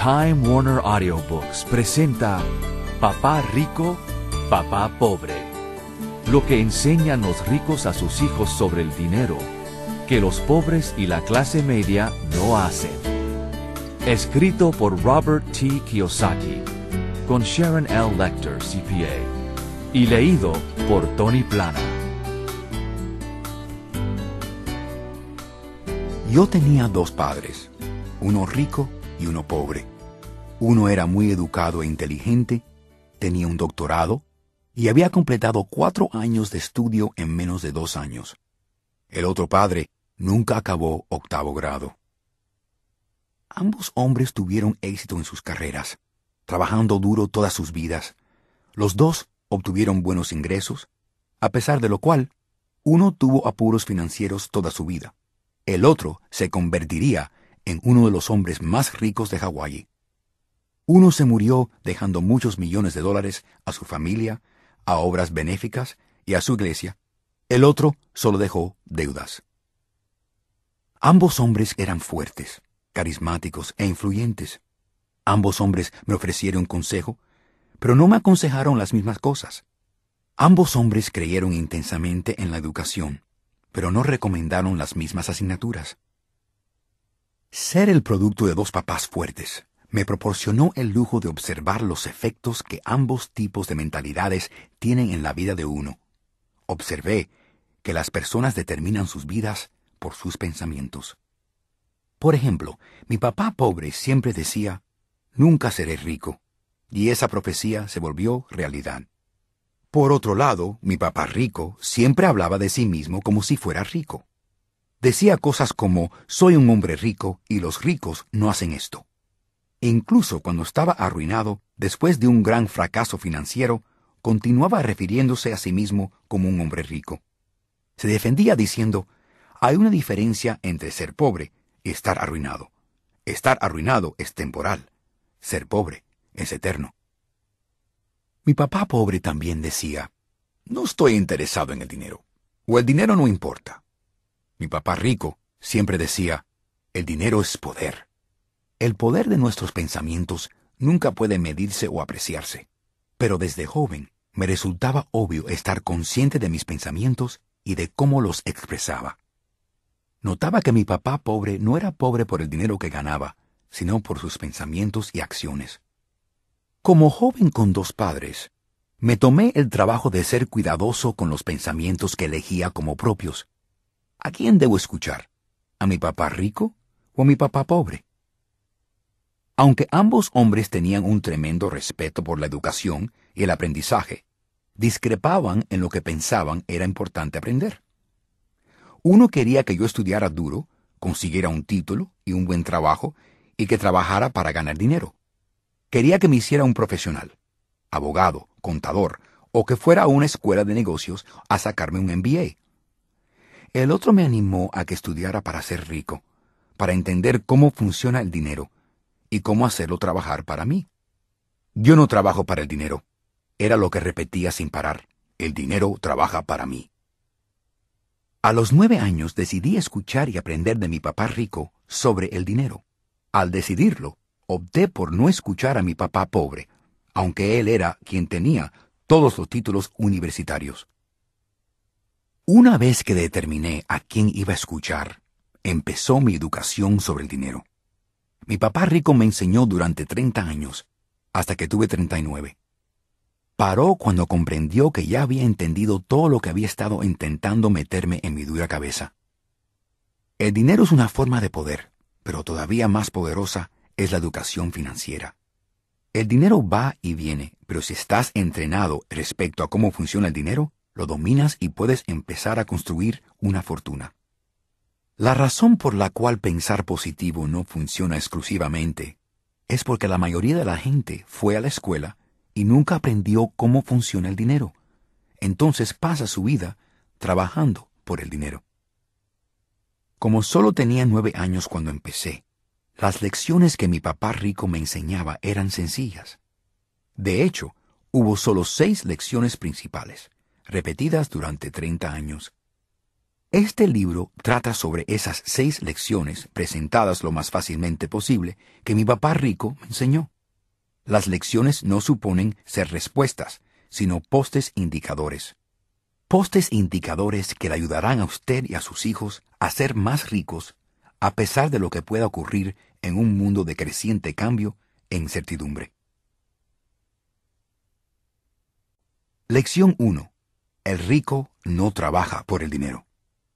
Time Warner Audiobooks presenta Papá Rico, Papá Pobre. Lo que enseñan los ricos a sus hijos sobre el dinero, que los pobres y la clase media no hacen. Escrito por Robert T. Kiyosaki, con Sharon L. Lecter, CPA, y leído por Tony Plana. Yo tenía dos padres, uno rico y uno pobre. Uno era muy educado e inteligente, tenía un doctorado y había completado 4 años de estudio en menos de 2 años. El otro padre nunca acabó 8º grado. Ambos hombres tuvieron éxito en sus carreras, trabajando duro todas sus vidas. Los dos obtuvieron buenos ingresos, a pesar de lo cual, uno tuvo apuros financieros toda su vida. El otro se convertiría en uno de los hombres más ricos de Hawái. Uno se murió dejando muchos millones de dólares a su familia, a obras benéficas y a su iglesia. El otro solo dejó deudas. Ambos hombres eran fuertes, carismáticos e influyentes. Ambos hombres me ofrecieron consejo, pero no me aconsejaron las mismas cosas. Ambos hombres creyeron intensamente en la educación, pero no recomendaron las mismas asignaturas. Ser el producto de dos papás fuertes me proporcionó el lujo de observar los efectos que ambos tipos de mentalidades tienen en la vida de uno. Observé que las personas determinan sus vidas por sus pensamientos. Por ejemplo, mi papá pobre siempre decía, «Nunca seré rico», y esa profecía se volvió realidad. Por otro lado, mi papá rico siempre hablaba de sí mismo como si fuera rico. Decía cosas como, «Soy un hombre rico y los ricos no hacen esto». Incluso cuando estaba arruinado, después de un gran fracaso financiero, continuaba refiriéndose a sí mismo como un hombre rico. Se defendía diciendo, «Hay una diferencia entre ser pobre y estar arruinado. Estar arruinado es temporal. Ser pobre es eterno». Mi papá pobre también decía, «No estoy interesado en el dinero, o el dinero no importa». Mi papá rico siempre decía, «El dinero es poder». El poder de nuestros pensamientos nunca puede medirse o apreciarse, pero desde joven me resultaba obvio estar consciente de mis pensamientos y de cómo los expresaba. Notaba que mi papá pobre no era pobre por el dinero que ganaba, sino por sus pensamientos y acciones. Como joven con 2 padres, me tomé el trabajo de ser cuidadoso con los pensamientos que elegía como propios. ¿A quién debo escuchar? ¿A mi papá rico o a mi papá pobre? Aunque ambos hombres tenían un tremendo respeto por la educación y el aprendizaje, discrepaban en lo que pensaban era importante aprender. Uno quería que yo estudiara duro, consiguiera un título y un buen trabajo y que trabajara para ganar dinero. Quería que me hiciera un profesional, abogado, contador, o que fuera a una escuela de negocios a sacarme un MBA. El otro me animó a que estudiara para ser rico, para entender cómo funciona el dinero y cómo hacerlo trabajar para mí. Yo no trabajo para el dinero. Era lo que repetía sin parar. El dinero trabaja para mí. A los 9 años decidí escuchar y aprender de mi papá rico sobre el dinero. Al decidirlo, opté por no escuchar a mi papá pobre, aunque él era quien tenía todos los títulos universitarios. Una vez que determiné a quién iba a escuchar, empezó mi educación sobre el dinero. Mi papá rico me enseñó durante 30 años, hasta que tuve 39. Paró cuando comprendió que ya había entendido todo lo que había estado intentando meterme en mi dura cabeza. El dinero es una forma de poder, pero todavía más poderosa es la educación financiera. El dinero va y viene, pero si estás entrenado respecto a cómo funciona el dinero, lo dominas y puedes empezar a construir una fortuna. La razón por la cual pensar positivo no funciona exclusivamente es porque la mayoría de la gente fue a la escuela y nunca aprendió cómo funciona el dinero. Entonces pasa su vida trabajando por el dinero. Como solo tenía 9 años cuando empecé, las lecciones que mi papá rico me enseñaba eran sencillas. De hecho, hubo solo 6 lecciones principales, repetidas durante 30 años. Este libro trata sobre esas 6 lecciones, presentadas lo más fácilmente posible, que mi papá rico me enseñó. Las lecciones no suponen ser respuestas, sino postes indicadores. Postes indicadores que le ayudarán a usted y a sus hijos a ser más ricos, a pesar de lo que pueda ocurrir en un mundo de creciente cambio e incertidumbre. Lección 1. El rico no trabaja por el dinero.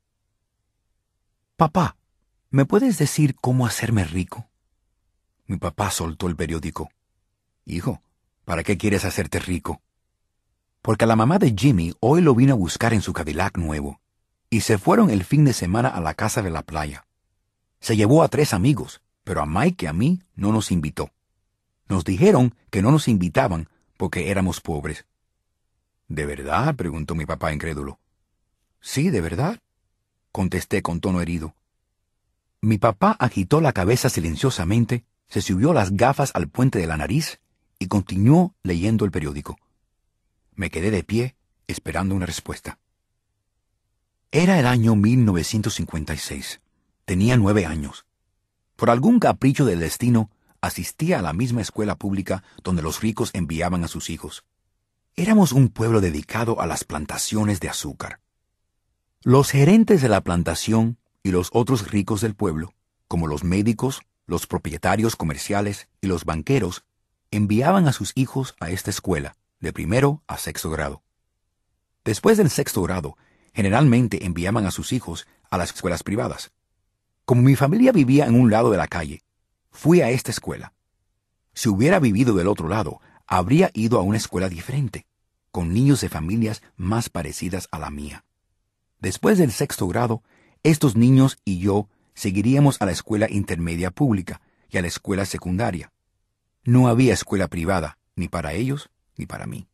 Papá, ¿me puedes decir cómo hacerme rico? Mi papá soltó el periódico. Hijo, ¿para qué quieres hacerte rico? Porque la mamá de Jimmy hoy lo vino a buscar en su Cadillac nuevo, y se fueron el fin de semana a la casa de la playa. Se llevó a 3 amigos, pero a Mike y a mí no nos invitó. Nos dijeron que no nos invitaban porque éramos pobres. ¿De verdad?, preguntó mi papá incrédulo. Sí, de verdad, contesté con tono herido. Mi papá agitó la cabeza silenciosamente, se subió las gafas al puente de la nariz y continuó leyendo el periódico. Me quedé de pie, esperando una respuesta. Era el año 1956. Tenía 9 años. Por algún capricho del destino, asistía a la misma escuela pública donde los ricos enviaban a sus hijos. Éramos un pueblo dedicado a las plantaciones de azúcar. Los gerentes de la plantación y los otros ricos del pueblo, como los médicos, los propietarios comerciales y los banqueros, enviaban a sus hijos a esta escuela, de 1º a 6º grado. Después del 6º grado, generalmente enviaban a sus hijos a las escuelas privadas. Como mi familia vivía en un lado de la calle, fui a esta escuela. Si hubiera vivido del otro lado, habría ido a una escuela diferente, con niños de familias más parecidas a la mía. Después del 6º grado, estos niños y yo seguiríamos a la escuela intermedia pública y a la escuela secundaria. No había escuela privada, ni para ellos ni para mí.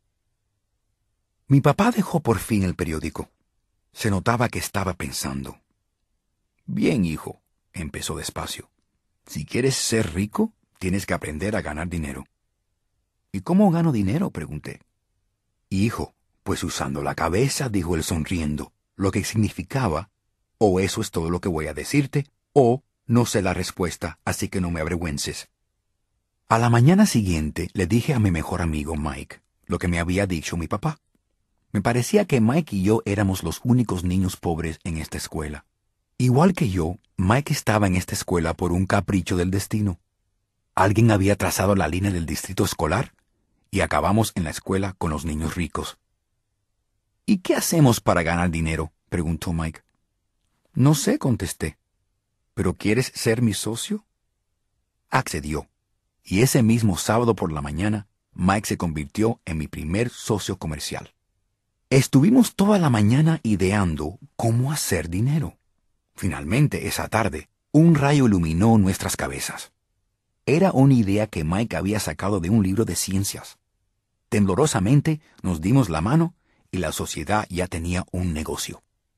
Mi papá dejó por fin el periódico. Se notaba que estaba pensando. Bien, hijo, empezó despacio. Si quieres ser rico, tienes que aprender a ganar dinero. ¿Y cómo gano dinero?, pregunté. Hijo, pues usando la cabeza, dijo él sonriendo, lo que significaba, o eso es todo lo que voy a decirte, o no sé la respuesta, así que no me avergüences. A la mañana siguiente le dije a mi mejor amigo Mike lo que me había dicho mi papá. Me parecía que Mike y yo éramos los únicos niños pobres en esta escuela. Igual que yo, Mike estaba en esta escuela por un capricho del destino. Alguien había trazado la línea del distrito escolar y acabamos en la escuela con los niños ricos. ¿Y qué hacemos para ganar dinero?, preguntó Mike. No sé, contesté. ¿Pero quieres ser mi socio? Accedió, y ese mismo sábado por la mañana, Mike se convirtió en mi primer socio comercial. Estuvimos toda la mañana ideando cómo hacer dinero. Finalmente, esa tarde, un rayo iluminó nuestras cabezas. Era una idea que Mike había sacado de un libro de ciencias. Temblorosamente nos dimos la mano y la sociedad ya tenía un negocio.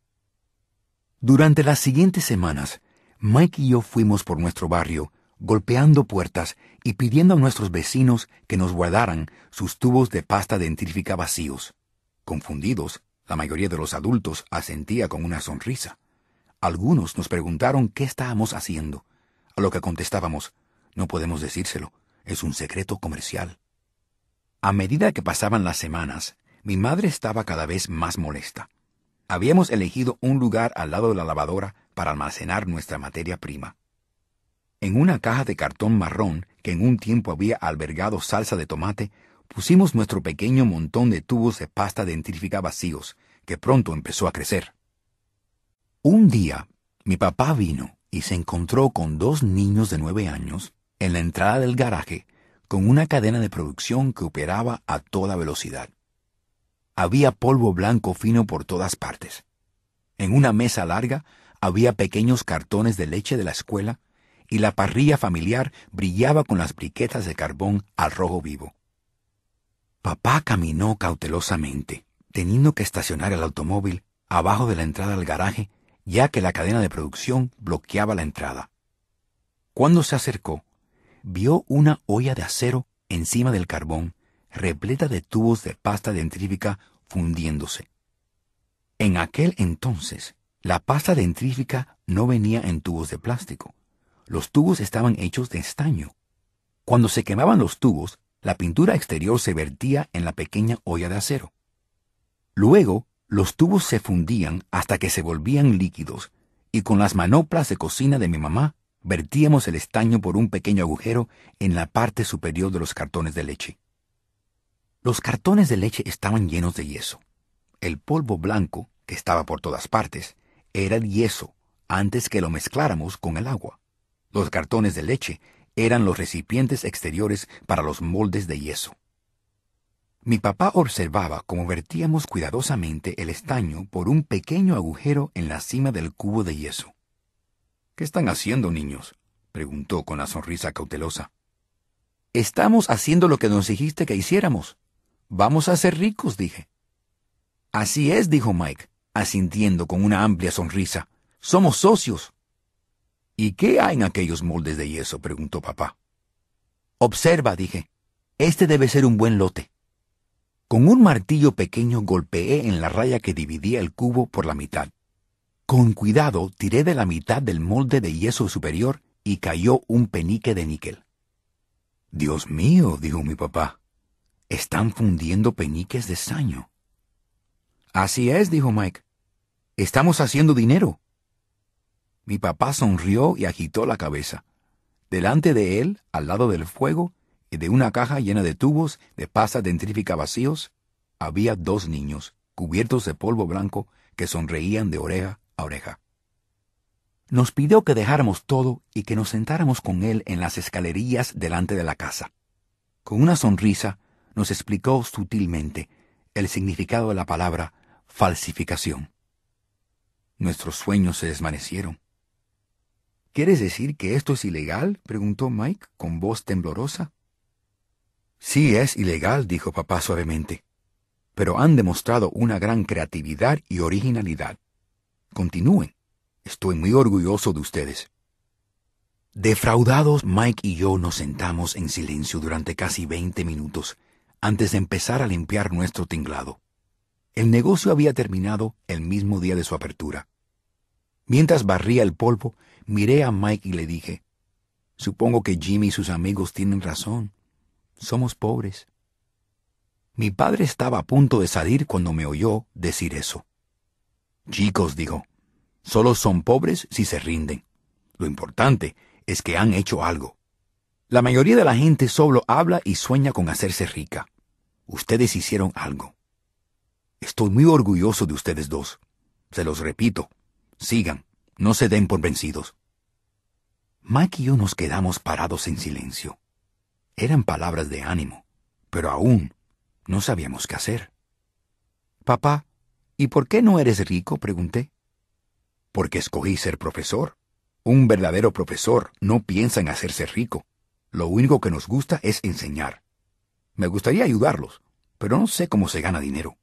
Durante las siguientes semanas, Mike y yo fuimos por nuestro barrio, golpeando puertas y pidiendo a nuestros vecinos que nos guardaran sus tubos de pasta dentífrica vacíos. Confundidos, la mayoría de los adultos asentía con una sonrisa. Algunos nos preguntaron qué estábamos haciendo, a lo que contestábamos, no podemos decírselo, es un secreto comercial. A medida que pasaban las semanas, mi madre estaba cada vez más molesta. Habíamos elegido un lugar al lado de la lavadora para almacenar nuestra materia prima. En una caja de cartón marrón que en un tiempo había albergado salsa de tomate, pusimos nuestro pequeño montón de tubos de pasta dentífrica vacíos, que pronto empezó a crecer. Un día, mi papá vino y se encontró con 2 niños de 9 años en la entrada del garaje con una cadena de producción que operaba a toda velocidad. Había polvo blanco fino por todas partes. En una mesa larga había pequeños cartones de leche de la escuela y la parrilla familiar brillaba con las briquetas de carbón al rojo vivo. Papá caminó cautelosamente, teniendo que estacionar el automóvil abajo de la entrada al garaje, ya que la cadena de producción bloqueaba la entrada. Cuando se acercó, vio una olla de acero encima del carbón, repleta de tubos de pasta dentífrica fundiéndose. En aquel entonces, La pasta dentrífica no venía en tubos de plástico. Los tubos estaban hechos de estaño. Cuando se quemaban los tubos, la pintura exterior se vertía en la pequeña olla de acero. Luego, los tubos se fundían hasta que se volvían líquidos, y con las manoplas de cocina de mi mamá, vertíamos el estaño por un pequeño agujero en la parte superior de los cartones de leche. Los cartones de leche estaban llenos de yeso. El polvo blanco, que estaba por todas partes, era el yeso antes que lo mezcláramos con el agua. Los cartones de leche eran los recipientes exteriores para los moldes de yeso. Mi papá observaba cómo vertíamos cuidadosamente el estaño por un pequeño agujero en la cima del cubo de yeso. «¿Qué están haciendo, niños?», preguntó con la sonrisa cautelosa. «Estamos haciendo lo que nos dijiste que hiciéramos. Vamos a ser ricos», dije. «Así es», dijo Mike, asintiendo con una amplia sonrisa. «Somos socios». «¿Y qué hay en aquellos moldes de yeso?», preguntó papá. «Observa», dije. «Este debe ser un buen lote». Con un martillo pequeño golpeé en la raya que dividía el cubo por la mitad. Con cuidado tiré de la mitad del molde de yeso superior y cayó un penique de níquel. «Dios mío», dijo mi papá, «están fundiendo peniques de estaño». «Así es», dijo Mike. «Estamos haciendo dinero». Mi papá sonrió y agitó la cabeza. Delante de él, al lado del fuego, y de una caja llena de tubos de pasta dentrífica vacíos, había 2 niños, cubiertos de polvo blanco, que sonreían de oreja a oreja. Nos pidió que dejáramos todo y que nos sentáramos con él en las escalerillas delante de la casa. Con una sonrisa, nos explicó sutilmente el significado de la palabra falsificación. Nuestros sueños se desvanecieron. «¿Quieres decir que esto es ilegal?», preguntó Mike con voz temblorosa. «Sí, es ilegal», dijo papá suavemente, «pero han demostrado una gran creatividad y originalidad. Continúen. Estoy muy orgulloso de ustedes». Defraudados, Mike y yo nos sentamos en silencio durante casi 20 minutos antes de empezar a limpiar nuestro tinglado. El negocio había terminado el mismo día de su apertura. Mientras barría el polvo, miré a Mike y le dije, «Supongo que Jimmy y sus amigos tienen razón. Somos pobres». Mi padre estaba a punto de salir cuando me oyó decir eso. «Chicos», dijo, «solo son pobres si se rinden. Lo importante es que han hecho algo. La mayoría de la gente solo habla y sueña con hacerse rica. Ustedes hicieron algo. Estoy muy orgulloso de ustedes 2. Se los repito. Sigan, no se den por vencidos». Mike y yo nos quedamos parados en silencio. Eran palabras de ánimo, pero aún no sabíamos qué hacer. «Papá, ¿y por qué no eres rico?», pregunté. «Porque escogí ser profesor. Un verdadero profesor no piensa en hacerse rico. Lo único que nos gusta es enseñar. Me gustaría ayudarlos, pero no sé cómo se gana dinero».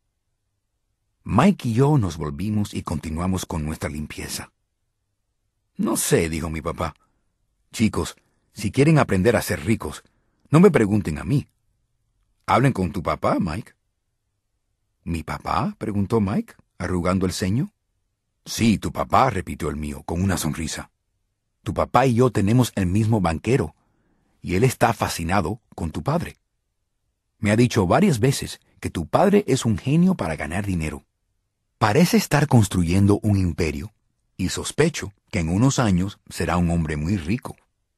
Mike y yo nos volvimos y continuamos con nuestra limpieza. «No sé», dijo mi papá. «Chicos, si quieren aprender a ser ricos, no me pregunten a mí. Hablen con tu papá, Mike». «¿Mi papá?», preguntó Mike, arrugando el ceño. «Sí, tu papá», repitió el mío, con una sonrisa. «Tu papá y yo tenemos el mismo banquero, y él está fascinado con tu padre. Me ha dicho varias veces que tu padre es un genio para ganar dinero. Parece estar construyendo un imperio, y sospecho que en unos años será un hombre muy rico».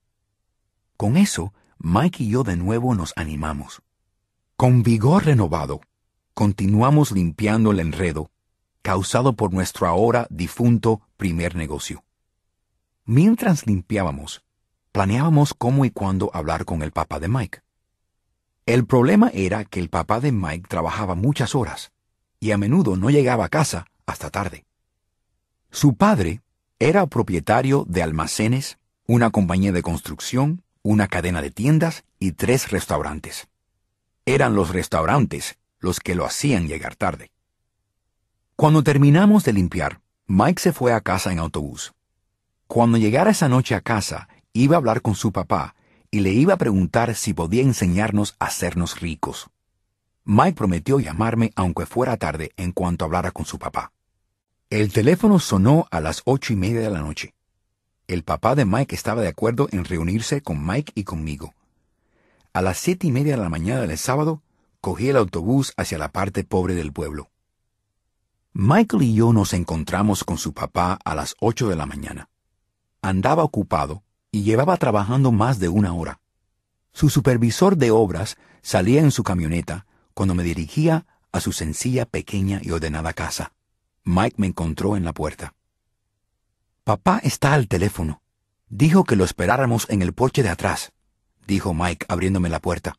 Con eso, Mike y yo de nuevo nos animamos. Con vigor renovado, continuamos limpiando el enredo causado por nuestro ahora difunto primer negocio. Mientras limpiábamos, planeábamos cómo y cuándo hablar con el papá de Mike. El problema era que el papá de Mike trabajaba muchas horas y a menudo no llegaba a casa hasta tarde. Su padre era propietario de almacenes, una compañía de construcción, una cadena de tiendas y 3 restaurantes. Eran los restaurantes los que lo hacían llegar tarde. Cuando terminamos de limpiar, Mike se fue a casa en autobús. Cuando llegara esa noche a casa, iba a hablar con su papá y le iba a preguntar si podía enseñarnos a hacernos ricos. Mike prometió llamarme aunque fuera tarde en cuanto hablara con su papá. El teléfono sonó a las 8:30 de la noche. El papá de Mike estaba de acuerdo en reunirse con Mike y conmigo. A las 7:30 de la mañana del sábado, cogí el autobús hacia la parte pobre del pueblo. Michael y yo nos encontramos con su papá a las 8 de la mañana. Andaba ocupado y llevaba trabajando más de 1 hora. Su supervisor de obras salía en su camioneta cuando me dirigía a su sencilla, pequeña y ordenada casa. Mike me encontró en la puerta. «Papá está al teléfono. Dijo que lo esperáramos en el porche de atrás», dijo Mike abriéndome la puerta.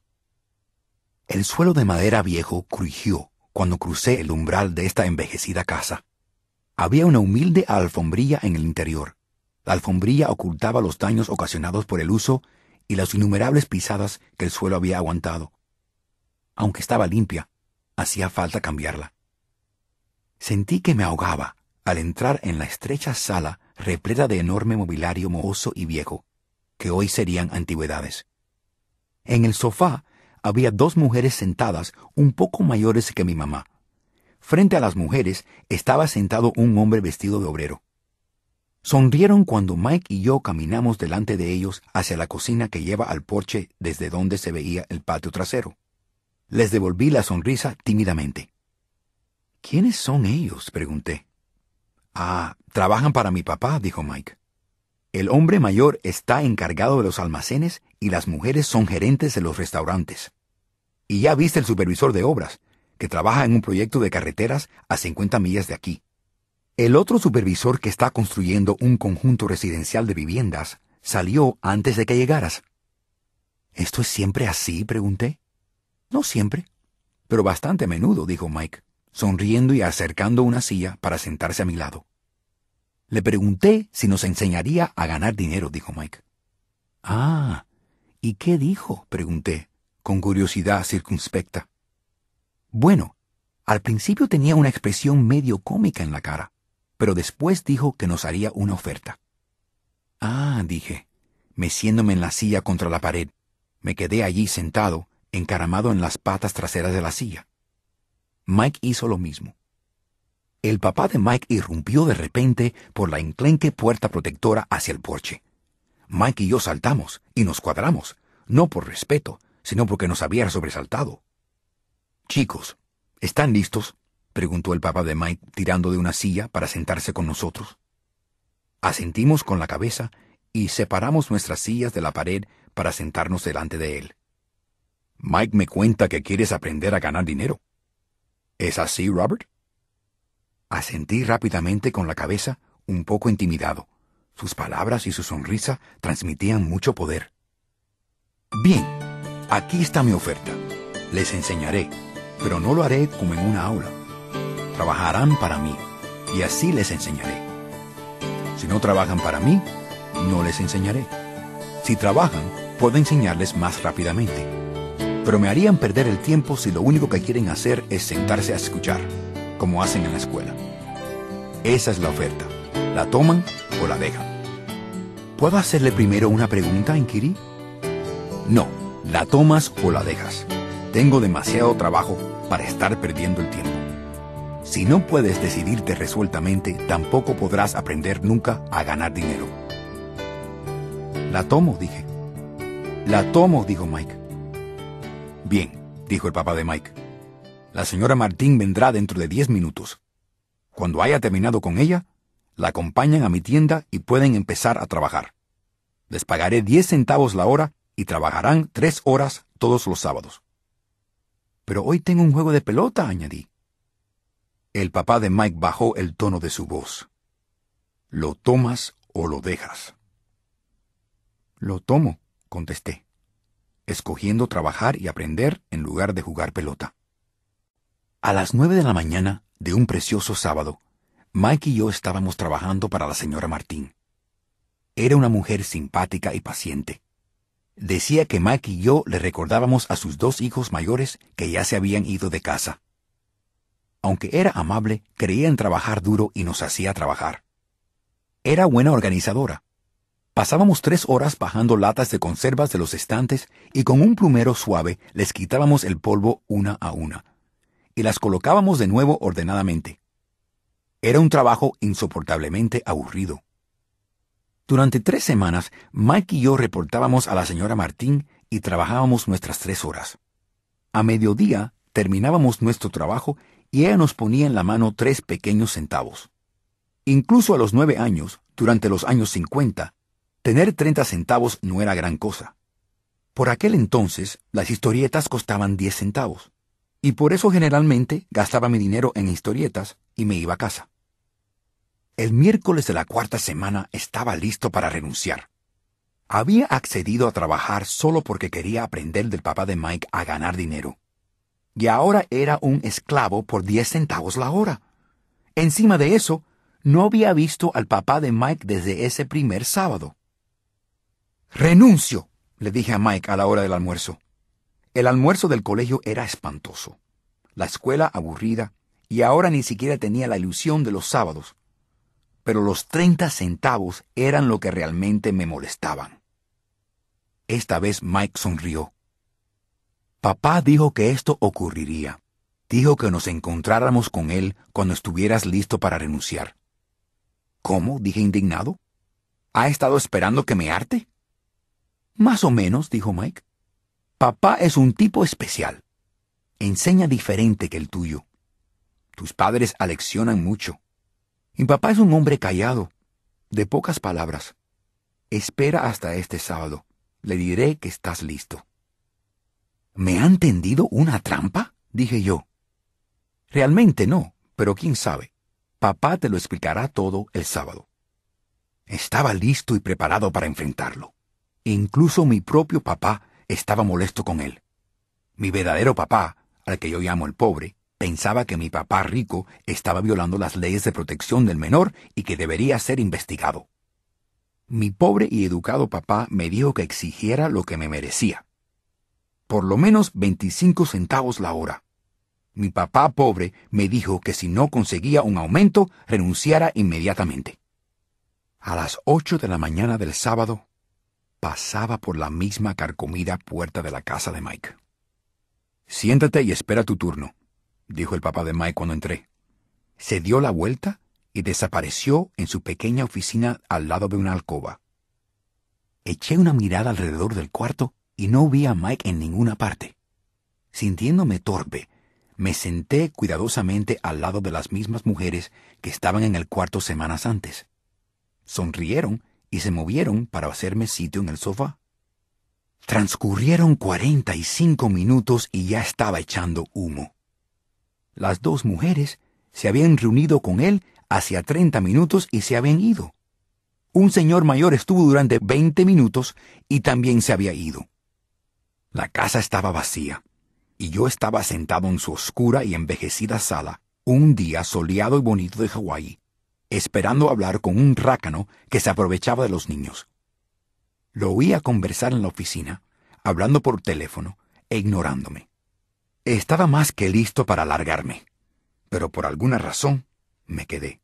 El suelo de madera viejo crujió cuando crucé el umbral de esta envejecida casa. Había una humilde alfombrilla en el interior. La alfombrilla ocultaba los daños ocasionados por el uso y las innumerables pisadas que el suelo había aguantado. Aunque estaba limpia, hacía falta cambiarla. Sentí que me ahogaba al entrar en la estrecha sala repleta de enorme mobiliario mohoso y viejo, que hoy serían antigüedades. En el sofá había 2 mujeres sentadas un poco mayores que mi mamá. Frente a las mujeres estaba sentado un hombre vestido de obrero. Sonrieron cuando Mike y yo caminamos delante de ellos hacia la cocina que lleva al porche desde donde se veía el patio trasero. Les devolví la sonrisa tímidamente. «¿Quiénes son ellos?», pregunté. «Ah, trabajan para mi papá», dijo Mike. «El hombre mayor está encargado de los almacenes y las mujeres son gerentes de los restaurantes. Y ya viste el supervisor de obras, que trabaja en un proyecto de carreteras a 50 millas de aquí. El otro supervisor que está construyendo un conjunto residencial de viviendas salió antes de que llegaras». «¿Esto es siempre así?», pregunté. «No siempre, pero bastante a menudo», dijo Mike, sonriendo y acercando una silla para sentarse a mi lado. «Le pregunté si nos enseñaría a ganar dinero», dijo Mike. «Ah, ¿y qué dijo?», pregunté, con curiosidad circunspecta. Bueno, al principio tenía una expresión medio cómica en la cara, pero después dijo que nos haría una oferta. «Ah», dije, meciéndome en la silla contra la pared. Me quedé allí sentado, encaramado en las patas traseras de la silla. Mike hizo lo mismo. El papá de Mike irrumpió de repente por la enclenque puerta protectora hacia el porche. Mike y yo saltamos y nos cuadramos, no por respeto, sino porque nos había sobresaltado. «Chicos, ¿están listos?», preguntó el papá de Mike tirando de una silla para sentarse con nosotros. Asentimos con la cabeza y separamos nuestras sillas de la pared para sentarnos delante de él. «Mike me cuenta que quieres aprender a ganar dinero. ¿Es así, Robert?». Asentí rápidamente con la cabeza, un poco intimidado. Sus palabras y su sonrisa transmitían mucho poder. «Bien, aquí está mi oferta. Les enseñaré, pero no lo haré como en una aula. Trabajarán para mí, y así les enseñaré. Si no trabajan para mí, no les enseñaré. Si trabajan, puedo enseñarles más rápidamente. Pero me harían perder el tiempo si lo único que quieren hacer es sentarse a escuchar, como hacen en la escuela. Esa es la oferta. ¿La toman o la dejan?». «¿Puedo hacerle primero una pregunta, inquirí? «No, la tomas o la dejas. Tengo demasiado trabajo para estar perdiendo el tiempo. Si no puedes decidirte resueltamente, tampoco podrás aprender nunca a ganar dinero». «La tomo», dije. «La tomo», dijo Mike. «Bien», dijo el papá de Mike. «La señora Martín vendrá dentro de 10 minutos. Cuando haya terminado con ella, la acompañan a mi tienda y pueden empezar a trabajar. Les pagaré 10 centavos la hora y trabajarán 3 horas todos los sábados». «Pero hoy tengo un juego de pelota», añadí. El papá de Mike bajó el tono de su voz. «¿Lo tomas o lo dejas?». «Lo tomo», contesté, escogiendo trabajar y aprender en lugar de jugar pelota. A las 9 de la mañana de un precioso sábado, Mike y yo estábamos trabajando para la señora Martín. Era una mujer simpática y paciente. Decía que Mike y yo le recordábamos a sus 2 hijos mayores que ya se habían ido de casa. Aunque era amable, creía en trabajar duro y nos hacía trabajar. Era buena organizadora. Pasábamos 3 horas bajando latas de conservas de los estantes y con un plumero suave les quitábamos el polvo una a una, y las colocábamos de nuevo ordenadamente. Era un trabajo insoportablemente aburrido. Durante 3 semanas, Mike y yo reportábamos a la señora Martín y trabajábamos nuestras 3 horas. A mediodía terminábamos nuestro trabajo y ella nos ponía en la mano 3 pequeños centavos. Incluso a los 9 años, durante los años 50, tener 30 centavos no era gran cosa. Por aquel entonces, las historietas costaban 10 centavos, y por eso generalmente gastaba mi dinero en historietas y me iba a casa. El miércoles de la 4ª semana estaba listo para renunciar. Había accedido a trabajar solo porque quería aprender del papá de Mike a ganar dinero. Y ahora era un esclavo por 10 centavos la hora. Encima de eso, no había visto al papá de Mike desde ese primer sábado. «Renuncio», le dije a Mike a la hora del almuerzo. El almuerzo del colegio era espantoso. La escuela aburrida, y ahora ni siquiera tenía la ilusión de los sábados. Pero los 30 centavos eran lo que realmente me molestaban. Esta vez Mike sonrió. Papá dijo que esto ocurriría. Dijo que nos encontráramos con él cuando estuvieras listo para renunciar. ¿Cómo?, dije indignado. ¿Ha estado esperando que me harte? Más o menos, dijo Mike. Papá es un tipo especial. Enseña diferente que el tuyo. Tus padres aleccionan mucho. Mi papá es un hombre callado, de pocas palabras. Espera hasta este sábado. Le diré que estás listo. ¿Me han tendido una trampa?, dije yo. Realmente no, pero quién sabe. Papá te lo explicará todo el sábado. Estaba listo y preparado para enfrentarlo. Incluso mi propio papá estaba molesto con él. Mi verdadero papá, al que yo llamo el pobre, pensaba que mi papá rico estaba violando las leyes de protección del menor y que debería ser investigado. Mi pobre y educado papá me dijo que exigiera lo que me merecía. Por lo menos 25 centavos la hora. Mi papá pobre me dijo que si no conseguía un aumento, renunciara inmediatamente. A las 8 de la mañana del sábado, pasaba por la misma carcomida puerta de la casa de Mike. «Siéntate y espera tu turno», dijo el papá de Mike cuando entré. Se dio la vuelta y desapareció en su pequeña oficina al lado de una alcoba. Eché una mirada alrededor del cuarto y no vi a Mike en ninguna parte. Sintiéndome torpe, me senté cuidadosamente al lado de las mismas mujeres que estaban en el cuarto semanas antes. Sonrieron y se movieron para hacerme sitio en el sofá. Transcurrieron 45 minutos y ya estaba echando humo. Las 2 mujeres se habían reunido con él hacía 30 minutos y se habían ido. Un señor mayor estuvo durante 20 minutos y también se había ido. La casa estaba vacía, y yo estaba sentado en su oscura y envejecida sala, un día soleado y bonito de Hawái, esperando hablar con un rácano que se aprovechaba de los niños. Lo oía conversar en la oficina, hablando por teléfono e ignorándome. Estaba más que listo para largarme, pero por alguna razón me quedé.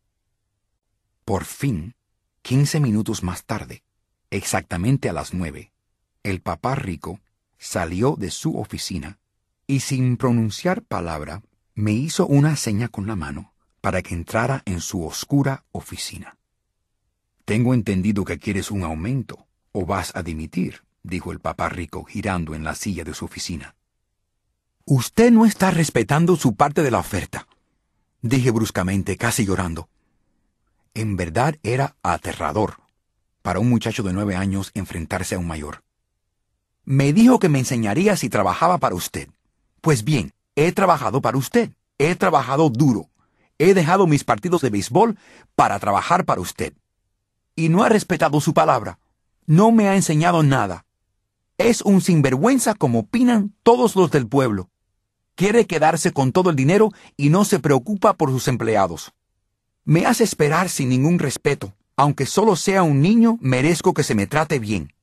Por fin, 15 minutos más tarde, exactamente a las 9, el papá rico salió de su oficina y sin pronunciar palabra me hizo una seña con la mano para que entrara en su oscura oficina. «Tengo entendido que quieres un aumento, o vas a dimitir», dijo el papá rico girando en la silla de su oficina. «Usted no está respetando su parte de la oferta», dije bruscamente, casi llorando. En verdad era aterrador para un muchacho de 9 años enfrentarse a un mayor. «Me dijo que me enseñaría si trabajaba para usted. Pues bien, he trabajado para usted. He trabajado duro. He dejado mis partidos de béisbol para trabajar para usted. Y no ha respetado su palabra. No me ha enseñado nada. Es un sinvergüenza como opinan todos los del pueblo. Quiere quedarse con todo el dinero y no se preocupa por sus empleados. Me hace esperar sin ningún respeto. Aunque solo sea un niño, merezco que se me trate bien».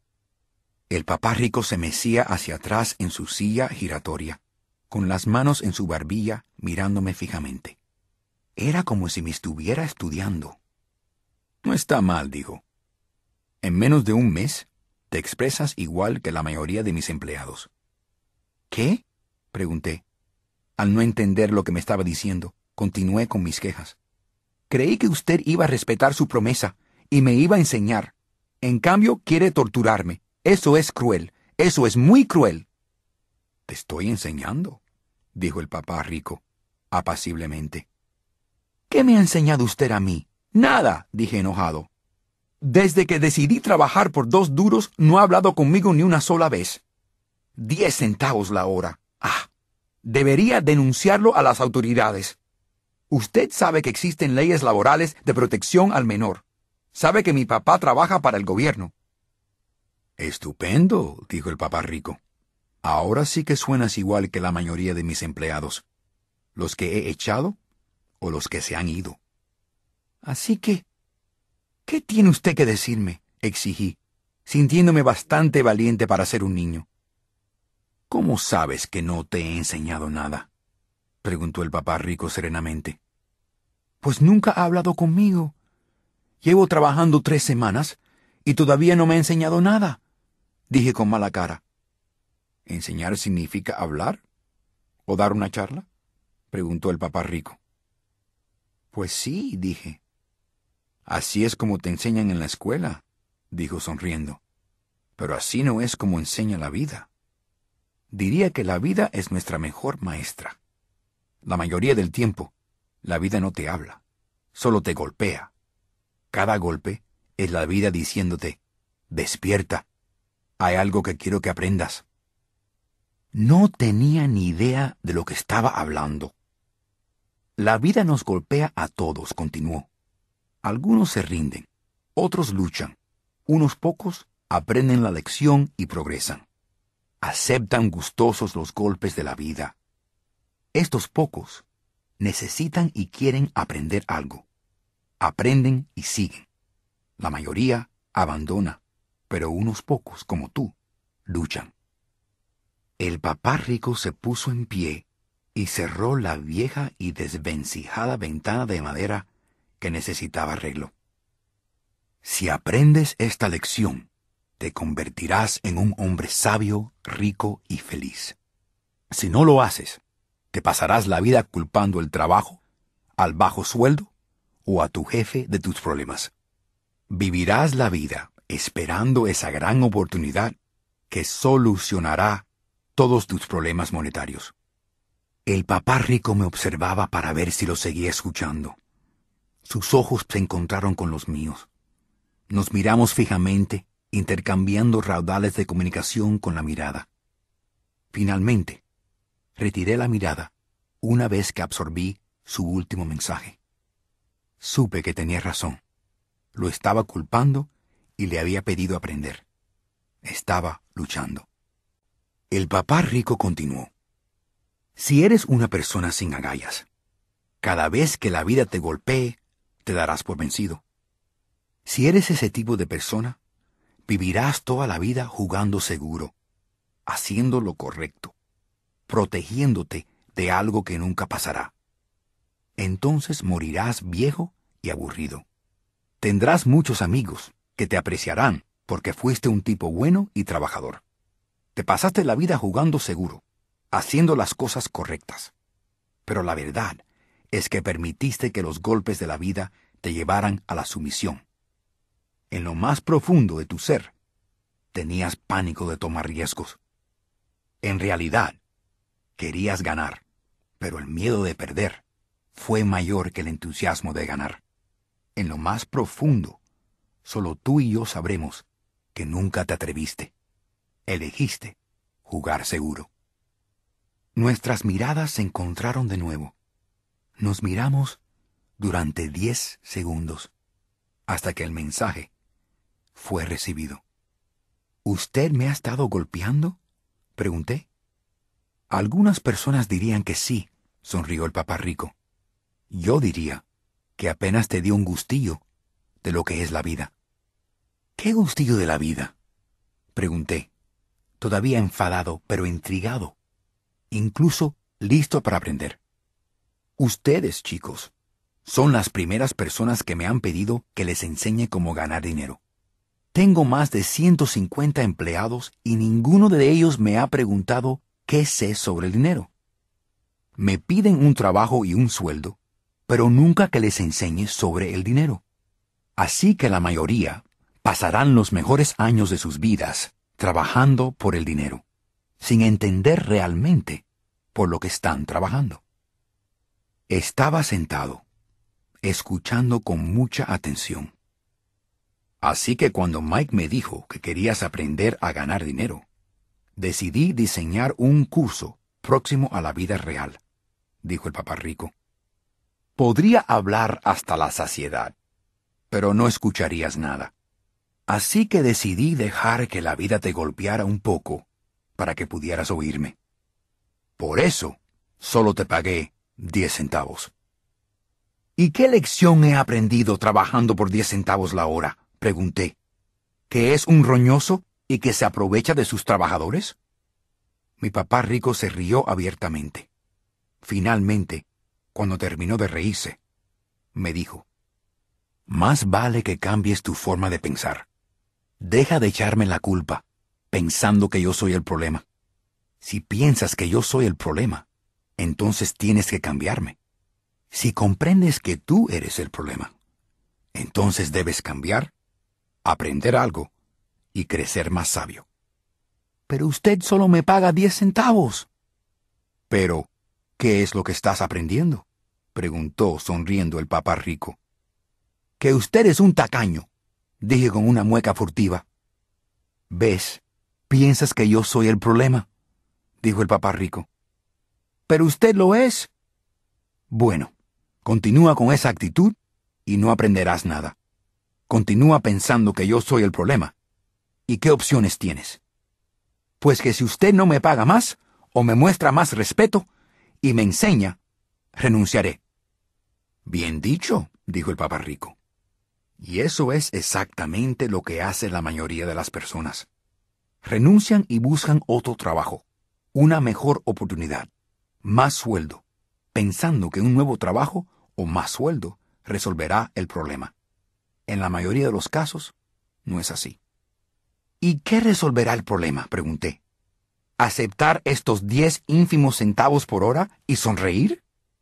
El papá rico se mecía hacia atrás en su silla giratoria, con las manos en su barbilla, mirándome fijamente. Era como si me estuviera estudiando. «No está mal», dijo. «En menos de un mes, te expresas igual que la mayoría de mis empleados». «¿Qué?», pregunté. Al no entender lo que me estaba diciendo, continué con mis quejas. Creí que usted iba a respetar su promesa y me iba a enseñar. En cambio, quiere torturarme. Eso es cruel. Eso es muy cruel. Te estoy enseñando, dijo el papá rico, apaciblemente. ¿Qué me ha enseñado usted a mí? Nada, dije enojado. Desde que decidí trabajar por 2 duros, no ha hablado conmigo ni una sola vez. 10 centavos la hora. Ah, debería denunciarlo a las autoridades. Usted sabe que existen leyes laborales de protección al menor. Sabe que mi papá trabaja para el gobierno. Estupendo, dijo el papá rico. Ahora sí que suenas igual que la mayoría de mis empleados. Los que he echado o los que se han ido. Así que, ¿qué tiene usted que decirme?, exigí, sintiéndome bastante valiente para ser un niño. ¿Cómo sabes que no te he enseñado nada?, preguntó el papá rico serenamente. Pues nunca ha hablado conmigo. Llevo trabajando 3 semanas y todavía no me ha enseñado nada, dije con mala cara. ¿Enseñar significa hablar? ¿O dar una charla?, preguntó el papá rico. Pues sí, dije. Así es como te enseñan en la escuela, dijo sonriendo. Pero así no es como enseña la vida. Diría que la vida es nuestra mejor maestra. La mayoría del tiempo, la vida no te habla, solo te golpea. Cada golpe es la vida diciéndote, despierta, hay algo que quiero que aprendas. No tenía ni idea de lo que estaba hablando. La vida nos golpea a todos, continuó. Algunos se rinden, otros luchan, unos pocos aprenden la lección y progresan. Aceptan gustosos los golpes de la vida. Estos pocos necesitan y quieren aprender algo. Aprenden y siguen. La mayoría abandona, pero unos pocos, como tú, luchan. El papá rico se puso en pie y cerró la vieja y desvencijada ventana de madera que necesitaba arreglo. Si aprendes esta lección, te convertirás en un hombre sabio, rico y feliz. Si no lo haces, te pasarás la vida culpando el trabajo, al bajo sueldo o a tu jefe de tus problemas. Vivirás la vida esperando esa gran oportunidad que solucionará todos tus problemas monetarios. El papá rico me observaba para ver si lo seguía escuchando. Sus ojos se encontraron con los míos. Nos miramos fijamente, intercambiando raudales de comunicación con la mirada. Finalmente, retiré la mirada una vez que absorbí su último mensaje. Supe que tenía razón. Lo estaba culpando y le había pedido aprender. Estaba luchando. El papá rico continuó. Si eres una persona sin agallas, cada vez que la vida te golpee, te darás por vencido. Si eres ese tipo de persona, vivirás toda la vida jugando seguro, haciendo lo correcto, protegiéndote de algo que nunca pasará. Entonces morirás viejo y aburrido. Tendrás muchos amigos que te apreciarán porque fuiste un tipo bueno y trabajador. Te pasaste la vida jugando seguro, haciendo las cosas correctas. Pero la verdad es que permitiste que los golpes de la vida te llevaran a la sumisión. En lo más profundo de tu ser, tenías pánico de tomar riesgos. En realidad, querías ganar, pero el miedo de perder fue mayor que el entusiasmo de ganar. En lo más profundo, solo tú y yo sabremos que nunca te atreviste. Elegiste jugar seguro. Nuestras miradas se encontraron de nuevo. Nos miramos durante 10 segundos, hasta que el mensaje fue recibido. ¿Usted me ha estado golpeando?, pregunté. Algunas personas dirían que sí, sonrió el papá rico. Yo diría que apenas te dio un gustillo de lo que es la vida. ¿Qué gustillo de la vida?, pregunté, todavía enfadado pero intrigado, incluso listo para aprender. Ustedes, chicos, son las primeras personas que me han pedido que les enseñe cómo ganar dinero. Tengo más de 150 empleados y ninguno de ellos me ha preguntado qué sé sobre el dinero. Me piden un trabajo y un sueldo, pero nunca que les enseñe sobre el dinero. Así que la mayoría pasarán los mejores años de sus vidas trabajando por el dinero, sin entender realmente por lo que están trabajando. Estaba sentado, escuchando con mucha atención. Así que cuando Mike me dijo que querías aprender a ganar dinero, decidí diseñar un curso próximo a la vida real, dijo el papá rico. Podría hablar hasta la saciedad, pero no escucharías nada. Así que decidí dejar que la vida te golpeara un poco para que pudieras oírme. Por eso, solo te pagué 10 centavos. ¿Y qué lección he aprendido trabajando por 10 centavos la hora?, pregunté. ¿Que es un roñoso y que se aprovecha de sus trabajadores? Mi papá rico se rió abiertamente. Finalmente, cuando terminó de reírse, me dijo: más vale que cambies tu forma de pensar. Deja de echarme la culpa, pensando que yo soy el problema. Si piensas que yo soy el problema, entonces tienes que cambiarme. Si comprendes que tú eres el problema, entonces debes cambiar, aprender algo y crecer más sabio. Pero usted solo me paga 10 centavos. Pero, ¿qué es lo que estás aprendiendo?, preguntó sonriendo el papá rico. Que usted es un tacaño, dije con una mueca furtiva. ¿Ves? ¿Piensas que yo soy el problema?, dijo el papá rico. Pero usted lo es. Bueno, continúa con esa actitud y no aprenderás nada. Continúa pensando que yo soy el problema. ¿Y qué opciones tienes? Pues que si usted no me paga más, o me muestra más respeto, y me enseña, renunciaré. Bien dicho, dijo el papá rico. Y eso es exactamente lo que hace la mayoría de las personas. Renuncian y buscan otro trabajo, una mejor oportunidad, más sueldo, pensando que un nuevo trabajo o más sueldo resolverá el problema. En la mayoría de los casos, no es así. ¿Y qué resolverá el problema?, pregunté. ¿Aceptar estos 10 ínfimos centavos por hora y sonreír?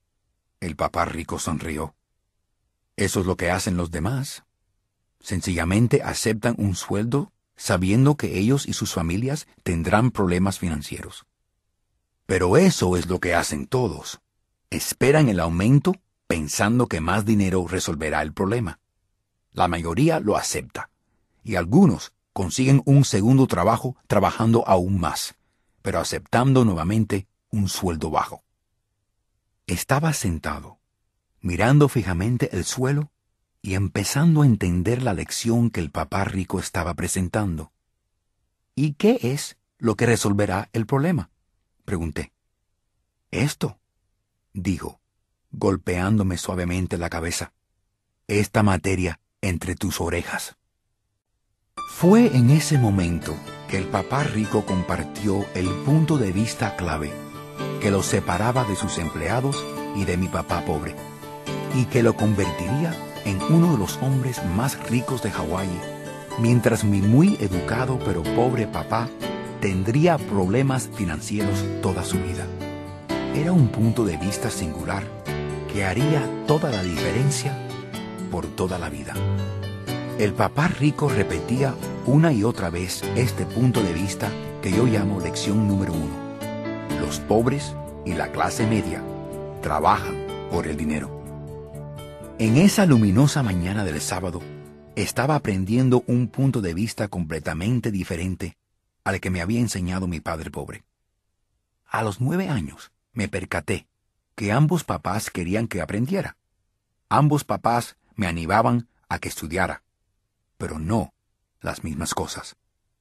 El papá rico sonrió. Eso es lo que hacen los demás. Sencillamente aceptan un sueldo sabiendo que ellos y sus familias tendrán problemas financieros. Pero eso es lo que hacen todos. Esperan el aumento pensando que más dinero resolverá el problema. La mayoría lo acepta, y algunos consiguen un segundo trabajo trabajando aún más, pero aceptando nuevamente un sueldo bajo. Estaba sentado, mirando fijamente el suelo y empezando a entender la lección que el papá rico estaba presentando. ¿Y qué es lo que resolverá el problema?, pregunté. Esto, dijo, golpeándome suavemente la cabeza. Esta materia entre tus orejas. Fue en ese momento que el papá rico compartió el punto de vista clave que lo separaba de sus empleados y de mi papá pobre, y que lo convertiría en uno de los hombres más ricos de Hawái, mientras mi muy educado pero pobre papá tendría problemas financieros toda su vida. Era un punto de vista singular que haría toda la diferencia por toda la vida. El papá rico repetía una y otra vez este punto de vista que yo llamo lección número 1. Los pobres y la clase media trabajan por el dinero. En esa luminosa mañana del sábado, estaba aprendiendo un punto de vista completamente diferente al que me había enseñado mi padre pobre. A los 9 años, me percaté que ambos papás querían que aprendiera. Ambos papás me animaban a que estudiara, pero no las mismas cosas.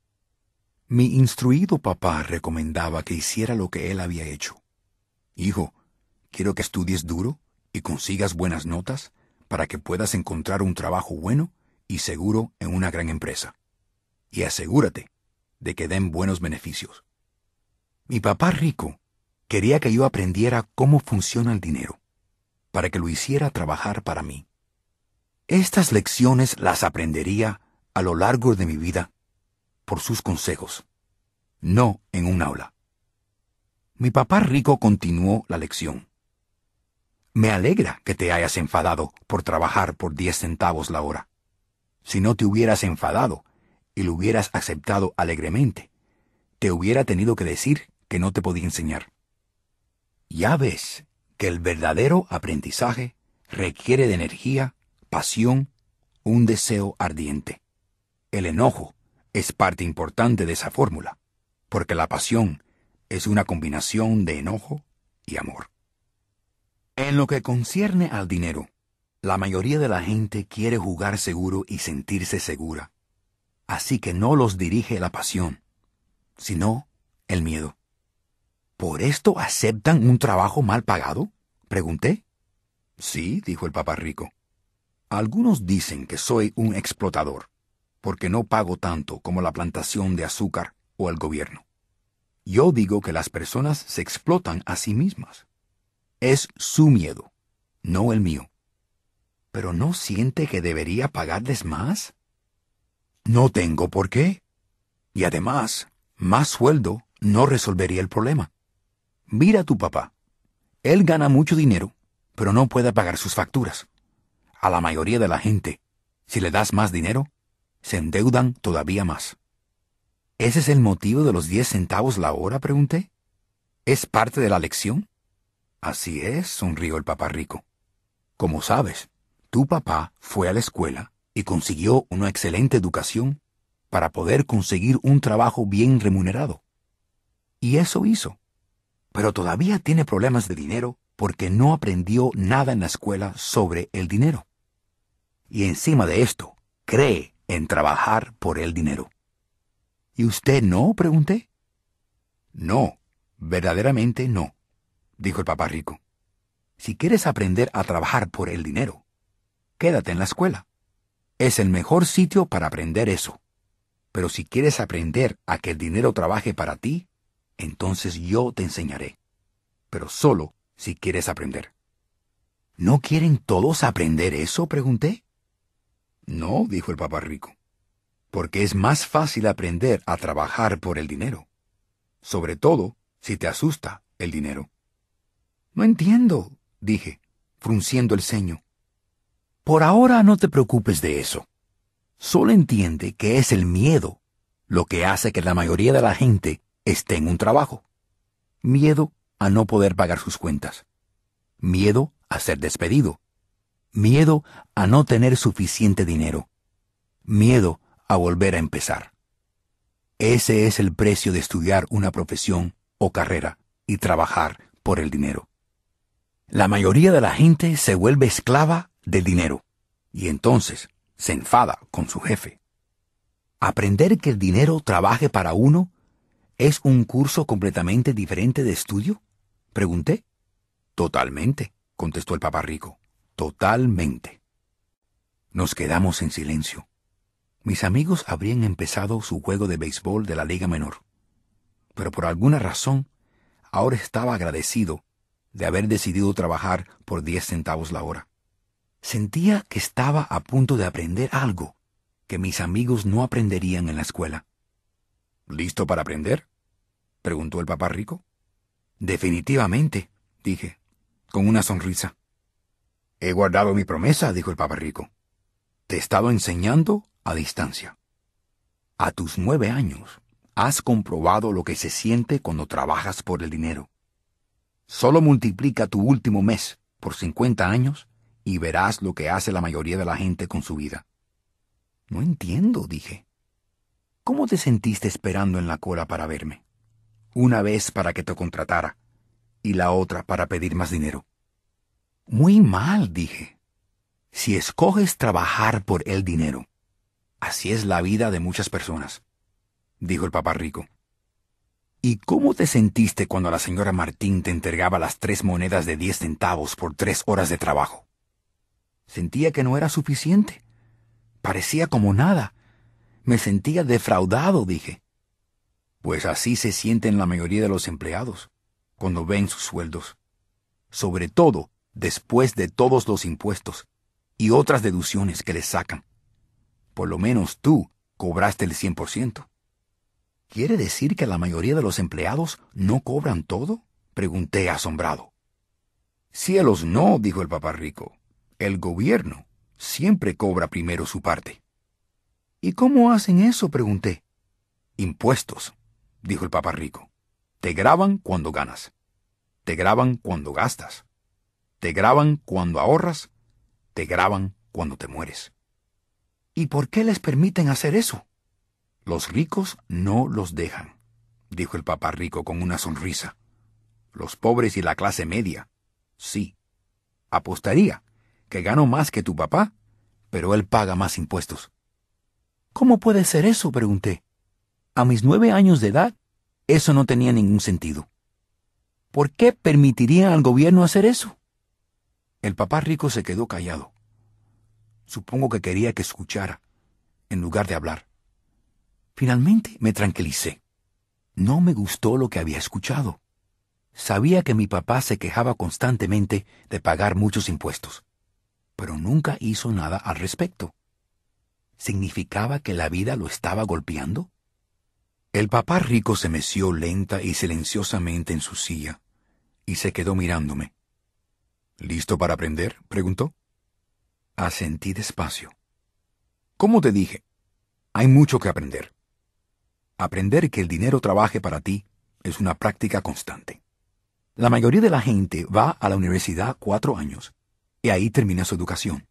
Mi instruido papá recomendaba que hiciera lo que él había hecho. Hijo, quiero que estudies duro y consigas buenas notas para que puedas encontrar un trabajo bueno y seguro en una gran empresa. Y asegúrate de que den buenos beneficios. Mi papá rico quería que yo aprendiera cómo funciona el dinero, para que lo hiciera trabajar para mí. Estas lecciones las aprendería a lo largo de mi vida por sus consejos, no en un aula. Mi papá rico continuó la lección. Me alegra que te hayas enfadado por trabajar por 10 centavos la hora. Si no te hubieras enfadado y lo hubieras aceptado alegremente, te hubiera tenido que decir que no te podía enseñar. Ya ves que el verdadero aprendizaje requiere de energía, pasión, un deseo ardiente. El enojo es parte importante de esa fórmula, porque la pasión es una combinación de enojo y amor. En lo que concierne al dinero, la mayoría de la gente quiere jugar seguro y sentirse segura. Así que no los dirige la pasión, sino el miedo. ¿Por esto aceptan un trabajo mal pagado?, pregunté. Sí, dijo el papá rico. Algunos dicen que soy un explotador, porque no pago tanto como la plantación de azúcar o el gobierno. Yo digo que las personas se explotan a sí mismas. Es su miedo, no el mío. ¿Pero no siente que debería pagarles más? No tengo por qué. Y además, más sueldo no resolvería el problema. Mira a tu papá. Él gana mucho dinero, pero no puede pagar sus facturas. A la mayoría de la gente, si le das más dinero, se endeudan todavía más. ¿Ese es el motivo de los 10 centavos la hora?, pregunté. ¿Es parte de la lección? Así es, sonrió el papá rico. Como sabes, tu papá fue a la escuela y consiguió una excelente educación para poder conseguir un trabajo bien remunerado. Y eso hizo. Pero todavía tiene problemas de dinero porque no aprendió nada en la escuela sobre el dinero. Y encima de esto, cree en trabajar por el dinero. ¿Y usted no?, pregunté. No, verdaderamente no, dijo el papá rico. Si quieres aprender a trabajar por el dinero, quédate en la escuela. Es el mejor sitio para aprender eso. Pero si quieres aprender a que el dinero trabaje para ti, entonces yo te enseñaré. Pero solo si quieres aprender. ¿No quieren todos aprender eso?, pregunté. No, dijo el papá rico, porque es más fácil aprender a trabajar por el dinero. Sobre todo si te asusta el dinero. No entiendo, dije, frunciendo el ceño. Por ahora no te preocupes de eso. Solo entiende que es el miedo lo que hace que la mayoría de la gente esté en un trabajo. Miedo a no poder pagar sus cuentas. Miedo a ser despedido. Miedo a no tener suficiente dinero. Miedo a volver a empezar. Ese es el precio de estudiar una profesión o carrera y trabajar por el dinero. La mayoría de la gente se vuelve esclava del dinero y entonces se enfada con su jefe. ¿Aprender que el dinero trabaje para uno es un curso completamente diferente de estudio?, pregunté. Totalmente, contestó el papá rico. Totalmente. Nos quedamos en silencio. Mis amigos habrían empezado su juego de béisbol de la Liga Menor, pero por alguna razón ahora estaba agradecido de haber decidido trabajar por 10 centavos la hora. Sentía que estaba a punto de aprender algo que mis amigos no aprenderían en la escuela. ¿Listo para aprender?, preguntó el papá rico. Definitivamente, dije, con una sonrisa. He guardado mi promesa, dijo el papá rico. Te he estado enseñando a distancia. A tus 9 años, has comprobado lo que se siente cuando trabajas por el dinero. Solo multiplica tu último mes por 50 años y verás lo que hace la mayoría de la gente con su vida. No entiendo, dije. ¿Cómo te sentiste esperando en la cola para verme? Una vez para que te contratara y la otra para pedir más dinero. Muy mal, dije. Si escoges trabajar por el dinero, así es la vida de muchas personas, dijo el papá rico. ¿Y cómo te sentiste cuando la señora Martín te entregaba las 3 monedas de 10 centavos por 3 horas de trabajo? Sentía que no era suficiente. Parecía como nada. Me sentía defraudado, dije. Pues así se sienten la mayoría de los empleados cuando ven sus sueldos. Sobre todo después de todos los impuestos y otras deducciones que les sacan. Por lo menos tú cobraste el 100%. ¿Quiere decir que la mayoría de los empleados no cobran todo?, pregunté asombrado. Cielos no, dijo el papá rico. El gobierno siempre cobra primero su parte. ¿Y cómo hacen eso?, pregunté. Impuestos, dijo el papá rico. Te graban cuando ganas. Te graban cuando gastas. Te graban cuando ahorras. Te graban cuando te mueres. ¿Y por qué les permiten hacer eso? Los ricos no los dejan, dijo el papá rico con una sonrisa. Los pobres y la clase media, sí. Apostaría que gano más que tu papá, pero él paga más impuestos. ¿Cómo puede ser eso?, pregunté. A mis 9 años de edad, eso no tenía ningún sentido. ¿Por qué permitirían al gobierno hacer eso? El papá rico se quedó callado. Supongo que quería que escuchara, en lugar de hablar. Finalmente me tranquilicé. No me gustó lo que había escuchado. Sabía que mi papá se quejaba constantemente de pagar muchos impuestos, pero nunca hizo nada al respecto. ¿Significaba que la vida lo estaba golpeando? El papá rico se meció lenta y silenciosamente en su silla y se quedó mirándome. ¿Listo para aprender?, preguntó. Asentí despacio. Como te dije, hay mucho que aprender. Aprender que el dinero trabaje para ti es una práctica constante. La mayoría de la gente va a la universidad 4 años y ahí termina su educación.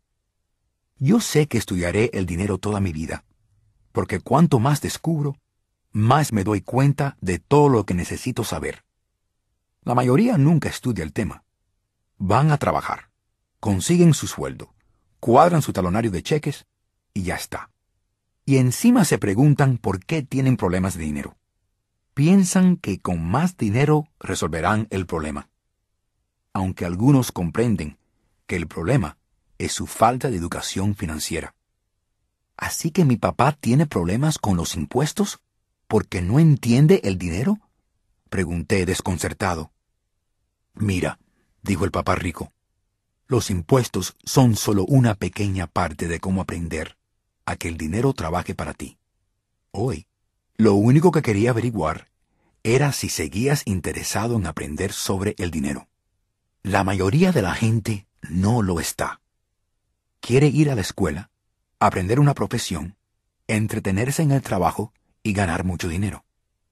Yo sé que estudiaré el dinero toda mi vida, porque cuanto más descubro, más me doy cuenta de todo lo que necesito saber. La mayoría nunca estudia el tema. Van a trabajar, consiguen su sueldo, cuadran su talonario de cheques y ya está. Y encima se preguntan por qué tienen problemas de dinero. Piensan que con más dinero resolverán el problema. Aunque algunos comprenden que el problema es su falta de educación financiera. ¿Así que mi papá tiene problemas con los impuestos porque no entiende el dinero?, pregunté desconcertado. Mira, dijo el papá rico, los impuestos son solo una pequeña parte de cómo aprender a que el dinero trabaje para ti. Hoy, lo único que quería averiguar era si seguías interesado en aprender sobre el dinero. La mayoría de la gente no lo está. Quiere ir a la escuela, aprender una profesión, entretenerse en el trabajo y ganar mucho dinero.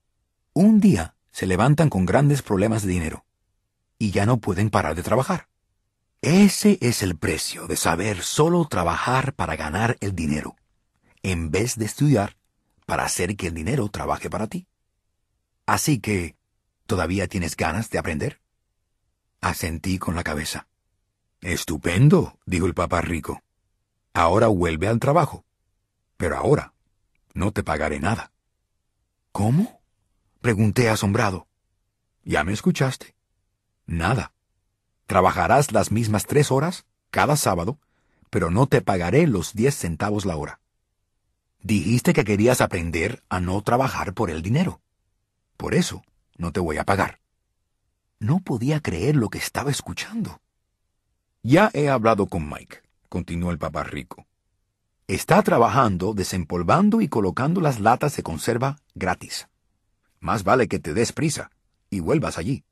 Un día se levantan con grandes problemas de dinero y ya no pueden parar de trabajar. Ese es el precio de saber solo trabajar para ganar el dinero, en vez de estudiar para hacer que el dinero trabaje para ti. Así que, ¿todavía tienes ganas de aprender? Asentí con la cabeza. Estupendo, dijo el papá rico. Ahora vuelve al trabajo. Pero ahora no te pagaré nada. ¿Cómo?, pregunté asombrado. ¿Ya me escuchaste? Nada. Trabajarás las mismas 3 horas cada sábado, pero no te pagaré los 10 centavos la hora. Dijiste que querías aprender a no trabajar por el dinero. Por eso no te voy a pagar. No podía creer lo que estaba escuchando. Ya he hablado con Mike, continuó el papá rico. Está trabajando desempolvando y colocando las latas de conserva gratis. Más vale que te des prisa y vuelvas allí.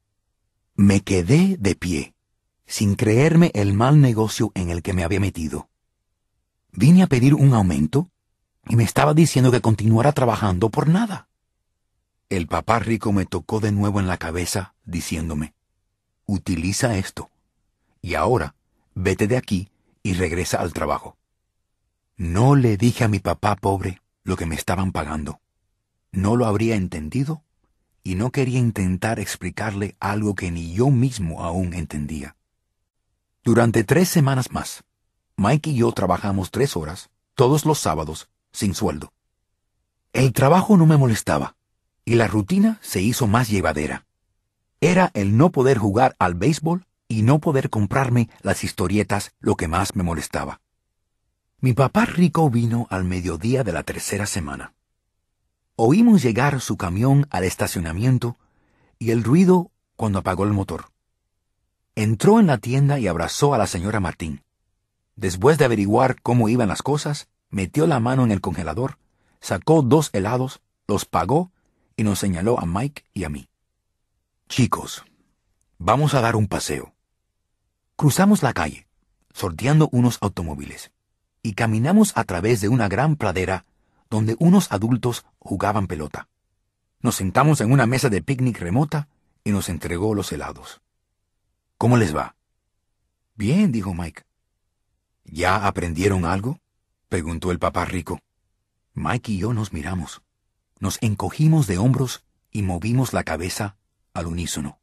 Me quedé de pie, sin creerme el mal negocio en el que me había metido. Vine a pedir un aumento y me estaba diciendo que continuara trabajando por nada. El papá rico me tocó de nuevo en la cabeza, diciéndome, utiliza esto, y ahora vete de aquí y regresa al trabajo. No le dije a mi papá pobre lo que me estaban pagando. No lo habría entendido y no quería intentar explicarle algo que ni yo mismo aún entendía. Durante 3 semanas más, Mike y yo trabajamos 3 horas, todos los sábados, sin sueldo. El trabajo no me molestaba, y la rutina se hizo más llevadera. Era el no poder jugar al béisbol y no poder comprarme las historietas lo que más me molestaba. Mi papá rico vino al mediodía de la 3ª semana. Oímos llegar su camión al estacionamiento y el ruido cuando apagó el motor. Entró en la tienda y abrazó a la señora Martín. Después de averiguar cómo iban las cosas, metió la mano en el congelador, sacó 2 helados, los pagó y nos señaló a Mike y a mí. Chicos, vamos a dar un paseo. Cruzamos la calle, sorteando unos automóviles, y caminamos a través de una gran pradera donde unos adultos jugaban pelota. Nos sentamos en una mesa de picnic remota y nos entregó los helados. ¿Cómo les va? Bien, dijo Mike. ¿Ya aprendieron algo? Preguntó el papá rico. Mike y yo nos miramos. Nos encogimos de hombros y movimos la cabeza al unísono.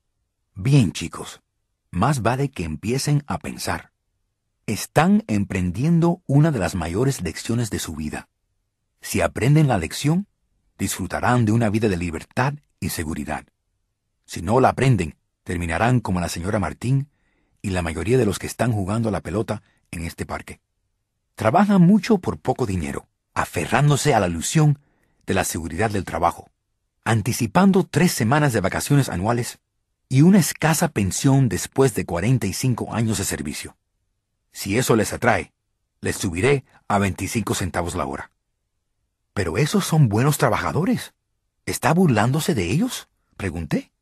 Bien, chicos, más vale que empiecen a pensar. Están emprendiendo una de las mayores lecciones de su vida. Si aprenden la lección, disfrutarán de una vida de libertad y seguridad. Si no la aprenden, terminarán como la señora Martín y la mayoría de los que están jugando a la pelota en este parque. Trabajan mucho por poco dinero, aferrándose a la ilusión de la seguridad del trabajo, anticipando 3 semanas de vacaciones anuales y una escasa pensión después de 45 años de servicio. Si eso les atrae, les subiré a 25 centavos la hora. ¿Pero esos son buenos trabajadores? ¿Está burlándose de ellos?, pregunté.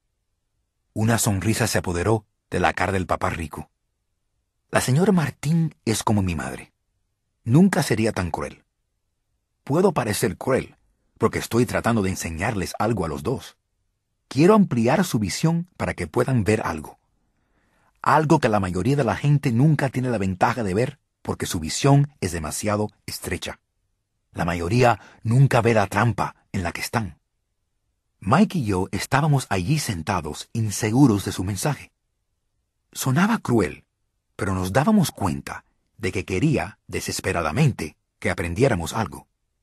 Una sonrisa se apoderó de la cara del papá rico. La señora Martín es como mi madre. Nunca sería tan cruel. Puedo parecer cruel, porque estoy tratando de enseñarles algo a los dos. Quiero ampliar su visión para que puedan ver algo. Algo que la mayoría de la gente nunca tiene la ventaja de ver porque su visión es demasiado estrecha. La mayoría nunca ve la trampa en la que están. Mike y yo estábamos allí sentados, inseguros de su mensaje. Sonaba cruel, pero nos dábamos cuenta de que quería, desesperadamente, que aprendiéramos algo.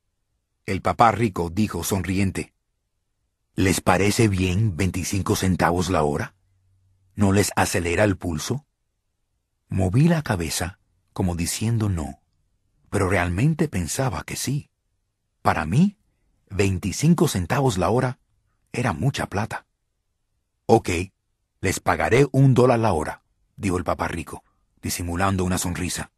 El papá rico dijo sonriente: ¿Les parece bien 25 centavos la hora? ¿No les acelera el pulso? Moví la cabeza como diciendo no, pero realmente pensaba que sí. Para mí, 25 centavos la hora era mucha plata. Ok, les pagaré $1 la hora, dijo el papá rico, disimulando una sonrisa.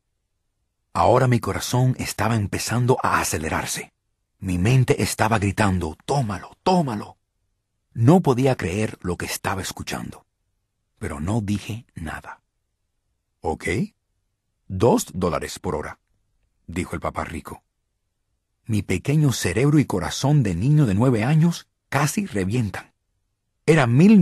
Ahora mi corazón estaba empezando a acelerarse. Mi mente estaba gritando: tómalo, tómalo. No podía creer lo que estaba escuchando, pero no dije nada. Ok, $2 por hora, dijo el papá rico. Mi pequeño cerebro y corazón de niño de 9 años casi revientan. Era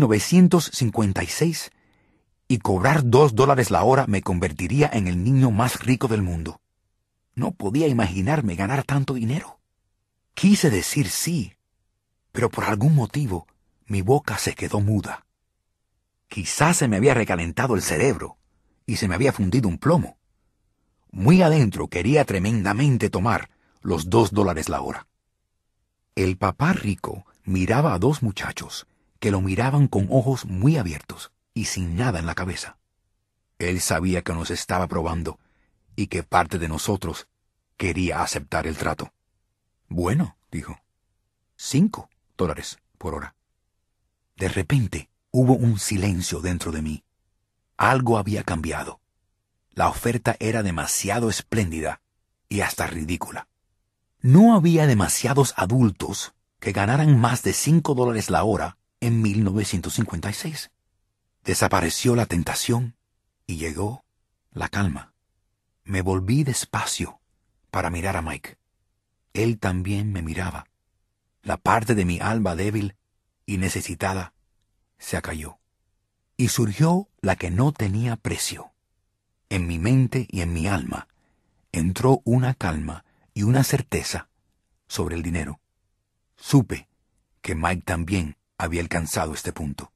1956 y cobrar $2 la hora me convertiría en el niño más rico del mundo. No podía imaginarme ganar tanto dinero. Quise decir sí, pero por algún motivo mi boca se quedó muda. Quizás se me había recalentado el cerebro y se me había fundido un plomo. Muy adentro quería tremendamente tomar los $2 la hora. El papá rico miraba a 2 muchachos que lo miraban con ojos muy abiertos y sin nada en la cabeza. Él sabía que nos estaba probando y que parte de nosotros quería aceptar el trato. Bueno, dijo, $5 por hora. De repente hubo un silencio dentro de mí. Algo había cambiado. La oferta era demasiado espléndida y hasta ridícula. No había demasiados adultos que ganaran más de $5 la hora en 1956. Desapareció la tentación y llegó la calma. Me volví despacio para mirar a Mike. Él también me miraba. La parte de mi alma débil y necesitada se acalló. Y surgió la que no tenía precio. En mi mente y en mi alma entró una calma y una certeza sobre el dinero. Supe que Mike también había alcanzado este punto.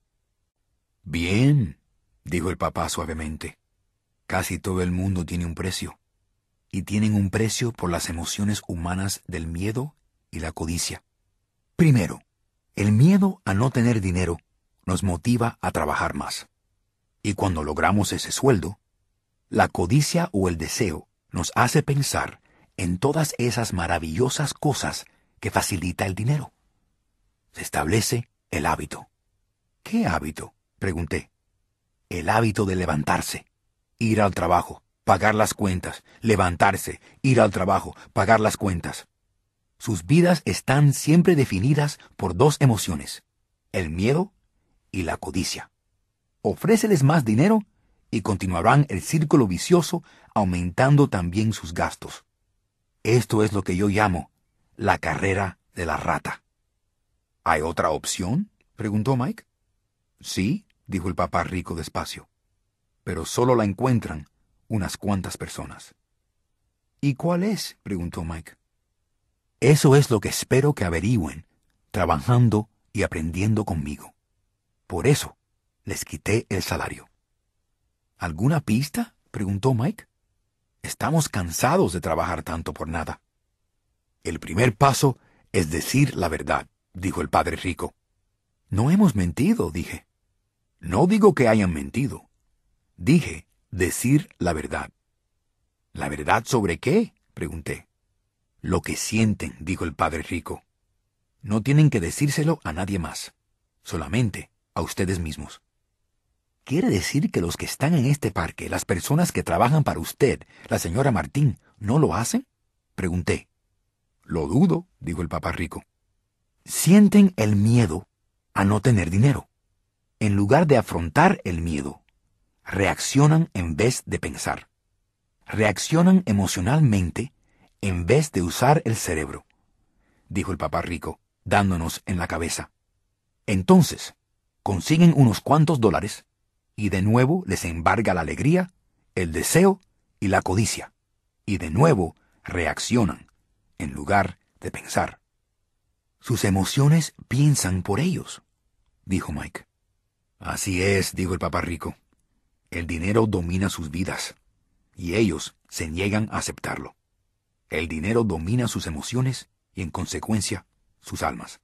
Bien, dijo el papá suavemente. Casi todo el mundo tiene un precio. Y tienen un precio por las emociones humanas del miedo y la codicia. Primero, el miedo a no tener dinero nos motiva a trabajar más. Y cuando logramos ese sueldo, la codicia o el deseo nos hace pensar en todas esas maravillosas cosas que facilita el dinero. Se establece el hábito. ¿Qué hábito?, pregunté. El hábito de levantarse, ir al trabajo, pagar las cuentas, levantarse, ir al trabajo, pagar las cuentas. Sus vidas están siempre definidas por 2 emociones, el miedo y la codicia. Ofréceles más dinero y continuarán el círculo vicioso, aumentando también sus gastos. Esto es lo que yo llamo la carrera de la rata. ¿Hay otra opción?, preguntó Mike. Sí, dijo el papá rico despacio, pero solo la encuentran unas cuantas personas. ¿Y cuál es?, preguntó Mike. Eso es lo que espero que averigüen, trabajando y aprendiendo conmigo. Por eso, les quité el salario. ¿Alguna pista?, preguntó Mike. Estamos cansados de trabajar tanto por nada. El primer paso es decir la verdad, dijo el padre rico. No hemos mentido, dije. No digo que hayan mentido. Dije decir la verdad. ¿La verdad sobre qué?, pregunté. Lo que sienten, dijo el padre rico. No tienen que decírselo a nadie más, solamente a ustedes mismos. ¿Quiere decir que los que están en este parque, las personas que trabajan para usted, la señora Martín, no lo hacen?, pregunté. Lo dudo, dijo el papá rico. Sienten el miedo a no tener dinero. En lugar de afrontar el miedo, reaccionan en vez de pensar. Reaccionan emocionalmente en vez de usar el cerebro, dijo el papá rico, dándonos en la cabeza. Entonces, consiguen unos cuantos dólares y de nuevo les embarga la alegría, el deseo y la codicia. Y de nuevo reaccionan en lugar de pensar. Sus emociones piensan por ellos, dijo Mike. Así es, dijo el papá rico. El dinero domina sus vidas, y ellos se niegan a aceptarlo. El dinero domina sus emociones y, en consecuencia, sus almas.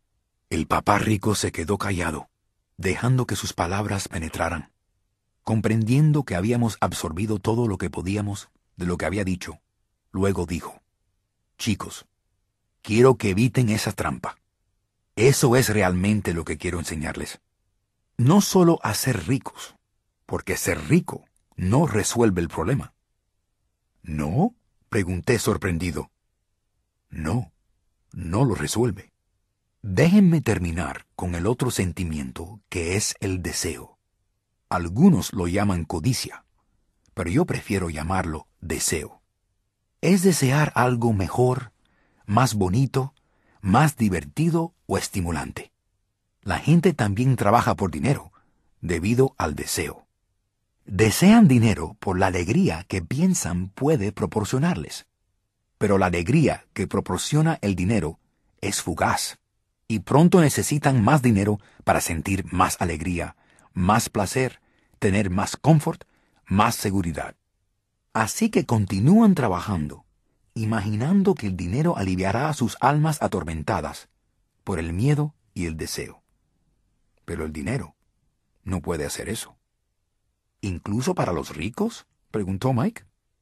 El papá rico se quedó callado, dejando que sus palabras penetraran. Comprendiendo que habíamos absorbido todo lo que podíamos de lo que había dicho, luego dijo: Chicos, quiero que eviten esa trampa. Eso es realmente lo que quiero enseñarles. No solo a ser ricos, porque ser rico no resuelve el problema. ¿No?, pregunté sorprendido. No, no lo resuelve. Déjenme terminar con el otro sentimiento, que es el deseo. Algunos lo llaman codicia, pero yo prefiero llamarlo deseo. Es desear algo mejor, más bonito, más divertido o estimulante. La gente también trabaja por dinero, debido al deseo. Desean dinero por la alegría que piensan puede proporcionarles. Pero la alegría que proporciona el dinero es fugaz, y pronto necesitan más dinero para sentir más alegría, más placer, tener más confort, más seguridad. Así que continúan trabajando, imaginando que el dinero aliviará sus almas atormentadas por el miedo y el deseo. Pero el dinero no puede hacer eso. ¿Incluso para los ricos?, preguntó Mike.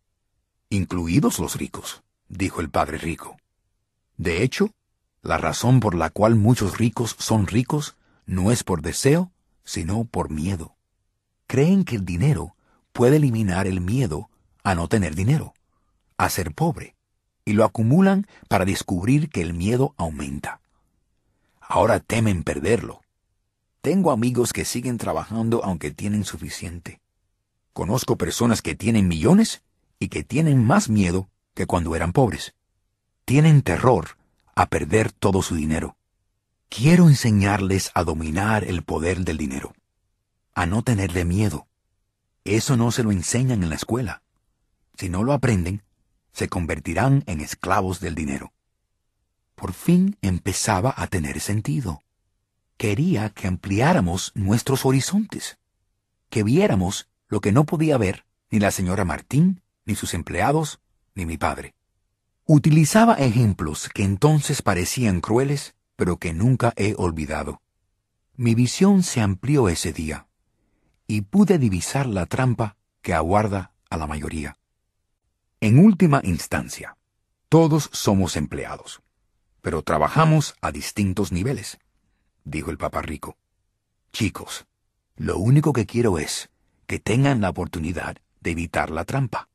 Incluidos los ricos, dijo el padre rico. De hecho, la razón por la cual muchos ricos son ricos no es por deseo, sino por miedo. Creen que el dinero puede eliminar el miedo a no tener dinero, a ser pobre, y lo acumulan para descubrir que el miedo aumenta. Ahora temen perderlo. Tengo amigos que siguen trabajando aunque tienen suficiente. Conozco personas que tienen millones y que tienen más miedo que cuando eran pobres. Tienen terror a perder todo su dinero. Quiero enseñarles a dominar el poder del dinero, a no tenerle miedo. Eso no se lo enseñan en la escuela. Si no lo aprenden, se convertirán en esclavos del dinero. Por fin empezaba a tener sentido. Quería que ampliáramos nuestros horizontes, que viéramos lo que no podía ver ni la señora Martín, ni sus empleados, ni mi padre. Utilizaba ejemplos que entonces parecían crueles, pero que nunca he olvidado. Mi visión se amplió ese día, y pude divisar la trampa que aguarda a la mayoría. En última instancia, todos somos empleados, pero trabajamos a distintos niveles, dijo el papá rico. Chicos, lo único que quiero es que tengan la oportunidad de evitar la trampa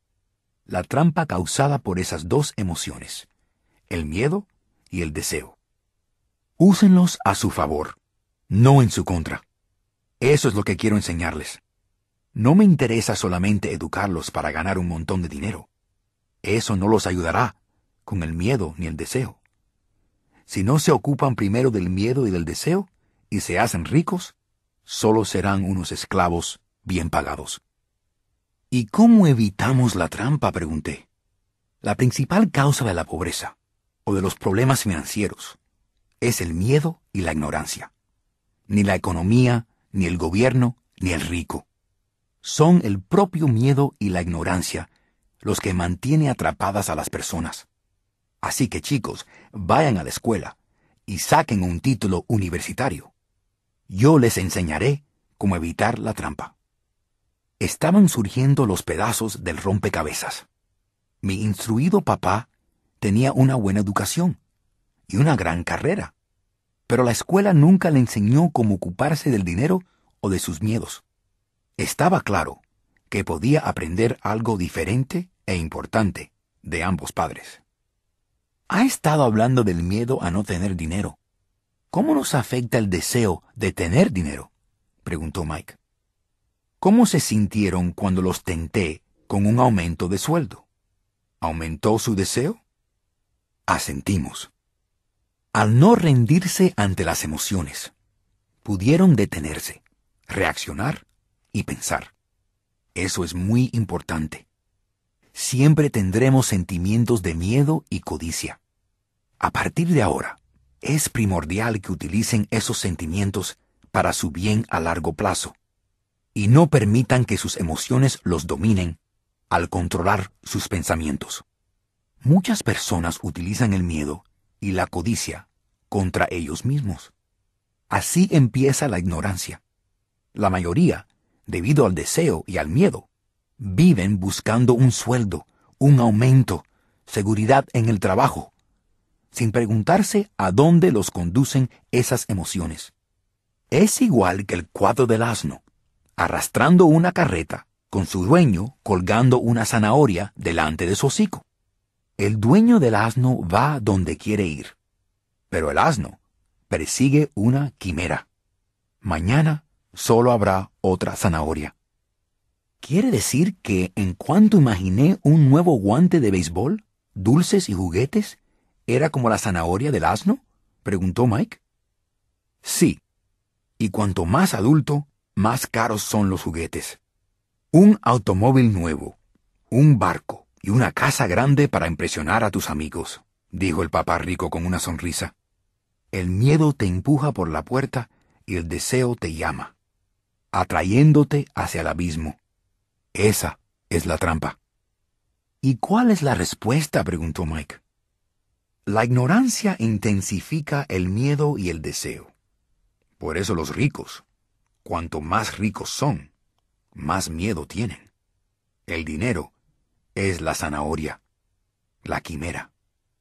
causada por esas dos emociones, el miedo y el deseo. Úsenlos a su favor, no en su contra. Eso es lo que quiero enseñarles. No me interesa solamente educarlos para ganar un montón de dinero. Eso no los ayudará con el miedo ni el deseo. Si no se ocupan primero del miedo y del deseo y se hacen ricos, solo serán unos esclavos bien pagados. ¿Y cómo evitamos la trampa?, pregunté. La principal causa de la pobreza, o de los problemas financieros, es el miedo y la ignorancia. Ni la economía, ni el gobierno, ni el rico. Son el propio miedo y la ignorancia los que mantienen atrapadas a las personas. Así que, chicos, vayan a la escuela y saquen un título universitario. Yo les enseñaré cómo evitar la trampa. Estaban surgiendo los pedazos del rompecabezas. Mi instruido papá tenía una buena educación y una gran carrera, pero la escuela nunca le enseñó cómo ocuparse del dinero o de sus miedos. Estaba claro que podía aprender algo diferente e importante de ambos padres. Ha estado hablando del miedo a no tener dinero. ¿Cómo nos afecta el deseo de tener dinero?, preguntó Mike. ¿Cómo se sintieron cuando los tenté con un aumento de sueldo? ¿Aumentó su deseo? Asentimos. Al no rendirse ante las emociones, pudieron detenerse, reaccionar y pensar. Eso es muy importante. Siempre tendremos sentimientos de miedo y codicia. A partir de ahora, es primordial que utilicen esos sentimientos para su bien a largo plazo, y no permitan que sus emociones los dominen al controlar sus pensamientos. Muchas personas utilizan el miedo y la codicia contra ellos mismos. Así empieza la ignorancia. La mayoría, debido al deseo y al miedo, viven buscando un sueldo, un aumento, seguridad en el trabajo, sin preguntarse a dónde los conducen esas emociones. Es igual que el cuadro del asno, arrastrando una carreta, con su dueño colgando una zanahoria delante de su hocico. El dueño del asno va donde quiere ir, pero el asno persigue una quimera. Mañana solo habrá otra zanahoria. ¿Quiere decir que en cuanto imaginé un nuevo guante de béisbol, dulces y juguetes, era como la zanahoria del asno?, preguntó Mike. Sí, y cuanto más adulto, más caros son los juguetes. Un automóvil nuevo, un barco y una casa grande para impresionar a tus amigos, dijo el papá rico con una sonrisa. El miedo te empuja por la puerta y el deseo te llama, atrayéndote hacia el abismo. Esa es la trampa. ¿Y cuál es la respuesta?, preguntó Mike. La ignorancia intensifica el miedo y el deseo. Por eso los ricos, cuanto más ricos son, más miedo tienen. El dinero es la zanahoria, la quimera.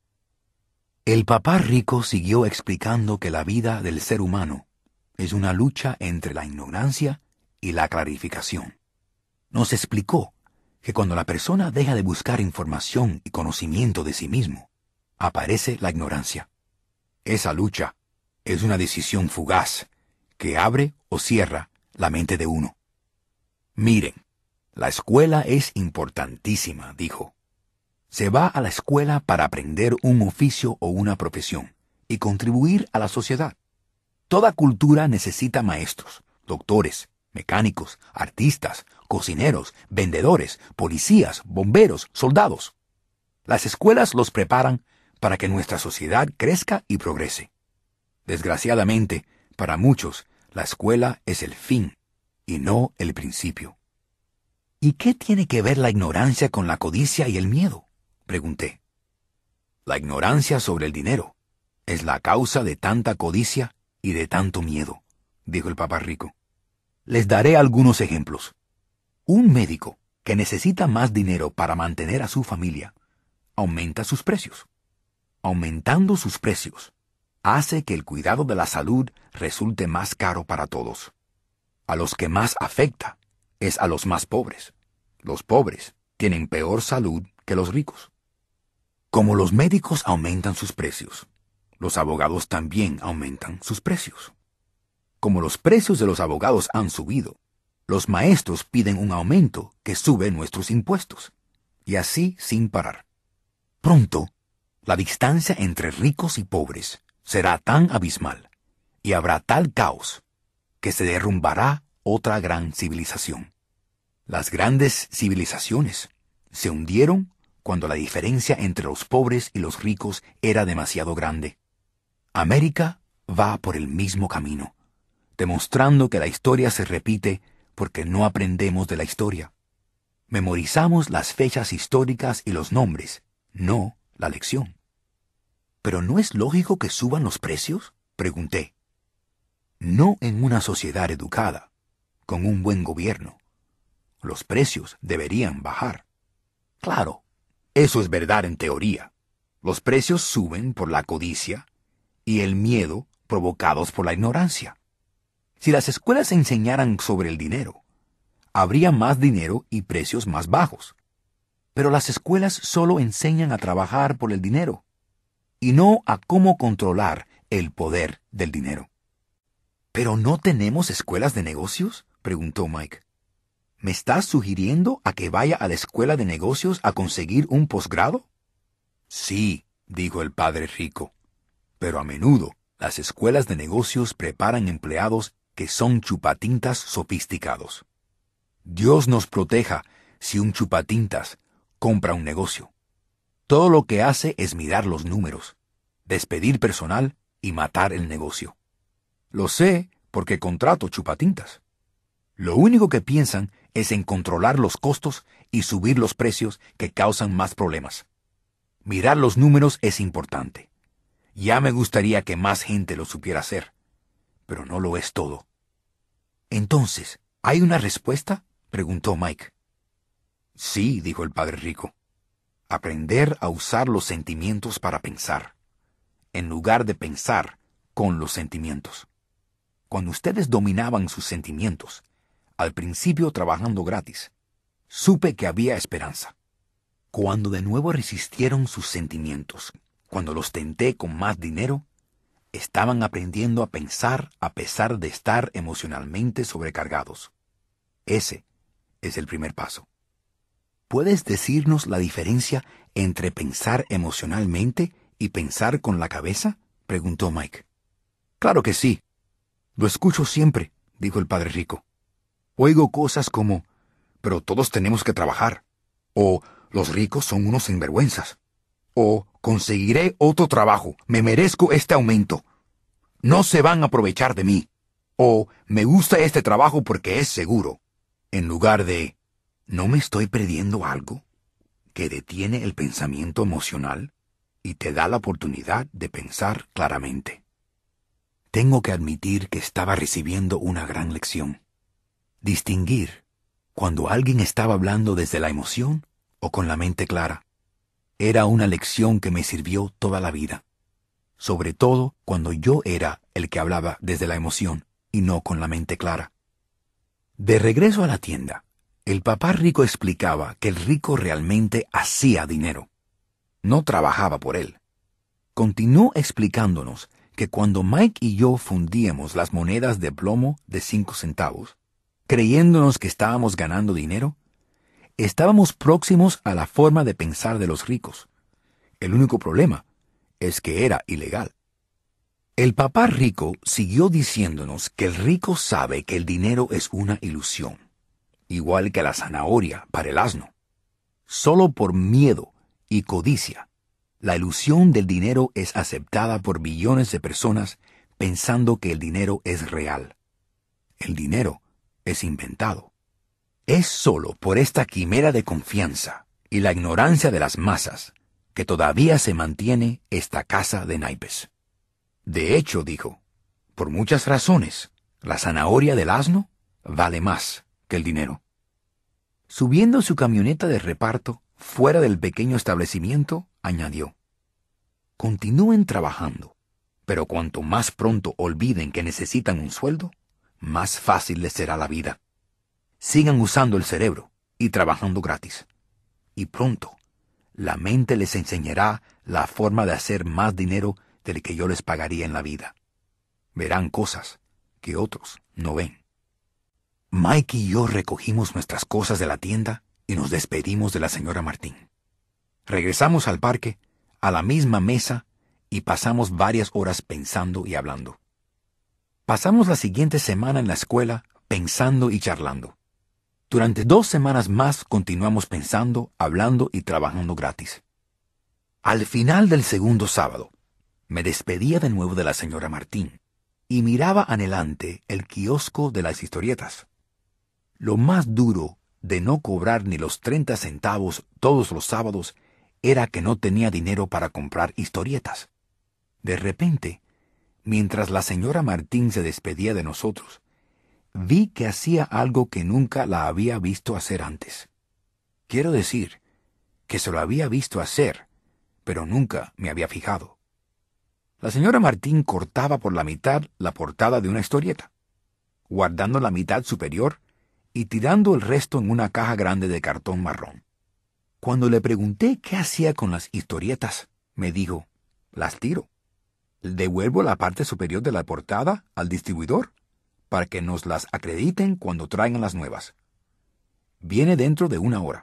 El papá rico siguió explicando que la vida del ser humano es una lucha entre la ignorancia y la clarificación. Nos explicó que cuando la persona deja de buscar información y conocimiento de sí mismo, aparece la ignorancia. Esa lucha es una decisión fugaz que abre o cierra la mente de uno. Miren, la escuela es importantísima, dijo. Se va a la escuela para aprender un oficio o una profesión y contribuir a la sociedad. Toda cultura necesita maestros, doctores, mecánicos, artistas, cocineros, vendedores, policías, bomberos, soldados. Las escuelas los preparan para que nuestra sociedad crezca y progrese. Desgraciadamente, para muchos, la escuela es el fin y no el principio. ¿Y qué tiene que ver la ignorancia con la codicia y el miedo?, pregunté. La ignorancia sobre el dinero es la causa de tanta codicia y de tanto miedo, dijo el papá rico. Les daré algunos ejemplos. Un médico que necesita más dinero para mantener a su familia aumenta sus precios. Aumentando sus precios hace que el cuidado de la salud resulte más caro para todos. A los que más afecta es a los más pobres. Los pobres tienen peor salud que los ricos. Como los médicos aumentan sus precios, los abogados también aumentan sus precios. Como los precios de los abogados han subido, Los maestros piden un aumento que sube nuestros impuestos, y así sin parar. Pronto, la distancia entre ricos y pobres será tan abismal, y habrá tal caos, que se derrumbará otra gran civilización. Las grandes civilizaciones se hundieron cuando la diferencia entre los pobres y los ricos era demasiado grande. América va por el mismo camino, demostrando que la historia se repite porque no aprendemos de la historia. Memorizamos las fechas históricas y los nombres, no la lección. ¿Pero no es lógico que suban los precios?, pregunté. No en una sociedad educada, con un buen gobierno. Los precios deberían bajar. Claro, eso es verdad en teoría. Los precios suben por la codicia y el miedo provocados por la ignorancia. Si las escuelas enseñaran sobre el dinero, habría más dinero y precios más bajos. Pero las escuelas solo enseñan a trabajar por el dinero, y no a cómo controlar el poder del dinero. ¿Pero no tenemos escuelas de negocios?, preguntó Mike. ¿Me estás sugiriendo a que vaya a la escuela de negocios a conseguir un posgrado? Sí, dijo el padre rico, pero a menudo las escuelas de negocios preparan empleados que son chupatintas sofisticados. Dios nos proteja si un chupatintas compra un negocio. Todo lo que hace es mirar los números, despedir personal y matar el negocio. Lo sé porque contrato chupatintas. Lo único que piensan es en controlar los costos y subir los precios que causan más problemas. Mirar los números es importante. Ya me gustaría que más gente lo supiera hacer, pero no lo es todo. Entonces, ¿hay una respuesta?, preguntó Mike. Sí, dijo el padre rico. Aprender a usar los sentimientos para pensar, en lugar de pensar con los sentimientos. Cuando ustedes dominaban sus sentimientos, al principio trabajando gratis, supe que había esperanza. Cuando de nuevo resistieron sus sentimientos, cuando los tenté con más dinero, estaban aprendiendo a pensar a pesar de estar emocionalmente sobrecargados. Ese es el primer paso. ¿Puedes decirnos la diferencia entre pensar emocionalmente y pensar con la cabeza?, preguntó Mike. Claro que sí. Lo escucho siempre, dijo el padre rico. Oigo cosas como, pero todos tenemos que trabajar, o los ricos son unos sinvergüenzas, o conseguiré otro trabajo, me merezco este aumento, no se van a aprovechar de mí, o me gusta este trabajo porque es seguro, en lugar de, ¿no me estoy perdiendo algo que detiene el pensamiento emocional y te da la oportunidad de pensar claramente? Tengo que admitir que estaba recibiendo una gran lección. Distinguir cuando alguien estaba hablando desde la emoción o con la mente clara. Era una lección que me sirvió toda la vida, sobre todo cuando yo era el que hablaba desde la emoción y no con la mente clara. De regreso a la tienda, el papá rico explicaba que el rico realmente hacía dinero, no trabajaba por él. Continuó explicándonos que cuando Mike y yo fundíamos las monedas de plomo de 5 centavos, creyéndonos que estábamos ganando dinero, estábamos próximos a la forma de pensar de los ricos. El único problema es que era ilegal. El papá rico siguió diciéndonos que el rico sabe que el dinero es una ilusión, igual que la zanahoria para el asno. Solo por miedo y codicia, la ilusión del dinero es aceptada por billones de personas pensando que el dinero es real. El dinero es inventado. Es solo por esta quimera de confianza y la ignorancia de las masas que todavía se mantiene esta casa de naipes. De hecho, dijo, por muchas razones, la zanahoria del asno vale más que el dinero. Subiendo su camioneta de reparto fuera del pequeño establecimiento, añadió, continúen trabajando, pero cuanto más pronto olviden que necesitan un sueldo, más fácil les será la vida. Sigan usando el cerebro y trabajando gratis. Y pronto, la mente les enseñará la forma de hacer más dinero del que yo les pagaría en la vida. Verán cosas que otros no ven. Mike y yo recogimos nuestras cosas de la tienda y nos despedimos de la señora Martín. Regresamos al parque, a la misma mesa, y pasamos varias horas pensando y hablando. Pasamos la siguiente semana en la escuela pensando y charlando. Durante 2 semanas más continuamos pensando, hablando y trabajando gratis. Al final del segundo sábado, me despedía de nuevo de la señora Martín y miraba adelante el kiosco de las historietas. Lo más duro de no cobrar ni los 30 centavos todos los sábados era que no tenía dinero para comprar historietas. De repente, mientras la señora Martín se despedía de nosotros, vi que hacía algo que nunca la había visto hacer antes. Quiero decir, que se lo había visto hacer, pero nunca me había fijado. La señora Martín cortaba por la mitad la portada de una historieta, guardando la mitad superior y tirando el resto en una caja grande de cartón marrón. Cuando le pregunté qué hacía con las historietas, me dijo, las tiro. Devuelvo la parte superior de la portada al distribuidor para que nos las acrediten cuando traigan las nuevas. Viene dentro de 1 hora.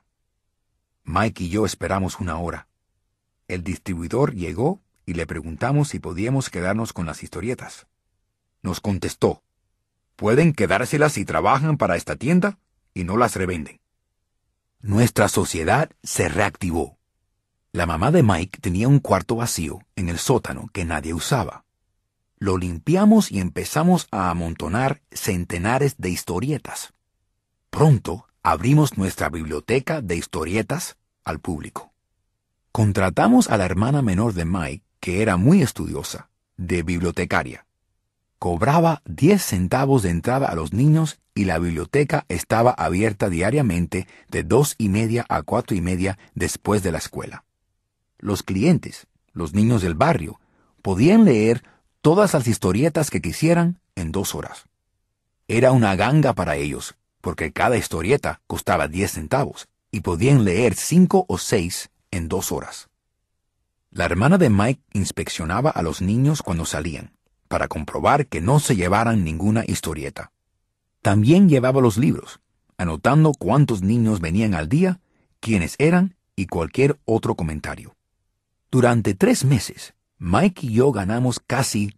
Mike y yo esperamos 1 hora. El distribuidor llegó y le preguntamos si podíamos quedarnos con las historietas. Nos contestó, pueden quedárselas si trabajan para esta tienda y no las revenden. Nuestra sociedad se reactivó. La mamá de Mike tenía un cuarto vacío en el sótano que nadie usaba. Lo limpiamos y empezamos a amontonar centenares de historietas. Pronto abrimos nuestra biblioteca de historietas al público. Contratamos a la hermana menor de Mike, que era muy estudiosa, de bibliotecaria. Cobraba 10 centavos de entrada a los niños y la biblioteca estaba abierta diariamente de 2:30 a 4:30 después de la escuela. Los clientes, los niños del barrio, podían leer todas las historietas que quisieran en 2 horas. Era una ganga para ellos, porque cada historieta costaba 10 centavos y podían leer 5 o 6 en 2 horas. La hermana de Mike inspeccionaba a los niños cuando salían, para comprobar que no se llevaran ninguna historieta. También llevaba los libros, anotando cuántos niños venían al día, quiénes eran y cualquier otro comentario. Durante 3 meses, Mike y yo ganamos casi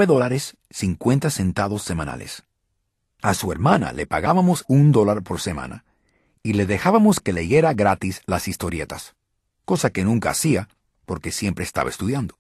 $9.50 semanales. A su hermana le pagábamos $1 por semana y le dejábamos que leyera gratis las historietas, cosa que nunca hacía porque siempre estaba estudiando.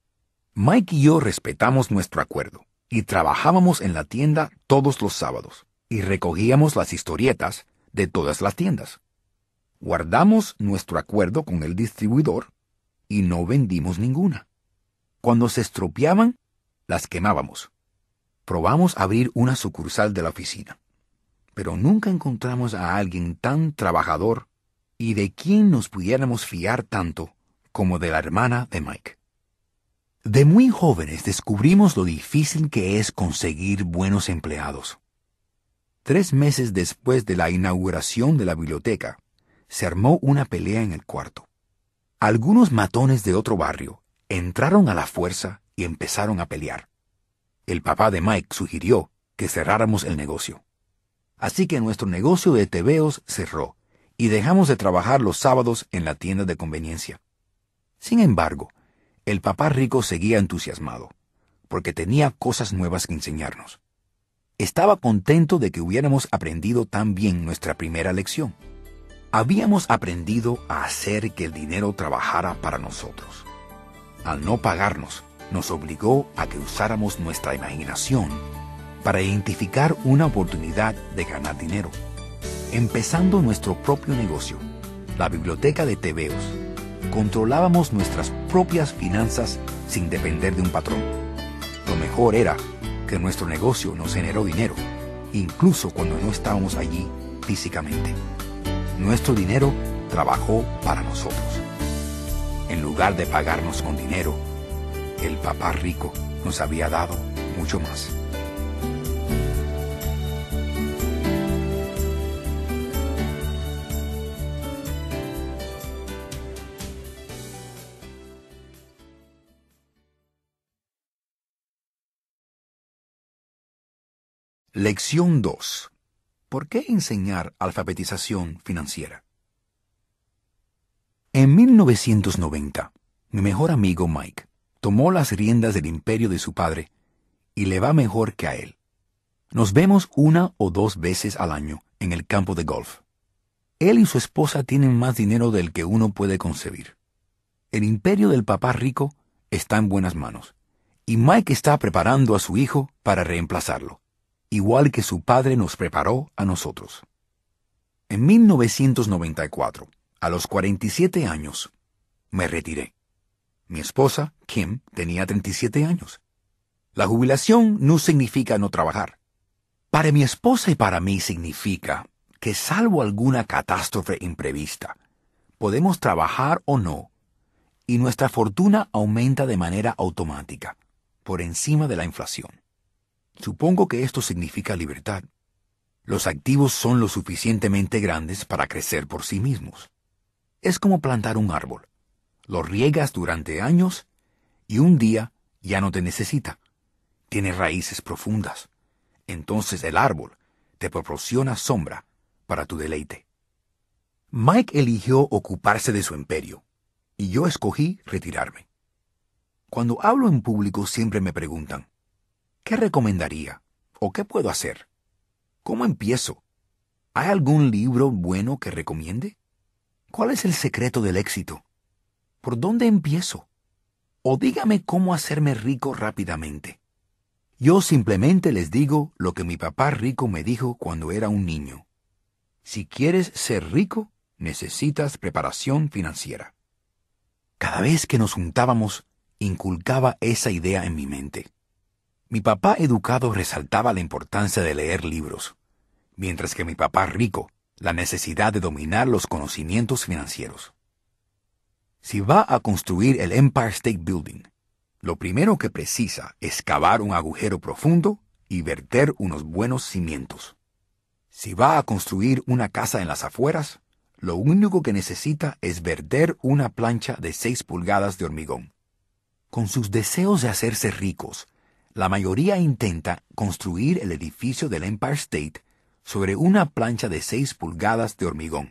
Mike y yo respetamos nuestro acuerdo y trabajábamos en la tienda todos los sábados y recogíamos las historietas de todas las tiendas. Guardamos nuestro acuerdo con el distribuidor y no vendimos ninguna. Cuando se estropeaban, las quemábamos. Probamos abrir una sucursal de la oficina, pero nunca encontramos a alguien tan trabajador y de quien nos pudiéramos fiar tanto como de la hermana de Mike. De muy jóvenes descubrimos lo difícil que es conseguir buenos empleados. 3 meses después de la inauguración de la biblioteca, se armó una pelea en el cuarto. Algunos matones de otro barrio entraron a la fuerza y empezaron a pelear. El papá de Mike sugirió que cerráramos el negocio. Así que nuestro negocio de tebeos cerró y dejamos de trabajar los sábados en la tienda de conveniencia. Sin embargo, el papá rico seguía entusiasmado, porque tenía cosas nuevas que enseñarnos. Estaba contento de que hubiéramos aprendido tan bien nuestra primera lección. Habíamos aprendido a hacer que el dinero trabajara para nosotros. Al no pagarnos, nos obligó a que usáramos nuestra imaginación para identificar una oportunidad de ganar dinero. Empezando nuestro propio negocio, la biblioteca de tebeos, controlábamos nuestras propias finanzas sin depender de un patrón. Lo mejor era que nuestro negocio nos generó dinero, incluso cuando no estábamos allí físicamente. Nuestro dinero trabajó para nosotros. En lugar de pagarnos con dinero, el papá rico nos había dado mucho más. Lección 2. ¿Por qué enseñar alfabetización financiera? En 1990, mi mejor amigo Mike tomó las riendas del imperio de su padre y le va mejor que a él. Nos vemos 1 o 2 veces al año en el campo de golf. Él y su esposa tienen más dinero del que uno puede concebir. El imperio del papá rico está en buenas manos, y Mike está preparando a su hijo para reemplazarlo, igual que su padre nos preparó a nosotros. En 1994, a los 47 años, me retiré. Mi esposa, Kim, tenía 37 años. La jubilación no significa no trabajar. Para mi esposa y para mí significa que salvo alguna catástrofe imprevista, podemos trabajar o no, y nuestra fortuna aumenta de manera automática, por encima de la inflación. Supongo que esto significa libertad. Los activos son lo suficientemente grandes para crecer por sí mismos. Es como plantar un árbol. Lo riegas durante años y un día ya no te necesita. Tiene raíces profundas. Entonces el árbol te proporciona sombra para tu deleite. Mike eligió ocuparse de su imperio y yo escogí retirarme. Cuando hablo en público siempre me preguntan, ¿qué recomendaría? ¿O qué puedo hacer? ¿Cómo empiezo? ¿Hay algún libro bueno que recomiende? ¿Cuál es el secreto del éxito? ¿Por dónde empiezo? O dígame cómo hacerme rico rápidamente. Yo simplemente les digo lo que mi papá rico me dijo cuando era un niño. Si quieres ser rico, necesitas preparación financiera. Cada vez que nos juntábamos, inculcaba esa idea en mi mente. Mi papá educado resaltaba la importancia de leer libros, mientras que mi papá rico, la necesidad de dominar los conocimientos financieros. Si va a construir el Empire State Building, lo primero que precisa es cavar un agujero profundo y verter unos buenos cimientos. Si va a construir una casa en las afueras, lo único que necesita es verter una plancha de 6 pulgadas de hormigón. Con sus deseos de hacerse ricos, la mayoría intenta construir el edificio del Empire State sobre una plancha de 6 pulgadas de hormigón.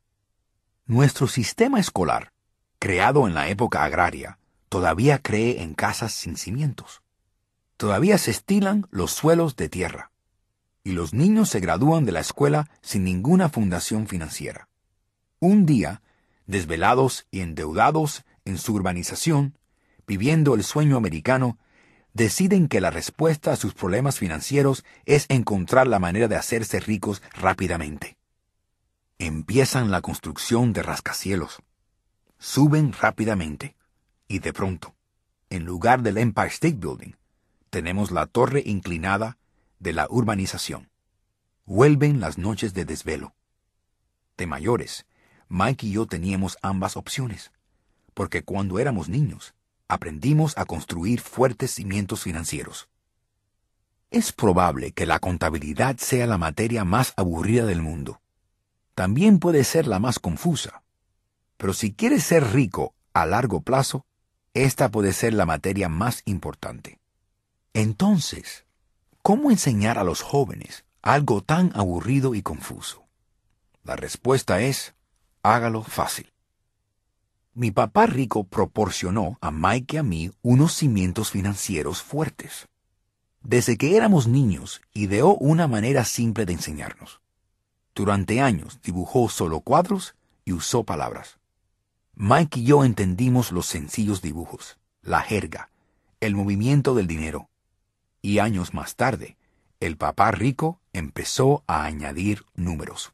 Nuestro sistema escolar, creado en la época agraria, todavía cree en casas sin cimientos. Todavía se estilan los suelos de tierra, y los niños se gradúan de la escuela sin ninguna fundación financiera. Un día, desvelados y endeudados en su urbanización, viviendo el sueño americano, deciden que la respuesta a sus problemas financieros es encontrar la manera de hacerse ricos rápidamente. Empiezan la construcción de rascacielos. Suben rápidamente. Y de pronto, en lugar del Empire State Building, tenemos la torre inclinada de la urbanización. Vuelven las noches de desvelo. De mayores, Mike y yo teníamos ambas opciones, porque cuando éramos niños, aprendimos a construir fuertes cimientos financieros. Es probable que la contabilidad sea la materia más aburrida del mundo. También puede ser la más confusa. Pero si quieres ser rico a largo plazo, esta puede ser la materia más importante. Entonces, ¿cómo enseñar a los jóvenes algo tan aburrido y confuso? La respuesta es, hágalo fácil. Mi papá rico proporcionó a Mike y a mí unos cimientos financieros fuertes. Desde que éramos niños, ideó una manera simple de enseñarnos. Durante años dibujó solo cuadros y usó palabras. Mike y yo entendimos los sencillos dibujos, la jerga, el movimiento del dinero. Y años más tarde, el papá rico empezó a añadir números.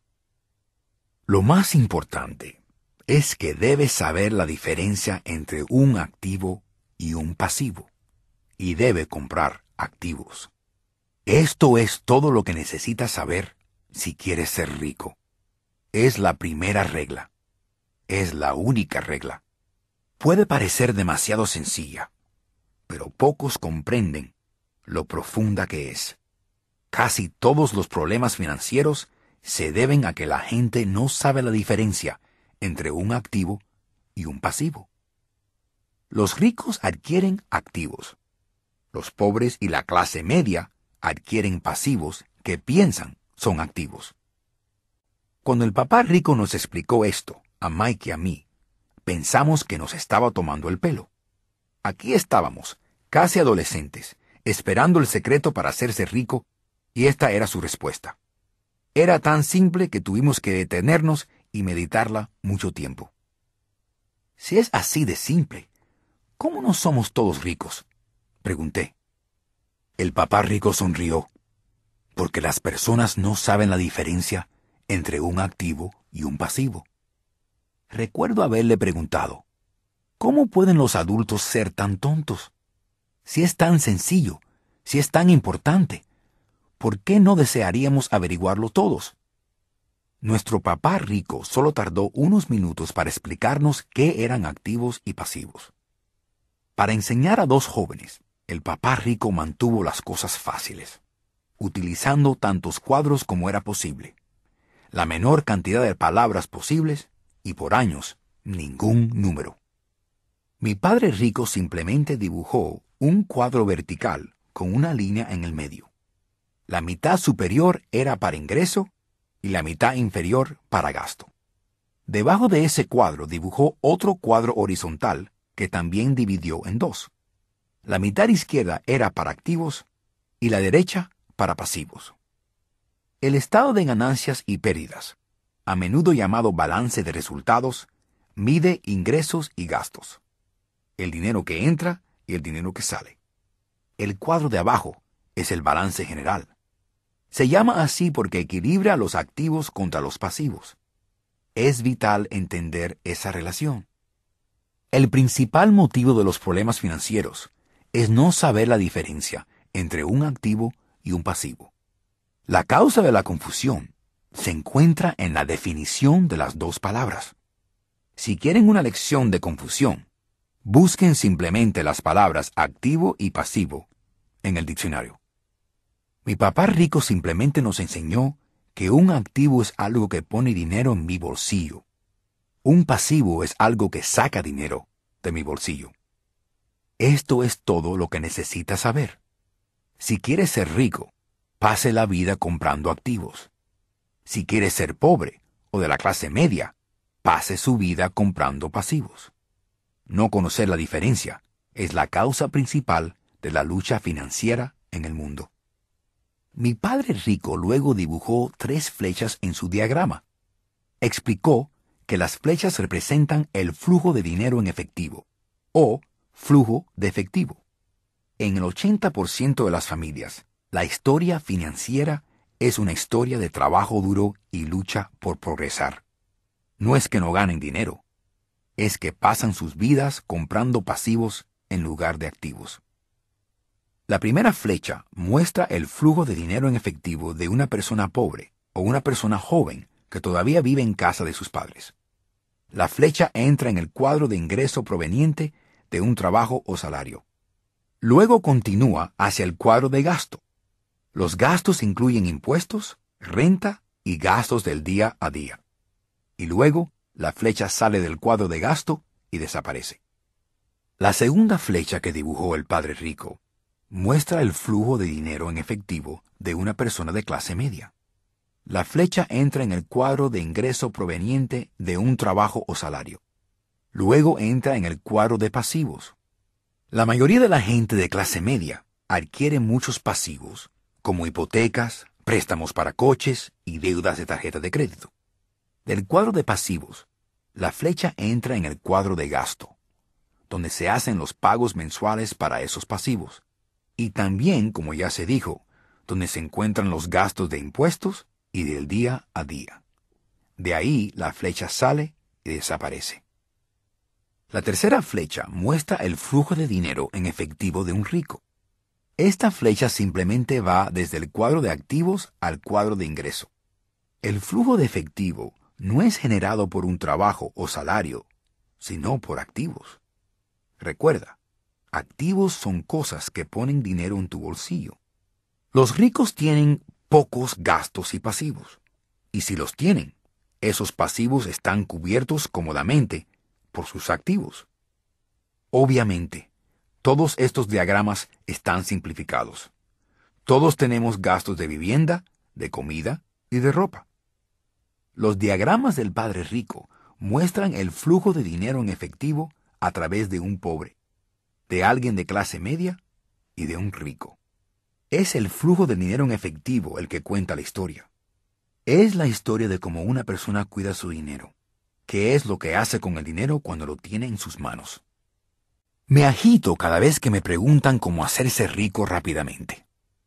Lo más importante es que debes saber la diferencia entre un activo y un pasivo, y debe comprar activos. Esto es todo lo que necesitas saber si quieres ser rico. Es la primera regla. Es la única regla. Puede parecer demasiado sencilla, pero pocos comprenden lo profunda que es. Casi todos los problemas financieros se deben a que la gente no sabe la diferencia entre un activo y un pasivo. Los ricos adquieren activos. Los pobres y la clase media adquieren pasivos que piensan son activos. Cuando el papá rico nos explicó esto, a Mike y a mí, pensamos que nos estaba tomando el pelo. Aquí estábamos, casi adolescentes, esperando el secreto para hacerse rico, y esta era su respuesta. Era tan simple que tuvimos que detenernos y meditarla mucho tiempo. Si es así de simple, ¿cómo no somos todos ricos?, pregunté. El papá rico sonrió, porque las personas no saben la diferencia entre un activo y un pasivo. Recuerdo haberle preguntado, ¿cómo pueden los adultos ser tan tontos? Si es tan sencillo, si es tan importante, ¿por qué no desearíamos averiguarlo todos? Nuestro papá rico solo tardó unos minutos para explicarnos qué eran activos y pasivos. Para enseñar a dos jóvenes, el papá rico mantuvo las cosas fáciles, utilizando tantos cuadros como era posible, la menor cantidad de palabras posibles y por años ningún número. Mi padre rico simplemente dibujó un cuadro vertical con una línea en el medio. La mitad superior era para ingreso y la mitad inferior para gasto. Debajo de ese cuadro dibujó otro cuadro horizontal que también dividió en dos. La mitad izquierda era para activos y la derecha para pasivos. El estado de ganancias y pérdidas, a menudo llamado balance de resultados, mide ingresos y gastos, el dinero que entra y el dinero que sale. El cuadro de abajo es el balance general. Se llama así porque equilibra los activos contra los pasivos. Es vital entender esa relación. El principal motivo de los problemas financieros es no saber la diferencia entre un activo y un pasivo. La causa de la confusión se encuentra en la definición de las dos palabras. Si quieren una lección de confusión, busquen simplemente las palabras activo y pasivo en el diccionario. Mi papá rico simplemente nos enseñó que un activo es algo que pone dinero en mi bolsillo. Un pasivo es algo que saca dinero de mi bolsillo. Esto es todo lo que necesitas saber. Si quieres ser rico, pase la vida comprando activos. Si quieres ser pobre o de la clase media, pase su vida comprando pasivos. No conocer la diferencia es la causa principal de la lucha financiera en el mundo. Mi padre rico luego dibujó 3 flechas en su diagrama. Explicó que las flechas representan el flujo de dinero en efectivo, o flujo de efectivo. En el 80% de las familias, la historia financiera es una historia de trabajo duro y lucha por progresar. No es que no ganen dinero, es que pasan sus vidas comprando pasivos en lugar de activos. La primera flecha muestra el flujo de dinero en efectivo de una persona pobre o una persona joven que todavía vive en casa de sus padres. La flecha entra en el cuadro de ingreso proveniente de un trabajo o salario. Luego continúa hacia el cuadro de gasto. Los gastos incluyen impuestos, renta y gastos del día a día. Y luego, la flecha sale del cuadro de gasto y desaparece. La segunda flecha que dibujó el padre rico muestra el flujo de dinero en efectivo de una persona de clase media. La flecha entra en el cuadro de ingreso proveniente de un trabajo o salario. Luego entra en el cuadro de pasivos. La mayoría de la gente de clase media adquiere muchos pasivos, como hipotecas, préstamos para coches y deudas de tarjeta de crédito. Del cuadro de pasivos, la flecha entra en el cuadro de gasto, donde se hacen los pagos mensuales para esos pasivos, y también, como ya se dijo, donde se encuentran los gastos de impuestos y del día a día. De ahí la flecha sale y desaparece. La tercera flecha muestra el flujo de dinero en efectivo de un rico. Esta flecha simplemente va desde el cuadro de activos al cuadro de ingreso. El flujo de efectivo no es generado por un trabajo o salario, sino por activos. Recuerda, activos son cosas que ponen dinero en tu bolsillo. Los ricos tienen pocos gastos y pasivos, y si los tienen, esos pasivos están cubiertos cómodamente por sus activos. Obviamente, todos estos diagramas están simplificados. Todos tenemos gastos de vivienda, de comida, y de ropa. Los diagramas del padre rico muestran el flujo de dinero en efectivo a través de un pobre, de alguien de clase media y de un rico. Es el flujo de dinero en efectivo el que cuenta la historia. Es la historia de cómo una persona cuida su dinero, qué es lo que hace con el dinero cuando lo tiene en sus manos. Me agito cada vez que me preguntan cómo hacerse rico rápidamente.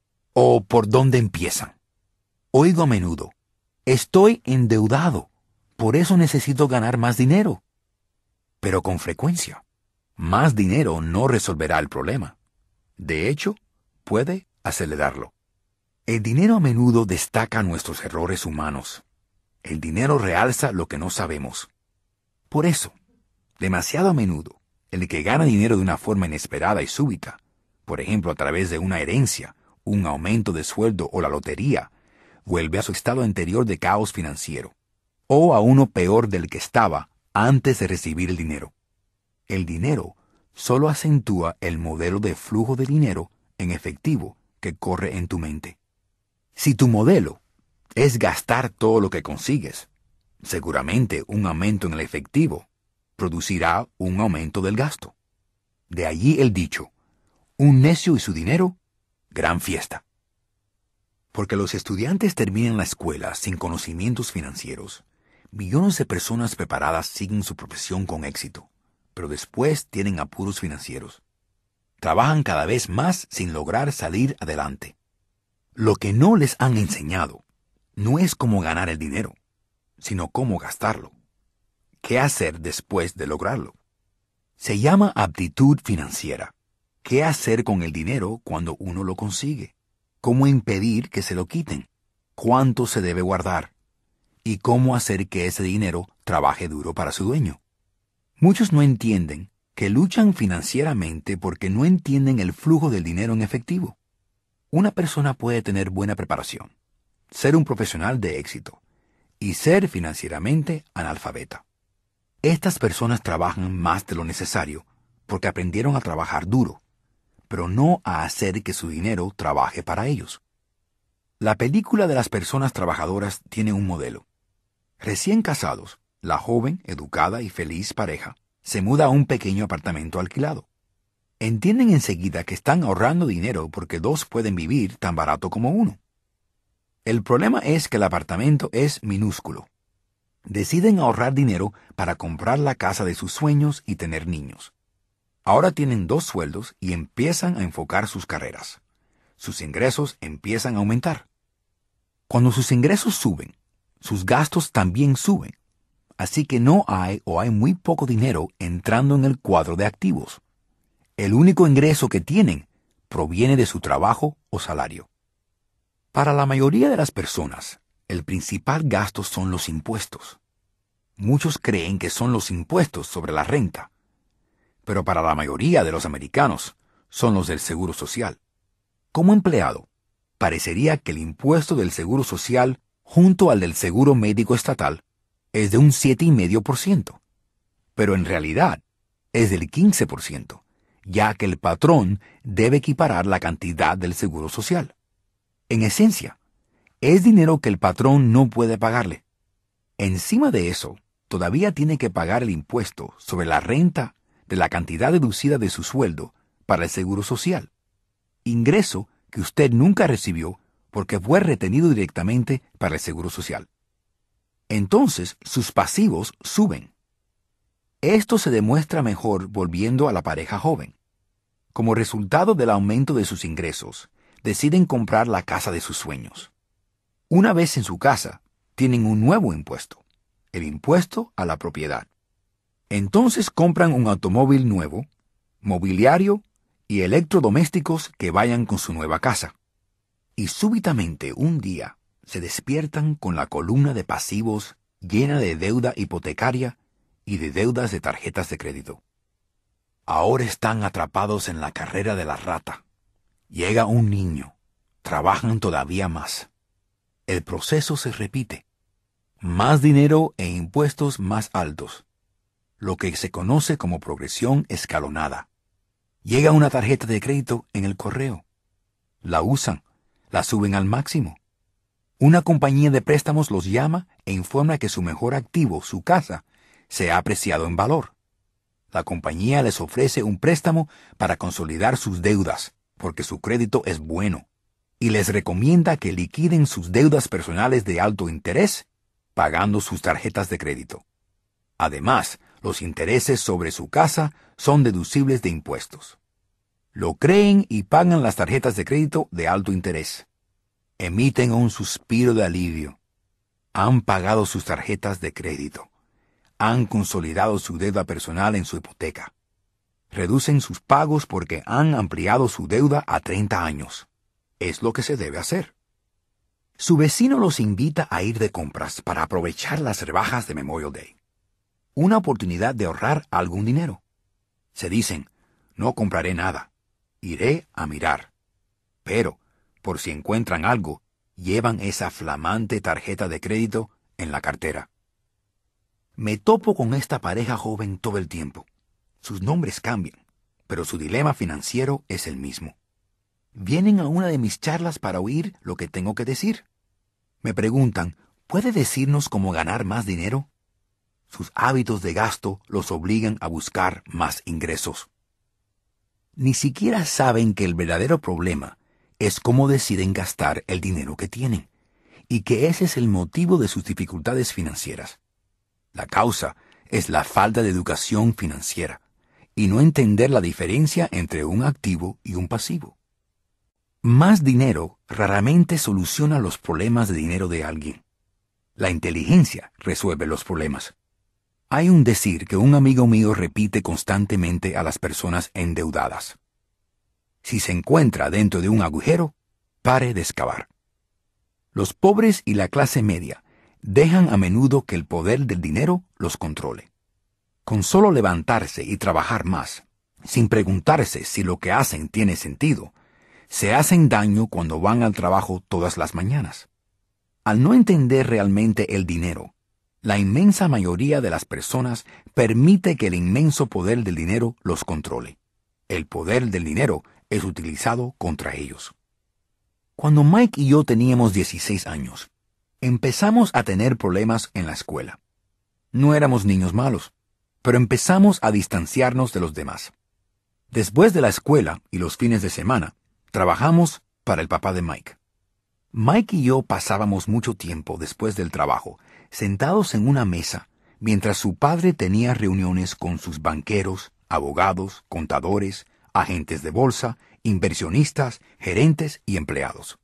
O por dónde empiezan. Oigo a menudo, estoy endeudado, por eso necesito ganar más dinero. Pero con frecuencia, más dinero no resolverá el problema. De hecho, puede acelerarlo. El dinero a menudo destaca nuestros errores humanos. El dinero realza lo que no sabemos. Por eso, demasiado a menudo, el que gana dinero de una forma inesperada y súbita, por ejemplo a través de una herencia, un aumento de sueldo o la lotería, vuelve a su estado anterior de caos financiero, o a uno peor del que estaba antes de recibir el dinero. El dinero solo acentúa el modelo de flujo de dinero en efectivo que corre en tu mente. Si tu modelo es gastar todo lo que consigues, seguramente un aumento en el efectivo producirá un aumento del gasto. De allí el dicho, un necio y su dinero, gran fiesta. Porque los estudiantes terminan la escuela sin conocimientos financieros, millones de personas preparadas siguen su profesión con éxito, pero después tienen apuros financieros. Trabajan cada vez más sin lograr salir adelante. Lo que no les han enseñado no es cómo ganar el dinero, sino cómo gastarlo. ¿Qué hacer después de lograrlo? Se llama aptitud financiera. ¿Qué hacer con el dinero cuando uno lo consigue? ¿Cómo impedir que se lo quiten? ¿Cuánto se debe guardar? ¿Y cómo hacer que ese dinero trabaje duro para su dueño? Muchos no entienden que luchan financieramente porque no entienden el flujo del dinero en efectivo. Una persona puede tener buena preparación, ser un profesional de éxito y ser financieramente analfabeta. Estas personas trabajan más de lo necesario porque aprendieron a trabajar duro, pero no a hacer que su dinero trabaje para ellos. La película de las personas trabajadoras tiene un modelo. Recién casados, la joven, educada y feliz pareja se muda a un pequeño apartamento alquilado. Entienden enseguida que están ahorrando dinero porque dos pueden vivir tan barato como uno. El problema es que el apartamento es minúsculo. Deciden ahorrar dinero para comprar la casa de sus sueños y tener niños. Ahora tienen 2 sueldos y empiezan a enfocar sus carreras. Sus ingresos empiezan a aumentar. Cuando sus ingresos suben, sus gastos también suben. Así que no hay o hay muy poco dinero entrando en el cuadro de activos. El único ingreso que tienen proviene de su trabajo o salario. Para la mayoría de las personas, el principal gasto son los impuestos. Muchos creen que son los impuestos sobre la renta, pero para la mayoría de los americanos son los del Seguro Social. Como empleado, parecería que el impuesto del Seguro Social junto al del Seguro Médico Estatal es de un 7,5%, pero en realidad es del 15%. Ya que el patrón debe equiparar la cantidad del seguro social. En esencia, es dinero que el patrón no puede pagarle. Encima de eso, todavía tiene que pagar el impuesto sobre la renta de la cantidad deducida de su sueldo para el seguro social, ingreso que usted nunca recibió porque fue retenido directamente para el seguro social. Entonces, sus pasivos suben. Esto se demuestra mejor volviendo a la pareja joven. Como resultado del aumento de sus ingresos, deciden comprar la casa de sus sueños. Una vez en su casa, tienen un nuevo impuesto, el impuesto a la propiedad. Entonces compran un automóvil nuevo, mobiliario y electrodomésticos que vayan con su nueva casa. Y súbitamente un día se despiertan con la columna de pasivos llena de deuda hipotecaria y de deudas de tarjetas de crédito. Ahora están atrapados en la carrera de la rata. Llega un niño. Trabajan todavía más. El proceso se repite. Más dinero e impuestos más altos. Lo que se conoce como progresión escalonada. Llega una tarjeta de crédito en el correo. La usan. La suben al máximo. Una compañía de préstamos los llama e informa que su mejor activo, su casa, se ha apreciado en valor. La compañía les ofrece un préstamo para consolidar sus deudas, porque su crédito es bueno, y les recomienda que liquiden sus deudas personales de alto interés, pagando sus tarjetas de crédito. Además, los intereses sobre su casa son deducibles de impuestos. Lo creen y pagan las tarjetas de crédito de alto interés. Emiten un suspiro de alivio. Han pagado sus tarjetas de crédito. Han consolidado su deuda personal en su hipoteca. Reducen sus pagos porque han ampliado su deuda a 30 años. Es lo que se debe hacer. Su vecino los invita a ir de compras para aprovechar las rebajas de Memorial Day. Una oportunidad de ahorrar algún dinero. Se dicen, no compraré nada. Iré a mirar. Pero, por si encuentran algo, llevan esa flamante tarjeta de crédito en la cartera. Me topo con esta pareja joven todo el tiempo. Sus nombres cambian, pero su dilema financiero es el mismo. Vienen a una de mis charlas para oír lo que tengo que decir. Me preguntan, ¿puede decirnos cómo ganar más dinero? Sus hábitos de gasto los obligan a buscar más ingresos. Ni siquiera saben que el verdadero problema es cómo deciden gastar el dinero que tienen, y que ese es el motivo de sus dificultades financieras. La causa es la falta de educación financiera, y no entender la diferencia entre un activo y un pasivo. Más dinero raramente soluciona los problemas de dinero de alguien. La inteligencia resuelve los problemas. Hay un decir que un amigo mío repite constantemente a las personas endeudadas. Si se encuentra dentro de un agujero, pare de excavar. Los pobres y la clase media dejan a menudo que el poder del dinero los controle. Con solo levantarse y trabajar más, sin preguntarse si lo que hacen tiene sentido, se hacen daño cuando van al trabajo todas las mañanas. Al no entender realmente el dinero, la inmensa mayoría de las personas permite que el inmenso poder del dinero los controle. El poder del dinero es utilizado contra ellos. Cuando Mike y yo teníamos 16 años, empezamos a tener problemas en la escuela. No éramos niños malos, pero empezamos a distanciarnos de los demás. Después de la escuela y los fines de semana, trabajamos para el papá de Mike. Mike y yo pasábamos mucho tiempo después del trabajo, sentados en una mesa, mientras su padre tenía reuniones con sus banqueros, abogados, contadores, agentes de bolsa, inversionistas, gerentes y empleados.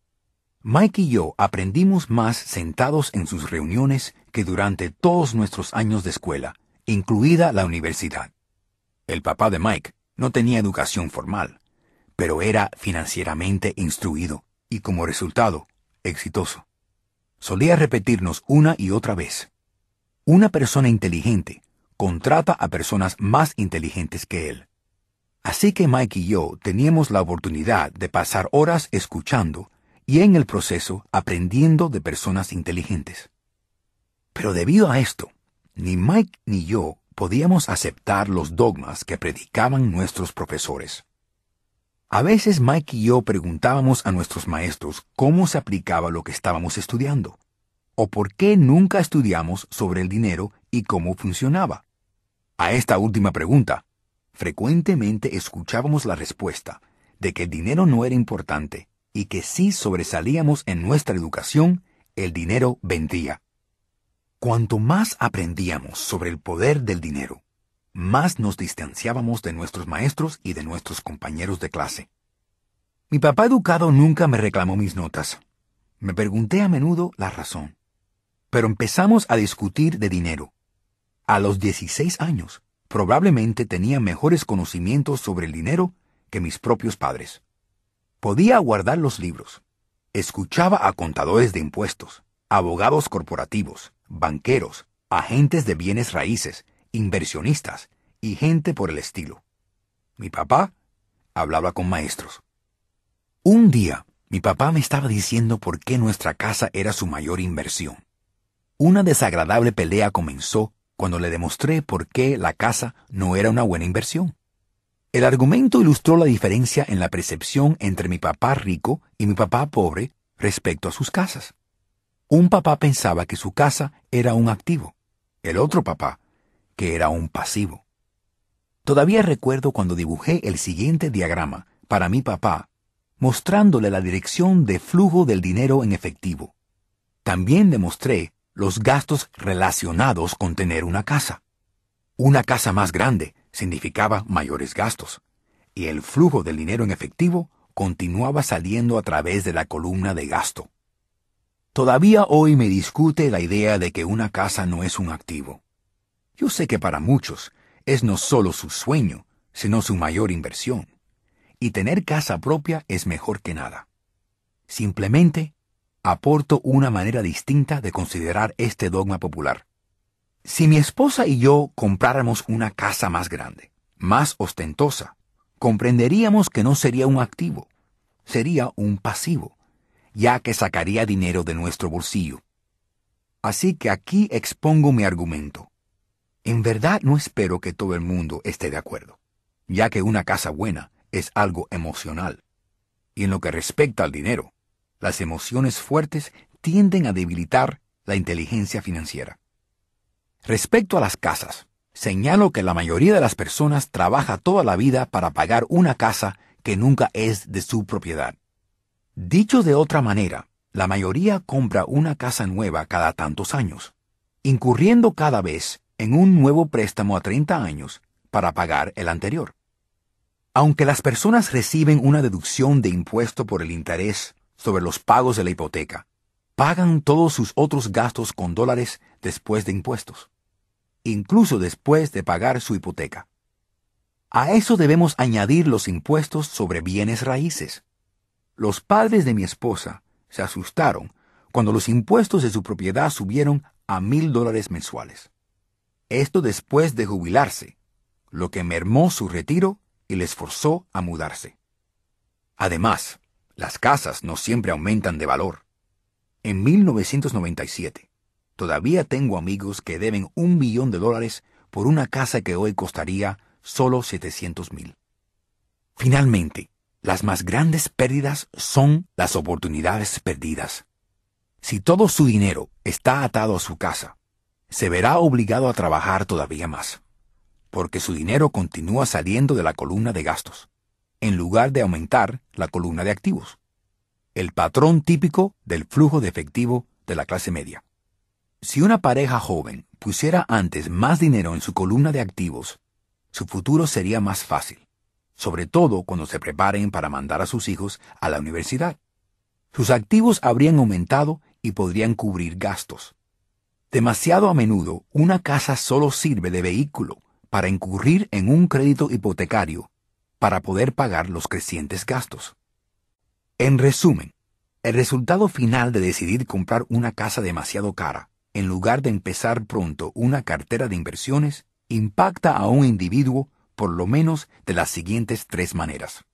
Mike y yo aprendimos más sentados en sus reuniones que durante todos nuestros años de escuela, incluida la universidad. El papá de Mike no tenía educación formal, pero era financieramente instruido y, como resultado, exitoso. Solía repetirnos una y otra vez: una persona inteligente contrata a personas más inteligentes que él. Así que Mike y yo teníamos la oportunidad de pasar horas escuchando y en el proceso aprendiendo de personas inteligentes. Pero debido a esto, ni Mike ni yo podíamos aceptar los dogmas que predicaban nuestros profesores. A veces Mike y yo preguntábamos a nuestros maestros cómo se aplicaba lo que estábamos estudiando, o por qué nunca estudiamos sobre el dinero y cómo funcionaba. A esta última pregunta, frecuentemente escuchábamos la respuesta de que el dinero no era importante y que si sobresalíamos en nuestra educación, el dinero vendría. Cuanto más aprendíamos sobre el poder del dinero, más nos distanciábamos de nuestros maestros y de nuestros compañeros de clase. Mi papá educado nunca me reclamó mis notas. Me pregunté a menudo la razón. Pero empezamos a discutir de dinero. A los 16 años, probablemente tenía mejores conocimientos sobre el dinero que mis propios padres. Podía guardar los libros. Escuchaba a contadores de impuestos, abogados corporativos, banqueros, agentes de bienes raíces, inversionistas y gente por el estilo. Mi papá hablaba con maestros. Un día, mi papá me estaba diciendo por qué nuestra casa era su mayor inversión. Una desagradable pelea comenzó cuando le demostré por qué la casa no era una buena inversión. El argumento ilustró la diferencia en la percepción entre mi papá rico y mi papá pobre respecto a sus casas. Un papá pensaba que su casa era un activo, el otro papá que era un pasivo. Todavía recuerdo cuando dibujé el siguiente diagrama para mi papá, mostrándole la dirección de flujo del dinero en efectivo. También le mostré los gastos relacionados con tener una casa. Una casa más grande significaba mayores gastos, y el flujo del dinero en efectivo continuaba saliendo a través de la columna de gasto. Todavía hoy me discute la idea de que una casa no es un activo. Yo sé que para muchos es no solo su sueño, sino su mayor inversión. Y tener casa propia es mejor que nada. Simplemente aporto una manera distinta de considerar este dogma popular. Si mi esposa y yo compráramos una casa más grande, más ostentosa, comprenderíamos que no sería un activo, sería un pasivo, ya que sacaría dinero de nuestro bolsillo. Así que aquí expongo mi argumento. En verdad no espero que todo el mundo esté de acuerdo, ya que una casa buena es algo emocional. Y en lo que respecta al dinero, las emociones fuertes tienden a debilitar la inteligencia financiera. Respecto a las casas, señalo que la mayoría de las personas trabaja toda la vida para pagar una casa que nunca es de su propiedad. Dicho de otra manera, la mayoría compra una casa nueva cada tantos años, incurriendo cada vez en un nuevo préstamo a 30 años para pagar el anterior. Aunque las personas reciben una deducción de impuesto por el interés sobre los pagos de la hipoteca, pagan todos sus otros gastos con dólares después de impuestos, incluso después de pagar su hipoteca. A eso debemos añadir los impuestos sobre bienes raíces. Los padres de mi esposa se asustaron cuando los impuestos de su propiedad subieron a $1,000 mensuales. Esto después de jubilarse, lo que mermó su retiro y les forzó a mudarse. Además, las casas no siempre aumentan de valor. En 1997, todavía tengo amigos que deben $1 millón por una casa que hoy costaría solo $700,000. Finalmente, las más grandes pérdidas son las oportunidades perdidas. Si todo su dinero está atado a su casa, se verá obligado a trabajar todavía más, porque su dinero continúa saliendo de la columna de gastos, en lugar de aumentar la columna de activos. El patrón típico del flujo de efectivo de la clase media. Si una pareja joven pusiera antes más dinero en su columna de activos, su futuro sería más fácil, sobre todo cuando se preparen para mandar a sus hijos a la universidad. Sus activos habrían aumentado y podrían cubrir gastos. Demasiado a menudo, una casa solo sirve de vehículo para incurrir en un crédito hipotecario para poder pagar los crecientes gastos. En resumen, el resultado final de decidir comprar una casa demasiado cara, en lugar de empezar pronto una cartera de inversiones, impacta a un individuo por lo menos de las siguientes 3 maneras.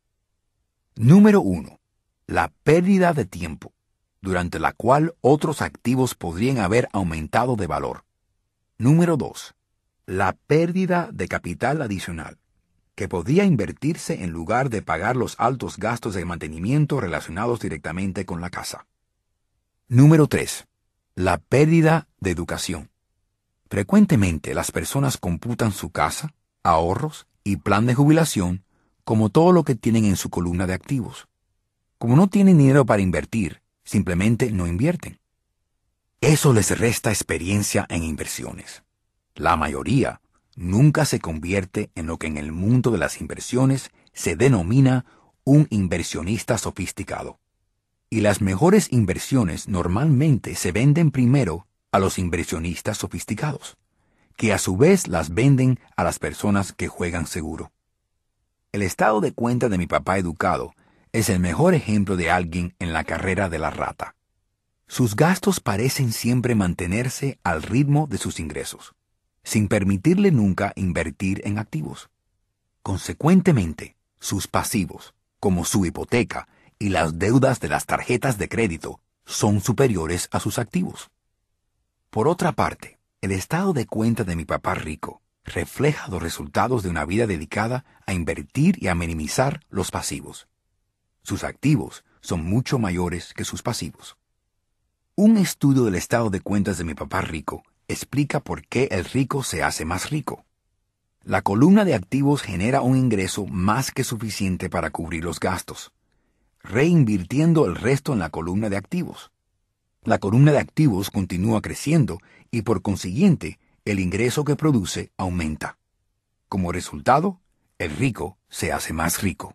Número 1. La pérdida de tiempo, durante la cual otros activos podrían haber aumentado de valor. Número 2. La pérdida de capital adicional, que podía invertirse en lugar de pagar los altos gastos de mantenimiento relacionados directamente con la casa. Número 3. La pérdida de educación. Frecuentemente las personas computan su casa, ahorros y plan de jubilación como todo lo que tienen en su columna de activos. Como no tienen dinero para invertir, simplemente no invierten. Eso les resta experiencia en inversiones. La mayoría nunca se convierte en lo que en el mundo de las inversiones se denomina un inversionista sofisticado. Y las mejores inversiones normalmente se venden primero a los inversionistas sofisticados, que a su vez las venden a las personas que juegan seguro. El estado de cuenta de mi papá educado es el mejor ejemplo de alguien en la carrera de la rata. Sus gastos parecen siempre mantenerse al ritmo de sus ingresos, sin permitirle nunca invertir en activos. Consecuentemente, sus pasivos, como su hipoteca y las deudas de las tarjetas de crédito, son superiores a sus activos. Por otra parte, el estado de cuenta de mi papá rico refleja los resultados de una vida dedicada a invertir y a minimizar los pasivos. Sus activos son mucho mayores que sus pasivos. Un estudio del estado de cuentas de mi papá rico explica por qué el rico se hace más rico. La columna de activos genera un ingreso más que suficiente para cubrir los gastos, reinvirtiendo el resto en la columna de activos. La columna de activos continúa creciendo y por consiguiente el ingreso que produce aumenta. Como resultado, el rico se hace más rico.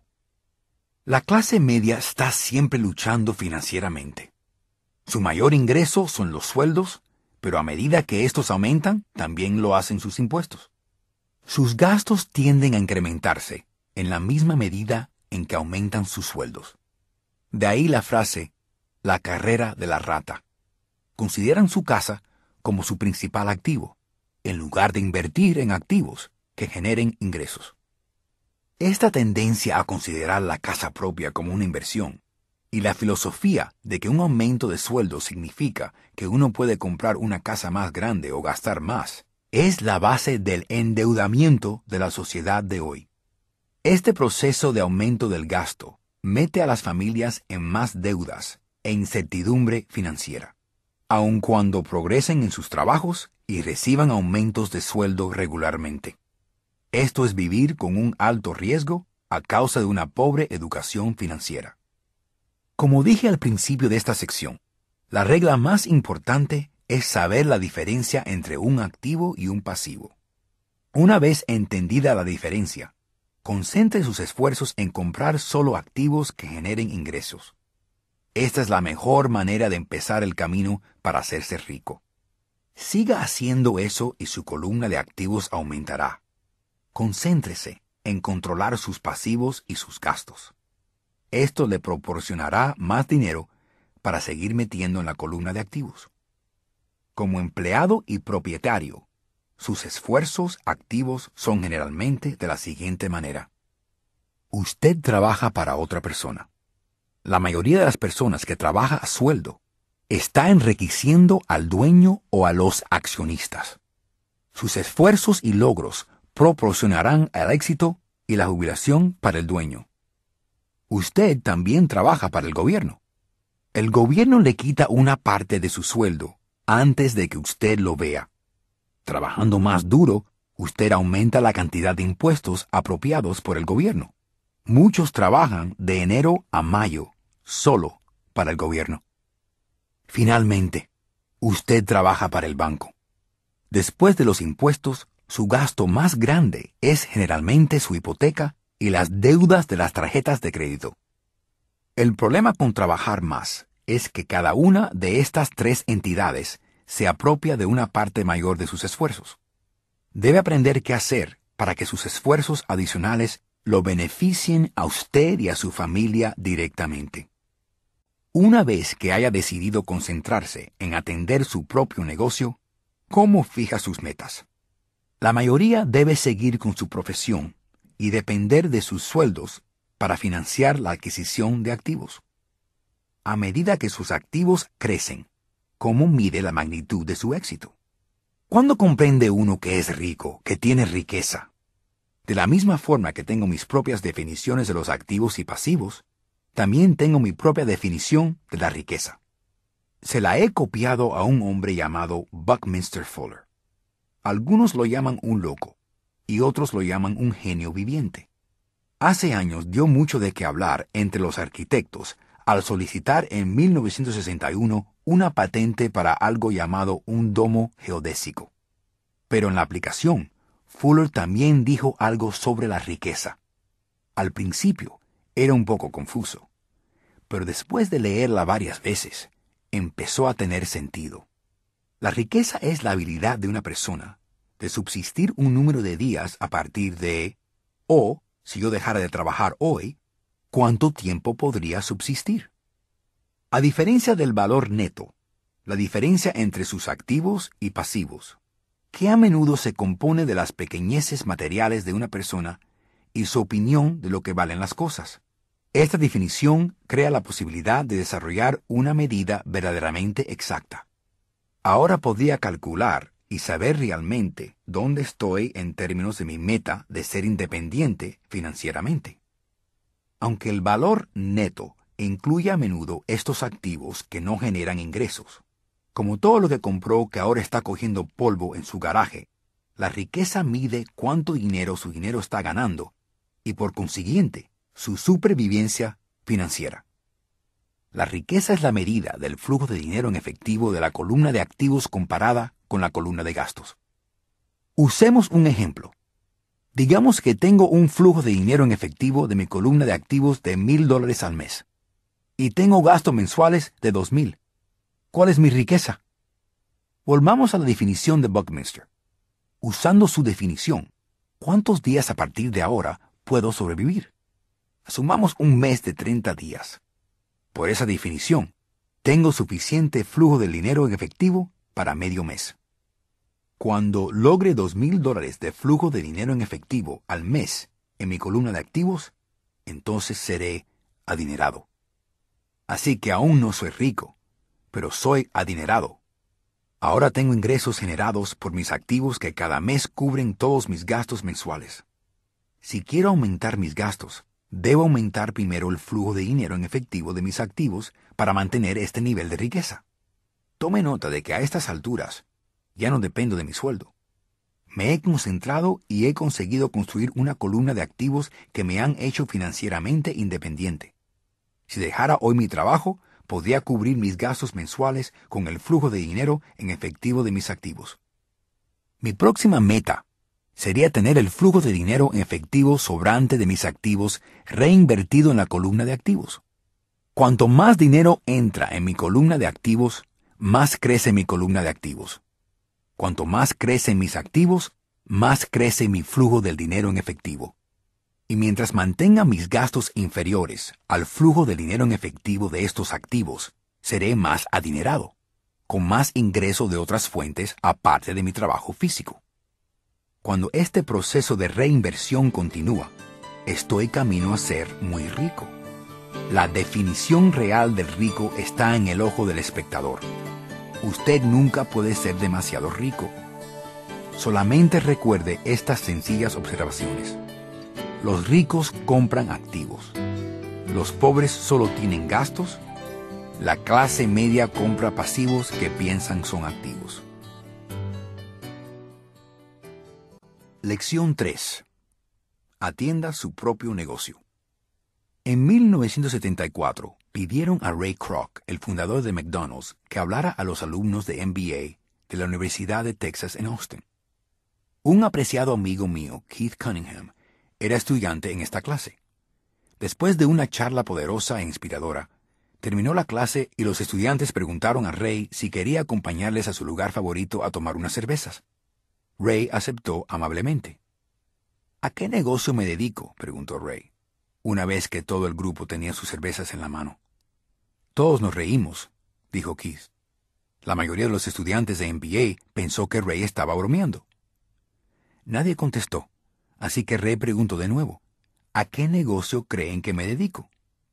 La clase media está siempre luchando financieramente. Su mayor ingreso son los sueldos, pero a medida que estos aumentan, también lo hacen sus impuestos. Sus gastos tienden a incrementarse en la misma medida en que aumentan sus sueldos. De ahí la frase, la carrera de la rata. Consideran su casa como su principal activo, en lugar de invertir en activos que generen ingresos. Esta tendencia a considerar la casa propia como una inversión y la filosofía de que un aumento de sueldo significa que uno puede comprar una casa más grande o gastar más, es la base del endeudamiento de la sociedad de hoy. Este proceso de aumento del gasto mete a las familias en más deudas e incertidumbre financiera, aun cuando progresen en sus trabajos y reciban aumentos de sueldo regularmente. Esto es vivir con un alto riesgo a causa de una pobre educación financiera. Como dije al principio de esta sección, la regla más importante es saber la diferencia entre un activo y un pasivo. Una vez entendida la diferencia, concentre sus esfuerzos en comprar solo activos que generen ingresos. Esta es la mejor manera de empezar el camino para hacerse rico. Siga haciendo eso y su columna de activos aumentará. Concéntrese en controlar sus pasivos y sus gastos. Esto le proporcionará más dinero para seguir metiendo en la columna de activos. Como empleado y propietario, sus esfuerzos activos son generalmente de la siguiente manera. Usted trabaja para otra persona. La mayoría de las personas que trabaja a sueldo está enriqueciendo al dueño o a los accionistas. Sus esfuerzos y logros proporcionarán el éxito y la jubilación para el dueño. Usted también trabaja para el gobierno. El gobierno le quita una parte de su sueldo antes de que usted lo vea. Trabajando más duro, usted aumenta la cantidad de impuestos apropiados por el gobierno. Muchos trabajan de enero a mayo solo para el gobierno. Finalmente, usted trabaja para el banco. Después de los impuestos, su gasto más grande es generalmente su hipoteca y las deudas de las tarjetas de crédito. El problema con trabajar más es que cada una de estas tres entidades se apropia de una parte mayor de sus esfuerzos. Debe aprender qué hacer para que sus esfuerzos adicionales lo beneficien a usted y a su familia directamente. Una vez que haya decidido concentrarse en atender su propio negocio, ¿cómo fija sus metas? La mayoría debe seguir con su profesión y depender de sus sueldos para financiar la adquisición de activos. A medida que sus activos crecen, ¿cómo mide la magnitud de su éxito? ¿Cuándo comprende uno que es rico, que tiene riqueza? De la misma forma que tengo mis propias definiciones de los activos y pasivos, también tengo mi propia definición de la riqueza. Se la he copiado a un hombre llamado Buckminster Fuller. Algunos lo llaman un loco y otros lo llaman un genio viviente. Hace años dio mucho de qué hablar entre los arquitectos al solicitar en 1961 una patente para algo llamado un domo geodésico. Pero en la aplicación, Fuller también dijo algo sobre la riqueza. Al principio era un poco confuso, pero después de leerla varias veces, empezó a tener sentido. La riqueza es la habilidad de una persona de subsistir un número de días a partir de, o, si yo dejara de trabajar hoy, ¿cuánto tiempo podría subsistir? A diferencia del valor neto, la diferencia entre sus activos y pasivos, que a menudo se compone de las pequeñeces materiales de una persona y su opinión de lo que valen las cosas. Esta definición crea la posibilidad de desarrollar una medida verdaderamente exacta. Ahora podría calcular y saber realmente dónde estoy en términos de mi meta de ser independiente financieramente. Aunque el valor neto incluye a menudo estos activos que no generan ingresos, Como todo lo que compró que ahora está cogiendo polvo en su garaje, la riqueza mide cuánto dinero su dinero está ganando y por consiguiente su supervivencia financiera. La riqueza es la medida del flujo de dinero en efectivo de la columna de activos comparada con la columna de gastos. Usemos un ejemplo. Digamos que tengo un flujo de dinero en efectivo de mi columna de activos de $1,000 al mes y tengo gastos mensuales de $2,000. ¿Cuál es mi riqueza? Volvamos a la definición de Buckminster. Usando su definición, ¿cuántos días a partir de ahora puedo sobrevivir? Asumamos un mes de 30 días. Por esa definición, tengo suficiente flujo de dinero en efectivo para medio mes. Cuando logre $2,000 de flujo de dinero en efectivo al mes en mi columna de activos, entonces seré adinerado. Así que aún no soy rico, pero soy adinerado. Ahora tengo ingresos generados por mis activos que cada mes cubren todos mis gastos mensuales. Si quiero aumentar mis gastos, debo aumentar primero el flujo de dinero en efectivo de mis activos para mantener este nivel de riqueza. Tome nota de que a estas alturas ya no dependo de mi sueldo. Me he concentrado y he conseguido construir una columna de activos que me han hecho financieramente independiente. Si dejara hoy mi trabajo, podría cubrir mis gastos mensuales con el flujo de dinero en efectivo de mis activos. Mi próxima meta sería tener el flujo de dinero en efectivo sobrante de mis activos reinvertido en la columna de activos. Cuanto más dinero entra en mi columna de activos, más crece mi columna de activos. Cuanto más crecen mis activos, más crece mi flujo del dinero en efectivo. Y mientras mantenga mis gastos inferiores al flujo de dinero en efectivo de estos activos, seré más adinerado, con más ingreso de otras fuentes aparte de mi trabajo físico. Cuando este proceso de reinversión continúa, estoy camino a ser muy rico. La definición real del rico está en el ojo del espectador. Usted nunca puede ser demasiado rico. Solamente recuerde estas sencillas observaciones. Los ricos compran activos. Los pobres solo tienen gastos. La clase media compra pasivos que piensan son activos. Lección 3. Atienda su propio negocio. En 1974, pidieron a Ray Kroc, el fundador de McDonald's, que hablara a los alumnos de MBA de la Universidad de Texas en Austin. Un apreciado amigo mío, Keith Cunningham, era estudiante en esta clase. Después de una charla poderosa e inspiradora, terminó la clase y los estudiantes preguntaron a Ray si quería acompañarles a su lugar favorito a tomar unas cervezas. Ray aceptó amablemente. ¿A qué negocio me dedico?, preguntó Ray, una vez que todo el grupo tenía sus cervezas en la mano. Todos nos reímos, dijo Keith. La mayoría de los estudiantes de MBA pensó que Ray estaba bromeando. Nadie contestó, así que Ray preguntó de nuevo, ¿a qué negocio creen que me dedico?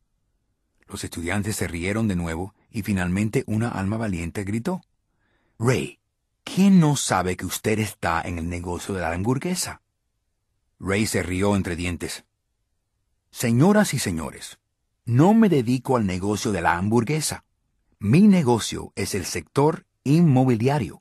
Los estudiantes se rieron de nuevo y finalmente una alma valiente gritó, Ray, ¿quién no sabe que usted está en el negocio de la hamburguesa? Ray se rió entre dientes. Señoras y señores, no me dedico al negocio de la hamburguesa. Mi negocio es el sector inmobiliario.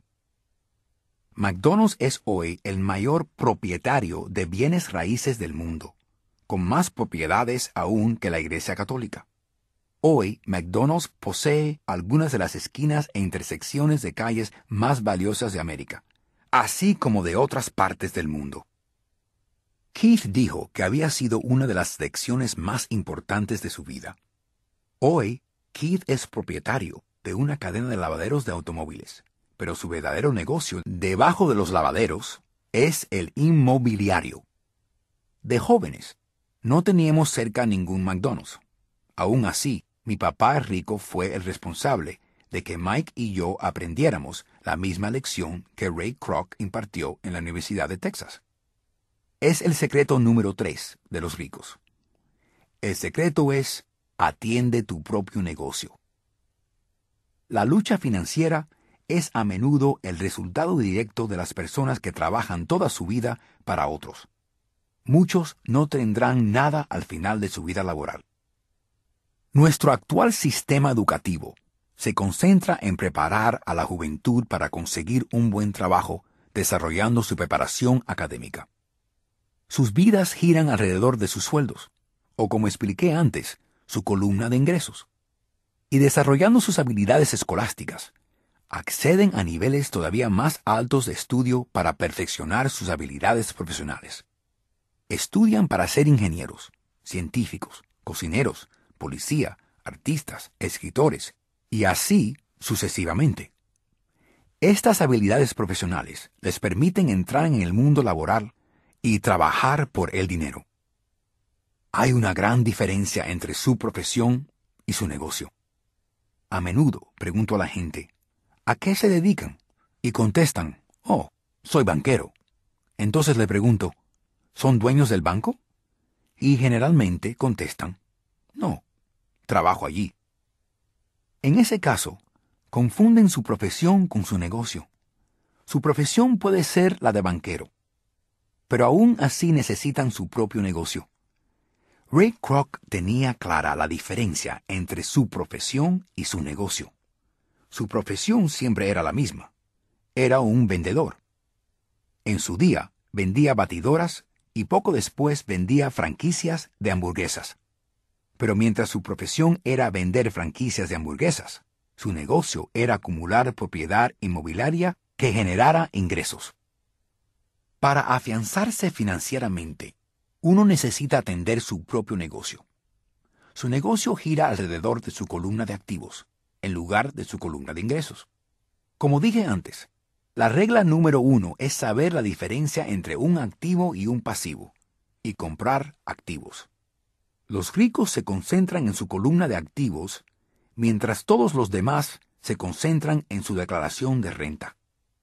McDonald's es hoy el mayor propietario de bienes raíces del mundo, con más propiedades aún que la Iglesia Católica. Hoy, McDonald's posee algunas de las esquinas e intersecciones de calles más valiosas de América, así como de otras partes del mundo. Keith dijo que había sido una de las lecciones más importantes de su vida. Hoy, Keith es propietario de una cadena de lavaderos de automóviles, pero su verdadero negocio debajo de los lavaderos es el inmobiliario. De jóvenes, no teníamos cerca ningún McDonald's. Aún así, mi papá rico fue el responsable de que Mike y yo aprendiéramos la misma lección que Ray Kroc impartió en la Universidad de Texas. Es el secreto número 3 de los ricos. El secreto es: atiende tu propio negocio. La lucha financiera es a menudo el resultado directo de las personas que trabajan toda su vida para otros. Muchos no tendrán nada al final de su vida laboral. Nuestro actual sistema educativo se concentra en preparar a la juventud para conseguir un buen trabajo, desarrollando su preparación académica. Sus vidas giran alrededor de sus sueldos, o como expliqué antes, su columna de ingresos. Y desarrollando sus habilidades escolásticas, acceden a niveles todavía más altos de estudio para perfeccionar sus habilidades profesionales. Estudian para ser ingenieros, científicos, cocineros, policía, artistas, escritores, y así sucesivamente. Estas habilidades profesionales les permiten entrar en el mundo laboral y trabajar por el dinero. Hay una gran diferencia entre su profesión y su negocio. A menudo pregunto a la gente, ¿a qué se dedican? Y contestan, oh, soy banquero. Entonces le pregunto, ¿son dueños del banco? Y generalmente contestan, no, trabajo allí. En ese caso, confunden su profesión con su negocio. Su profesión puede ser la de banquero, pero aún así necesitan su propio negocio. Ray Kroc tenía clara la diferencia entre su profesión y su negocio. Su profesión siempre era la misma. Era un vendedor. En su día, vendía batidoras y poco después vendía franquicias de hamburguesas. Pero mientras su profesión era vender franquicias de hamburguesas, su negocio era acumular propiedad inmobiliaria que generara ingresos. Para afianzarse financieramente, uno necesita atender su propio negocio. Su negocio gira alrededor de su columna de activos, en lugar de su columna de ingresos. Como dije antes, la regla número 1 es saber la diferencia entre un activo y un pasivo, y comprar activos. Los ricos se concentran en su columna de activos, mientras todos los demás se concentran en su declaración de renta.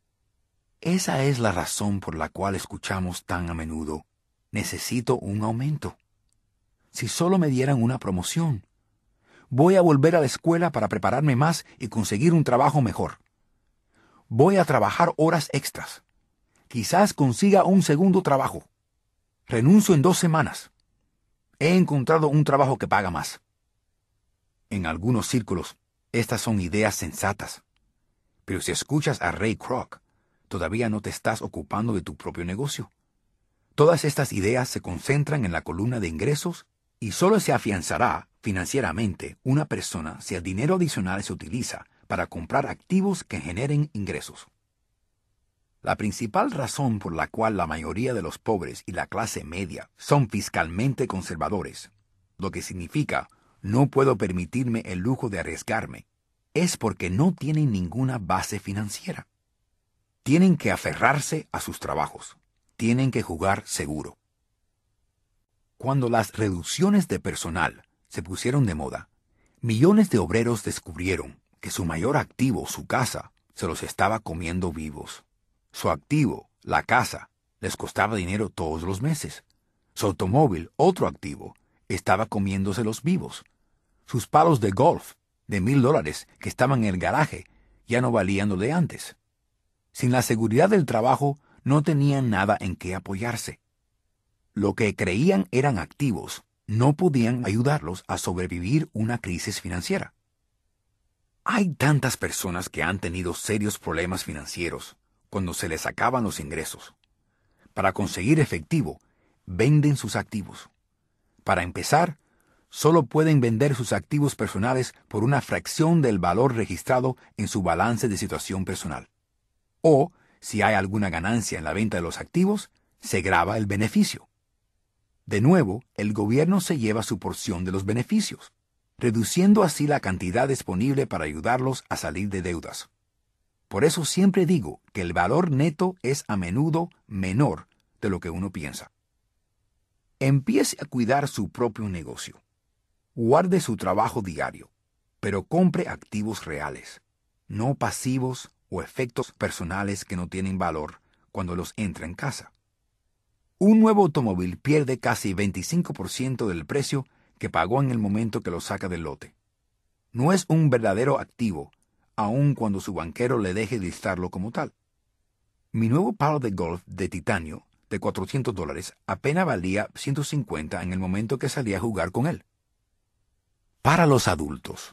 Esa es la razón por la cual escuchamos tan a menudo, necesito un aumento. Si solo me dieran una promoción. Voy a volver a la escuela para prepararme más y conseguir un trabajo mejor. Voy a trabajar horas extras. Quizás consiga un segundo trabajo. Renuncio en 2 semanas. He encontrado un trabajo que paga más. En algunos círculos, estas son ideas sensatas. Pero si escuchas a Ray Kroc, todavía no te estás ocupando de tu propio negocio. Todas estas ideas se concentran en la columna de ingresos y solo se afianzará financieramente una persona si el dinero adicional se utiliza para comprar activos que generen ingresos. La principal razón por la cual la mayoría de los pobres y la clase media son fiscalmente conservadores, lo que significa no puedo permitirme el lujo de arriesgarme, es porque no tienen ninguna base financiera. Tienen que aferrarse a sus trabajos. Tienen que jugar seguro. Cuando las reducciones de personal se pusieron de moda, millones de obreros descubrieron que su mayor activo, su casa, se los estaba comiendo vivos. Su activo, la casa, les costaba dinero todos los meses. Su automóvil, otro activo, estaba comiéndoselos vivos. Sus palos de golf, de $1,000 que estaban en el garaje, ya no valían lo de antes. Sin la seguridad del trabajo, no tenían nada en qué apoyarse. Lo que creían eran activos no podían ayudarlos a sobrevivir una crisis financiera. Hay tantas personas que han tenido serios problemas financieros cuando se les acaban los ingresos. Para conseguir efectivo, venden sus activos. Para empezar, solo pueden vender sus activos personales por una fracción del valor registrado en su balance de situación personal. O, si hay alguna ganancia en la venta de los activos, se grava el beneficio. De nuevo, el gobierno se lleva su porción de los beneficios, reduciendo así la cantidad disponible para ayudarlos a salir de deudas. Por eso siempre digo que el valor neto es a menudo menor de lo que uno piensa. Empiece a cuidar su propio negocio. Guarde su trabajo diario, pero compre activos reales, no pasivos o efectos personales que no tienen valor cuando los entra en casa. Un nuevo automóvil pierde casi 25% del precio que pagó en el momento que lo saca del lote. No es un verdadero activo, aun cuando su banquero le deje listarlo como tal. Mi nuevo palo de golf de titanio de $400 apenas valía $150 en el momento que salí a jugar con él. Para los adultos,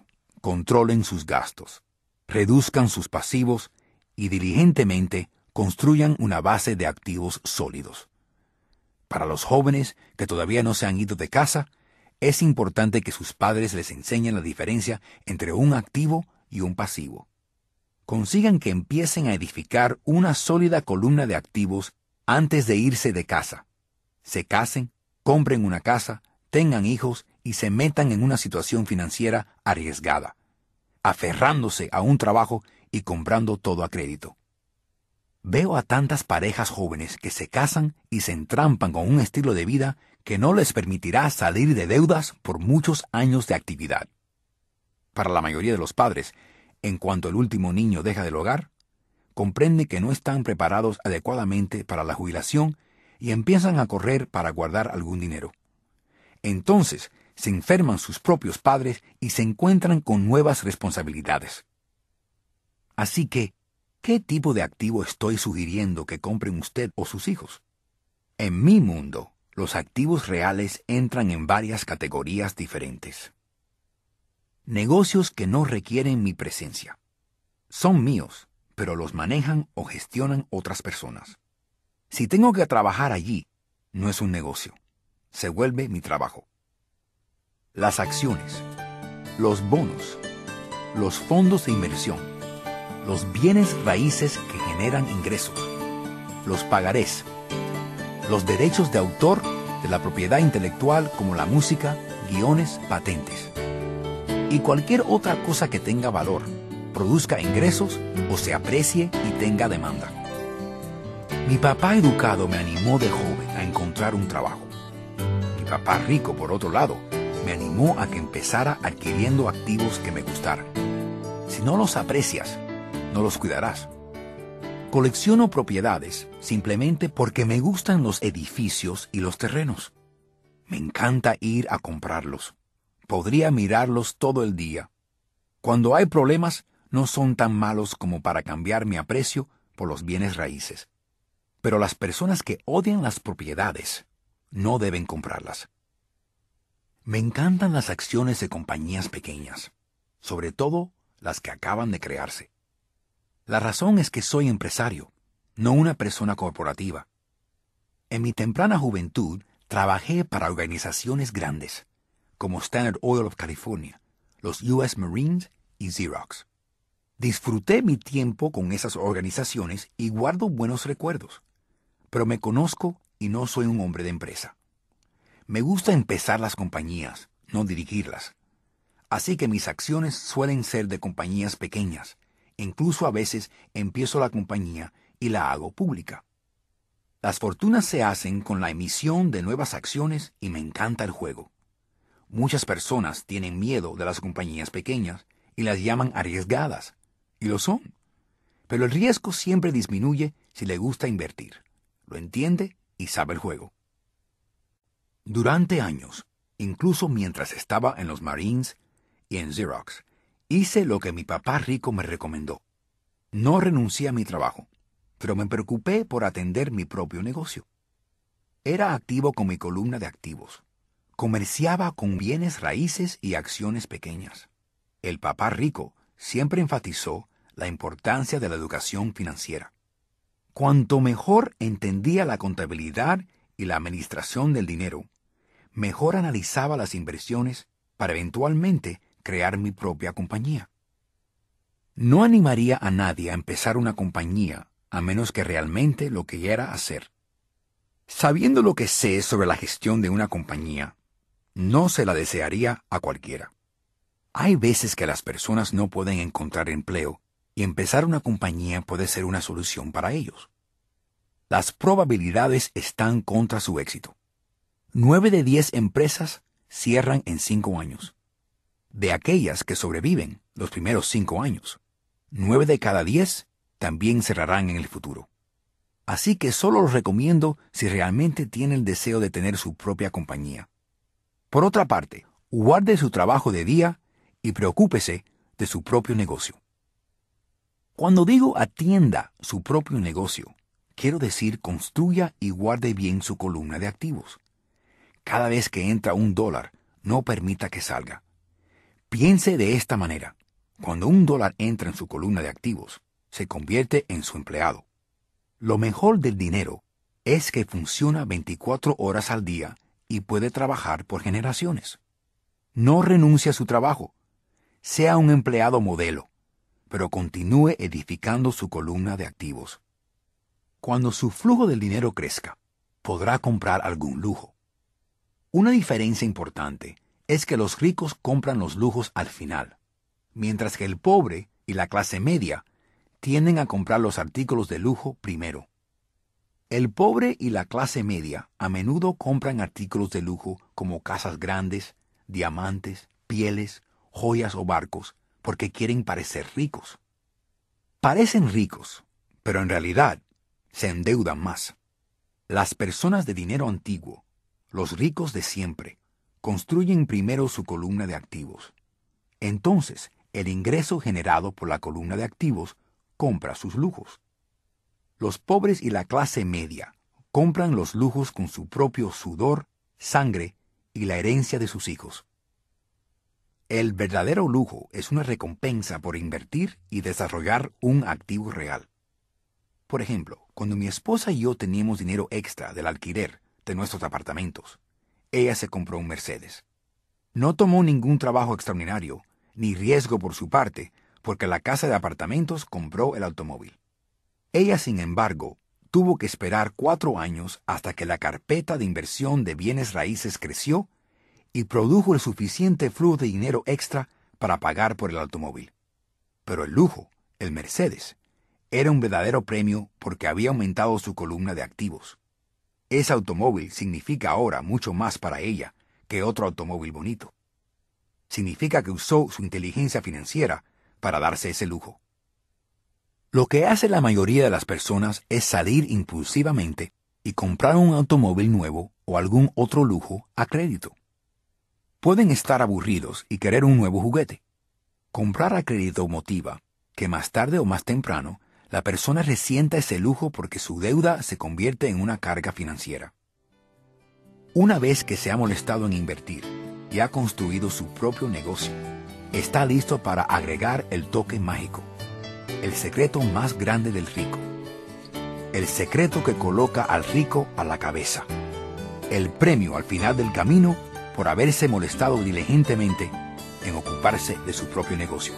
controlen sus gastos, reduzcan sus pasivos y diligentemente construyan una base de activos sólidos. Para los jóvenes que todavía no se han ido de casa, es importante que sus padres les enseñen la diferencia entre un activo y un pasivo. Consigan que empiecen a edificar una sólida columna de activos antes de irse de casa. Se casen, compren una casa, tengan hijos y se metan en una situación financiera arriesgada, aferrándose a un trabajo y comprando todo a crédito. Veo a tantas parejas jóvenes que se casan y se entrampan con un estilo de vida que no les permitirá salir de deudas por muchos años de actividad. Para la mayoría de los padres, en cuanto el último niño deja del hogar, comprende que no están preparados adecuadamente para la jubilación y empiezan a correr para guardar algún dinero. Entonces, se enferman sus propios padres y se encuentran con nuevas responsabilidades. Así que, ¿qué tipo de activo estoy sugiriendo que compren usted o sus hijos? En mi mundo, los activos reales entran en varias categorías diferentes. Negocios que no requieren mi presencia. Son míos, pero los manejan o gestionan otras personas. Si tengo que trabajar allí, no es un negocio. Se vuelve mi trabajo. Las acciones, los bonos, los fondos de inversión, los bienes raíces que generan ingresos, los pagarés, los derechos de autor de la propiedad intelectual como la música, guiones, patentes, y cualquier otra cosa que tenga valor, produzca ingresos o se aprecie y tenga demanda. Mi papá educado me animó de joven a encontrar un trabajo. Mi papá rico, por otro lado, me animó a que empezara adquiriendo activos que me gustaran. Si no los aprecias, no los cuidarás. Colecciono propiedades simplemente porque me gustan los edificios y los terrenos. Me encanta ir a comprarlos. Podría mirarlos todo el día. Cuando hay problemas, no son tan malos como para cambiar mi aprecio por los bienes raíces. Pero las personas que odian las propiedades no deben comprarlas. Me encantan las acciones de compañías pequeñas, sobre todo las que acaban de crearse. La razón es que soy empresario, no una persona corporativa. En mi temprana juventud trabajé para organizaciones grandes, como Standard Oil of California, los U.S. Marines y Xerox. Disfruté mi tiempo con esas organizaciones y guardo buenos recuerdos, pero me conozco y no soy un hombre de empresa. Me gusta empezar las compañías, no dirigirlas. Así que mis acciones suelen ser de compañías pequeñas. Incluso a veces empiezo la compañía y la hago pública. Las fortunas se hacen con la emisión de nuevas acciones y me encanta el juego. Muchas personas tienen miedo de las compañías pequeñas y las llaman arriesgadas, y lo son. Pero el riesgo siempre disminuye si le gusta invertir, lo entiende y sabe el juego. Durante años, incluso mientras estaba en los Marines y en Xerox, hice lo que mi papá rico me recomendó. No renuncié a mi trabajo, pero me preocupé por atender mi propio negocio. Era activo con mi columna de activos. Comerciaba con bienes raíces y acciones pequeñas. El papá rico siempre enfatizó la importancia de la educación financiera. Cuanto mejor entendía la contabilidad y la administración del dinero, mejor analizaba las inversiones para eventualmente crear mi propia compañía. No animaría a nadie a empezar una compañía a menos que realmente lo quiera hacer. Sabiendo lo que sé sobre la gestión de una compañía, no se la desearía a cualquiera. Hay veces que las personas no pueden encontrar empleo y empezar una compañía puede ser una solución para ellos. Las probabilidades están contra su éxito. 9 de 10 empresas cierran en 5 años. De aquellas que sobreviven los primeros 5 años, 9 de cada 10 también cerrarán en el futuro. Así que solo los recomiendo si realmente tiene el deseo de tener su propia compañía. Por otra parte, guarde su trabajo de día y preocúpese de su propio negocio. Cuando digo atienda su propio negocio, quiero decir construya y guarde bien su columna de activos. Cada vez que entra $1, no permita que salga. Piense de esta manera. Cuando $1 entra en su columna de activos, se convierte en su empleado. Lo mejor del dinero es que funciona 24 horas al día y puede trabajar por generaciones. No renuncie a su trabajo. Sea un empleado modelo, pero continúe edificando su columna de activos. Cuando su flujo del dinero crezca, podrá comprar algún lujo. Una diferencia importante es que los ricos compran los lujos al final, mientras que el pobre y la clase media tienden a comprar los artículos de lujo primero. El pobre y la clase media a menudo compran artículos de lujo como casas grandes, diamantes, pieles, joyas o barcos porque quieren parecer ricos. Parecen ricos, pero en realidad se endeudan más. Las personas de dinero antiguo, los ricos de siempre, construyen primero su columna de activos. Entonces, el ingreso generado por la columna de activos compra sus lujos. Los pobres y la clase media compran los lujos con su propio sudor, sangre y la herencia de sus hijos. El verdadero lujo es una recompensa por invertir y desarrollar un activo real. Por ejemplo, cuando mi esposa y yo teníamos dinero extra del alquiler de nuestros apartamentos, ella se compró un Mercedes. No tomó ningún trabajo extraordinario, ni riesgo por su parte, porque la casa de apartamentos compró el automóvil. Ella, sin embargo, tuvo que esperar 4 años hasta que la carpeta de inversión de bienes raíces creció y produjo el suficiente flujo de dinero extra para pagar por el automóvil. Pero el lujo, el Mercedes, era un verdadero premio porque había aumentado su columna de activos. Ese automóvil significa ahora mucho más para ella que otro automóvil bonito. Significa que usó su inteligencia financiera para darse ese lujo. Lo que hace la mayoría de las personas es salir impulsivamente y comprar un automóvil nuevo o algún otro lujo a crédito. Pueden estar aburridos y querer un nuevo juguete. Comprar a crédito motiva que más tarde o más temprano la persona resienta ese lujo porque su deuda se convierte en una carga financiera. Una vez que se ha molestado en invertir y ha construido su propio negocio, está listo para agregar el toque mágico, el secreto más grande del rico, el secreto que coloca al rico a la cabeza, el premio al final del camino por haberse molestado diligentemente en ocuparse de su propio negocio.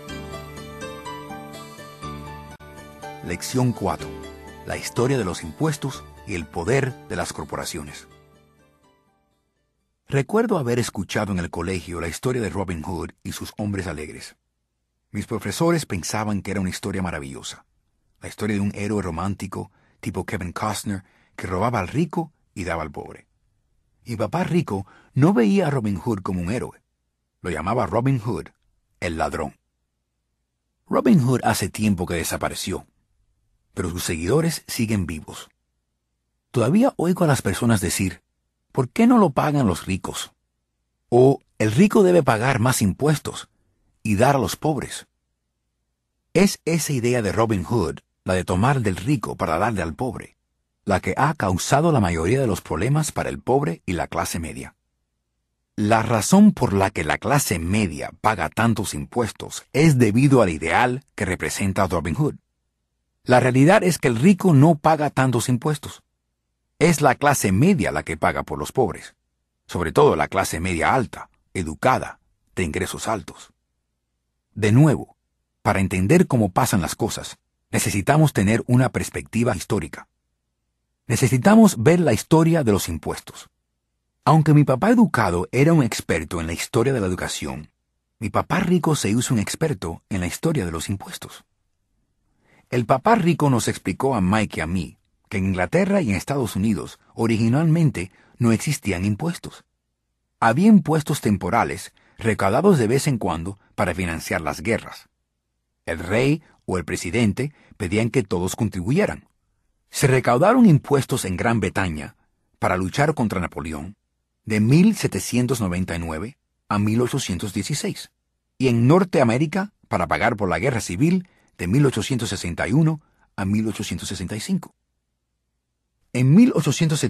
Lección 4. La historia de los impuestos y el poder de las corporaciones. Recuerdo haber escuchado en el colegio la historia de Robin Hood y sus hombres alegres. Mis profesores pensaban que era una historia maravillosa. La historia de un héroe romántico, tipo Kevin Costner, que robaba al rico y daba al pobre. Y papá rico no veía a Robin Hood como un héroe. Lo llamaba Robin Hood, el ladrón. Robin Hood hace tiempo que desapareció, pero sus seguidores siguen vivos. Todavía oigo a las personas decir, ¿por qué no lo pagan los ricos? O el rico debe pagar más impuestos y dar a los pobres. Es esa idea de Robin Hood, la de tomar del rico para darle al pobre, la que ha causado la mayoría de los problemas para el pobre y la clase media. La razón por la que la clase media paga tantos impuestos es debido al ideal que representa Robin Hood. La realidad es que el rico no paga tantos impuestos. Es la clase media la que paga por los pobres, sobre todo la clase media alta, educada, de ingresos altos. De nuevo, para entender cómo pasan las cosas, necesitamos tener una perspectiva histórica. Necesitamos ver la historia de los impuestos. Aunque mi papá educado era un experto en la historia de la educación, mi papá rico se hizo un experto en la historia de los impuestos. El papá rico nos explicó a Mike y a mí que en Inglaterra y en Estados Unidos originalmente no existían impuestos. Había impuestos temporales recaudados de vez en cuando para financiar las guerras. El rey o el presidente pedían que todos contribuyeran. Se recaudaron impuestos en Gran Bretaña para luchar contra Napoleón de 1799 a 1816 y en Norteamérica para pagar por la guerra civil de 1861 a 1865. En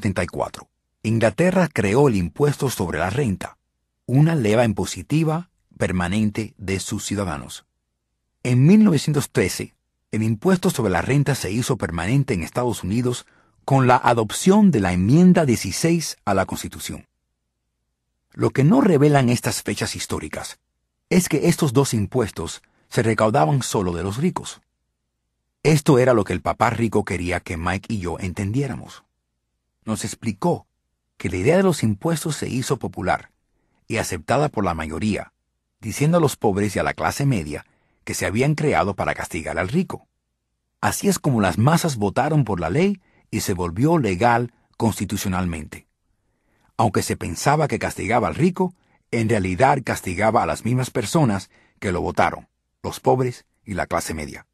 1874, Inglaterra creó el impuesto sobre la renta, una leva impositiva permanente de sus ciudadanos. En 1913, el impuesto sobre la renta se hizo permanente en Estados Unidos con la adopción de la Enmienda 16 a la Constitución. Lo que no revelan estas fechas históricas es que estos dos impuestos se recaudaban solo de los ricos. Esto era lo que el papá rico quería que Mike y yo entendiéramos. Nos explicó que la idea de los impuestos se hizo popular y aceptada por la mayoría, diciendo a los pobres y a la clase media que se habían creado para castigar al rico. Así es como las masas votaron por la ley y se volvió legal constitucionalmente. Aunque se pensaba que castigaba al rico, en realidad castigaba a las mismas personas que lo votaron, los pobres y la clase media.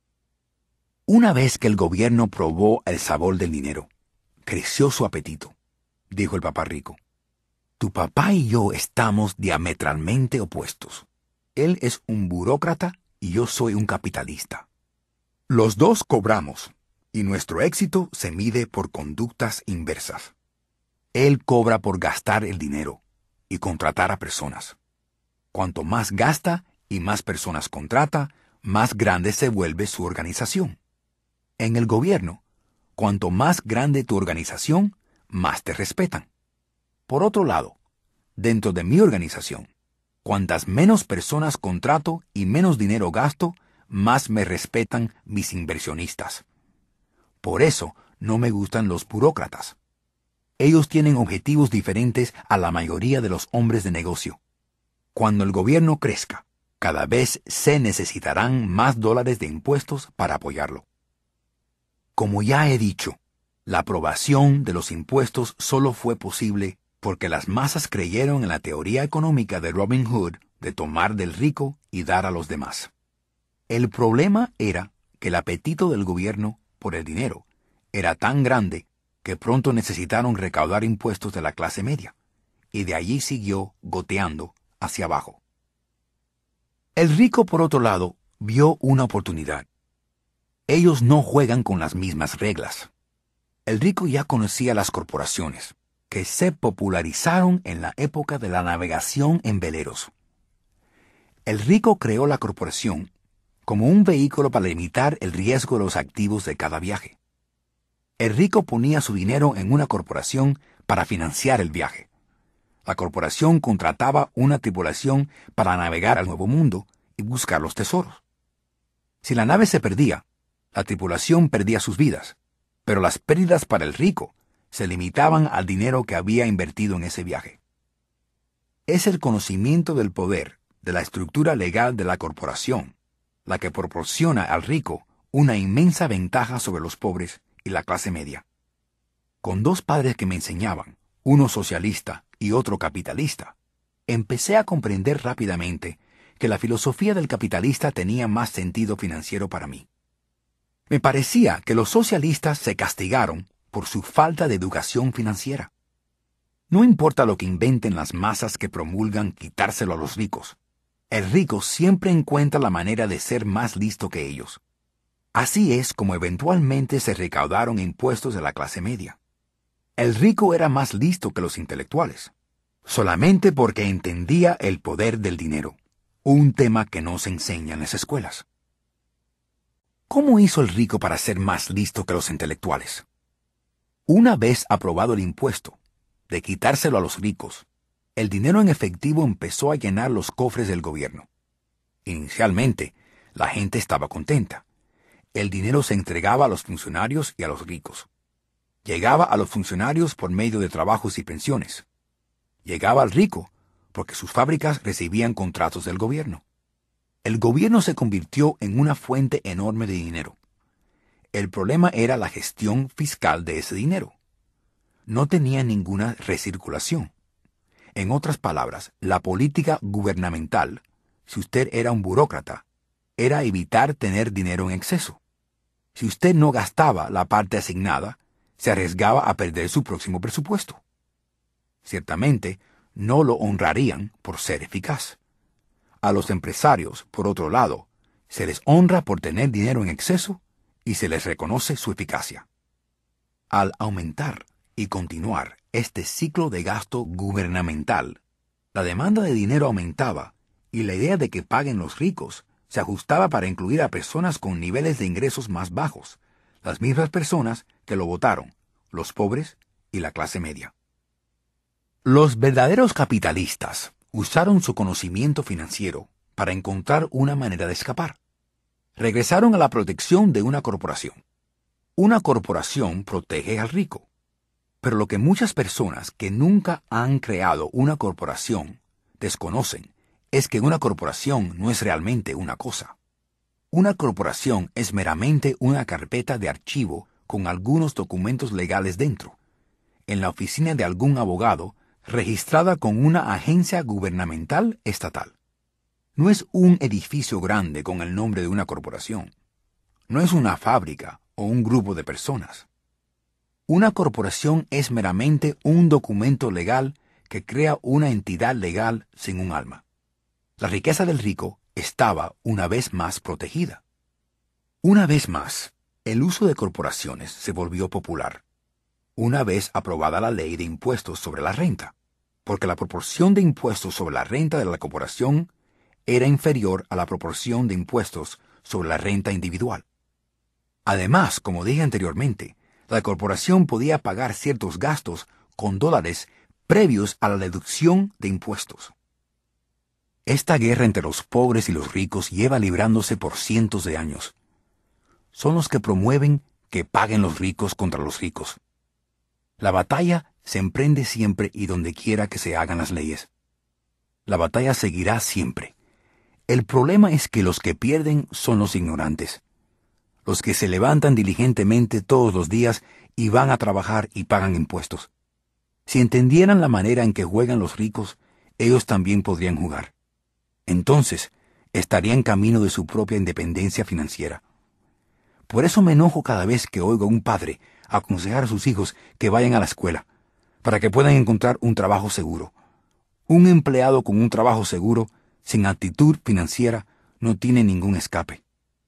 Una vez que el gobierno probó el sabor del dinero, creció su apetito, dijo el papá rico. Tu papá y yo estamos diametralmente opuestos. Él es un burócrata y yo soy un capitalista. Los dos cobramos, y nuestro éxito se mide por conductas inversas. Él cobra por gastar el dinero y contratar a personas. Cuanto más gasta y más personas contrata, más grande se vuelve su organización. En el gobierno, cuanto más grande tu organización, más te respetan. Por otro lado, dentro de mi organización, cuantas menos personas contrato y menos dinero gasto, más me respetan mis inversionistas. Por eso no me gustan los burócratas. Ellos tienen objetivos diferentes a la mayoría de los hombres de negocio. Cuando el gobierno crezca, cada vez se necesitarán más dólares de impuestos para apoyarlo. Como ya he dicho, la aprobación de los impuestos solo fue posible porque las masas creyeron en la teoría económica de Robin Hood de tomar del rico y dar a los demás. El problema era que el apetito del gobierno por el dinero era tan grande que pronto necesitaron recaudar impuestos de la clase media, y de allí siguió goteando hacia abajo. El rico, por otro lado, vio una oportunidad. Ellos no juegan con las mismas reglas. El rico ya conocía las corporaciones, que se popularizaron en la época de la navegación en veleros. El rico creó la corporación como un vehículo para limitar el riesgo de los activos de cada viaje. El rico ponía su dinero en una corporación para financiar el viaje. La corporación contrataba una tripulación para navegar al Nuevo Mundo y buscar los tesoros. Si la nave se perdía, la tripulación perdía sus vidas, pero las pérdidas para el rico se limitaban al dinero que había invertido en ese viaje. Es el conocimiento del poder de la estructura legal de la corporación la que proporciona al rico una inmensa ventaja sobre los pobres y la clase media. Con dos padres que me enseñaban, uno socialista y otro capitalista, empecé a comprender rápidamente que la filosofía del capitalista tenía más sentido financiero para mí. Me parecía que los socialistas se castigaron por su falta de educación financiera. No importa lo que inventen las masas que promulgan quitárselo a los ricos, el rico siempre encuentra la manera de ser más listo que ellos. Así es como eventualmente se recaudaron impuestos de la clase media. El rico era más listo que los intelectuales, solamente porque entendía el poder del dinero, un tema que no se enseña en las escuelas. ¿Cómo hizo el rico para ser más listo que los intelectuales? Una vez aprobado el impuesto de quitárselo a los ricos, el dinero en efectivo empezó a llenar los cofres del gobierno. Inicialmente, la gente estaba contenta. El dinero se entregaba a los funcionarios y a los ricos. Llegaba a los funcionarios por medio de trabajos y pensiones. Llegaba al rico porque sus fábricas recibían contratos del gobierno. El gobierno se convirtió en una fuente enorme de dinero. El problema era la gestión fiscal de ese dinero. No tenía ninguna recirculación. En otras palabras, la política gubernamental, si usted era un burócrata, era evitar tener dinero en exceso. Si usted no gastaba la parte asignada, se arriesgaba a perder su próximo presupuesto. Ciertamente, no lo honrarían por ser eficaz. A los empresarios, por otro lado, se les honra por tener dinero en exceso y se les reconoce su eficacia. Al aumentar y continuar este ciclo de gasto gubernamental, la demanda de dinero aumentaba y la idea de que paguen los ricos se ajustaba para incluir a personas con niveles de ingresos más bajos, las mismas personas que lo votaron, los pobres y la clase media. Los verdaderos capitalistas usaron su conocimiento financiero para encontrar una manera de escapar. Regresaron a la protección de una corporación. Una corporación protege al rico. Pero lo que muchas personas que nunca han creado una corporación desconocen es que una corporación no es realmente una cosa. Una corporación es meramente una carpeta de archivo con algunos documentos legales dentro, en la oficina de algún abogado, registrada con una agencia gubernamental estatal. No es un edificio grande con el nombre de una corporación. No es una fábrica o un grupo de personas. Una corporación es meramente un documento legal que crea una entidad legal sin un alma. La riqueza del rico estaba una vez más protegida. Una vez más, el uso de corporaciones se volvió popular, una vez aprobada la ley de impuestos sobre la renta, porque la proporción de impuestos sobre la renta de la corporación era inferior a la proporción de impuestos sobre la renta individual. Además, como dije anteriormente, la corporación podía pagar ciertos gastos con dólares previos a la deducción de impuestos. Esta guerra entre los pobres y los ricos lleva librándose por cientos de años. Son los que promueven que paguen los ricos contra los ricos. La batalla se emprende siempre y donde quiera que se hagan las leyes. La batalla seguirá siempre. El problema es que los que pierden son los ignorantes, los que se levantan diligentemente todos los días y van a trabajar y pagan impuestos. Si entendieran la manera en que juegan los ricos, ellos también podrían jugar. Entonces, estarían en camino de su propia independencia financiera. Por eso me enojo cada vez que oigo a un padre aconsejar a sus hijos que vayan a la escuela, para que puedan encontrar un trabajo seguro. Un empleado con un trabajo seguro, sin actitud financiera, no tiene ningún escape.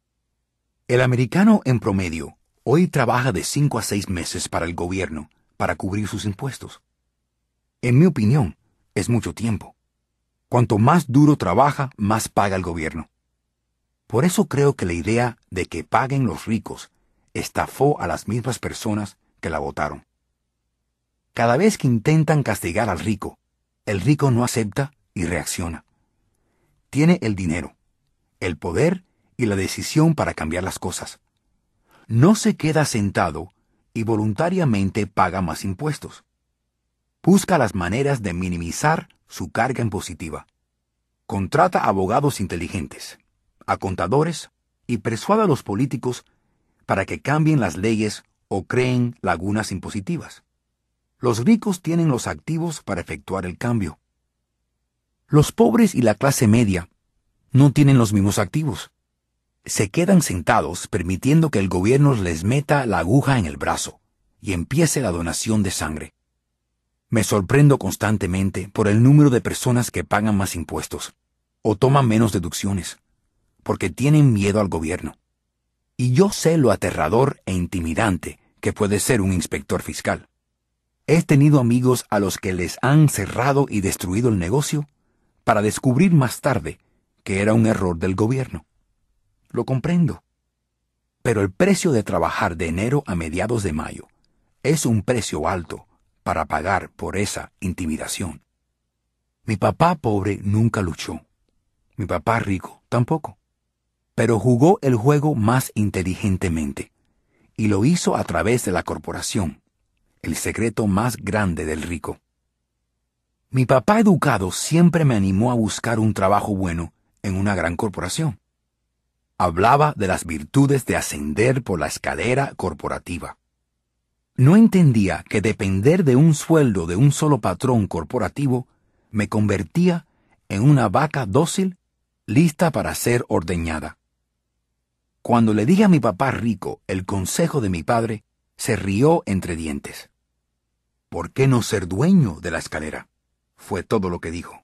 El americano en promedio hoy trabaja de 5 a 6 meses para el gobierno para cubrir sus impuestos. En mi opinión, es mucho tiempo. Cuanto más duro trabaja, más paga el gobierno. Por eso creo que la idea de que paguen los ricos estafó a las mismas personas que la votaron. Cada vez que intentan castigar al rico, el rico no acepta y reacciona. Tiene el dinero, el poder y la decisión para cambiar las cosas. No se queda sentado y voluntariamente paga más impuestos. Busca las maneras de minimizar su carga impositiva. Contrata abogados inteligentes, a contadores y persuade a los políticos para que cambien las leyes o creen lagunas impositivas. Los ricos tienen los activos para efectuar el cambio. Los pobres y la clase media no tienen los mismos activos. Se quedan sentados permitiendo que el gobierno les meta la aguja en el brazo y empiece la donación de sangre. Me sorprendo constantemente por el número de personas que pagan más impuestos o toman menos deducciones, porque tienen miedo al gobierno. Y yo sé lo aterrador e intimidante que puede ser un inspector fiscal. He tenido amigos a los que les han cerrado y destruido el negocio para descubrir más tarde que era un error del gobierno. Lo comprendo. Pero el precio de trabajar de enero a mediados de mayo es un precio alto para pagar por esa intimidación. Mi papá pobre nunca luchó. Mi papá rico tampoco. Pero jugó el juego más inteligentemente, y lo hizo a través de la corporación, el secreto más grande del rico. Mi papá educado siempre me animó a buscar un trabajo bueno en una gran corporación. Hablaba de las virtudes de ascender por la escalera corporativa. No entendía que depender de un sueldo de un solo patrón corporativo me convertía en una vaca dócil lista para ser ordeñada. Cuando le dije a mi papá rico el consejo de mi padre, se rió entre dientes. ¿Por qué no ser dueño de la escalera? Fue todo lo que dijo.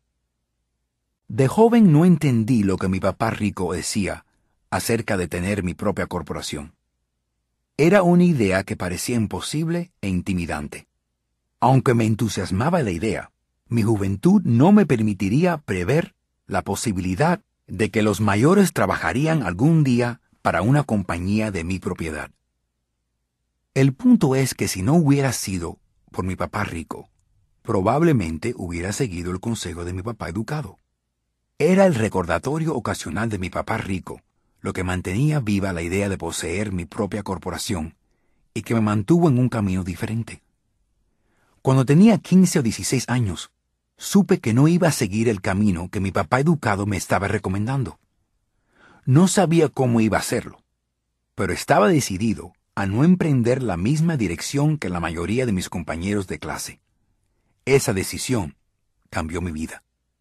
De joven no entendí lo que mi papá rico decía acerca de tener mi propia corporación. Era una idea que parecía imposible e intimidante. Aunque me entusiasmaba la idea, mi juventud no me permitiría prever la posibilidad de que los mayores trabajarían algún día para una compañía de mi propiedad. El punto es que si no hubiera sido por mi papá rico, probablemente hubiera seguido el consejo de mi papá educado. Era el recordatorio ocasional de mi papá rico lo que mantenía viva la idea de poseer mi propia corporación y que me mantuvo en un camino diferente. Cuando tenía 15 o 16 años, supe que no iba a seguir el camino que mi papá educado me estaba recomendando. No sabía cómo iba a hacerlo, pero estaba decidido a no emprender la misma dirección que la mayoría de mis compañeros de clase. Esa decisión cambió mi vida.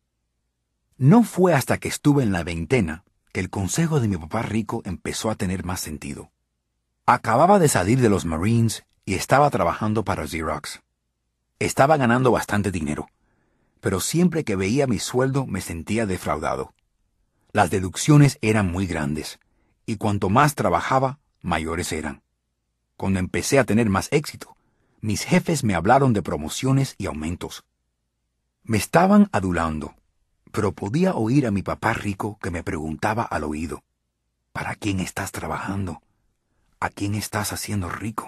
No fue hasta que estuve en la veintena que el consejo de mi papá rico empezó a tener más sentido. Acababa de salir de los Marines y estaba trabajando para Xerox. Estaba ganando bastante dinero, pero siempre que veía mi sueldo me sentía defraudado. Las deducciones eran muy grandes, y cuanto más trabajaba, mayores eran. Cuando empecé a tener más éxito, mis jefes me hablaron de promociones y aumentos. Me estaban adulando, pero podía oír a mi papá rico que me preguntaba al oído, ¿para quién estás trabajando? ¿A quién estás haciendo rico?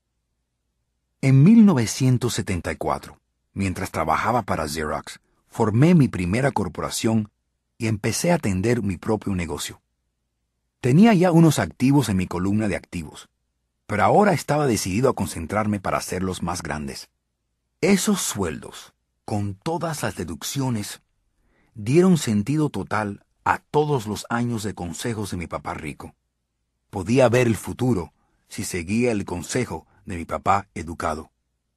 En 1974, mientras trabajaba para Xerox, formé mi primera corporación y empecé a atender mi propio negocio. Tenía ya unos activos en mi columna de activos, pero ahora estaba decidido a concentrarme para hacerlos más grandes. Esos sueldos, con todas las deducciones, dieron sentido total a todos los años de consejos de mi papá rico. Podía ver el futuro si seguía el consejo de mi papá educado.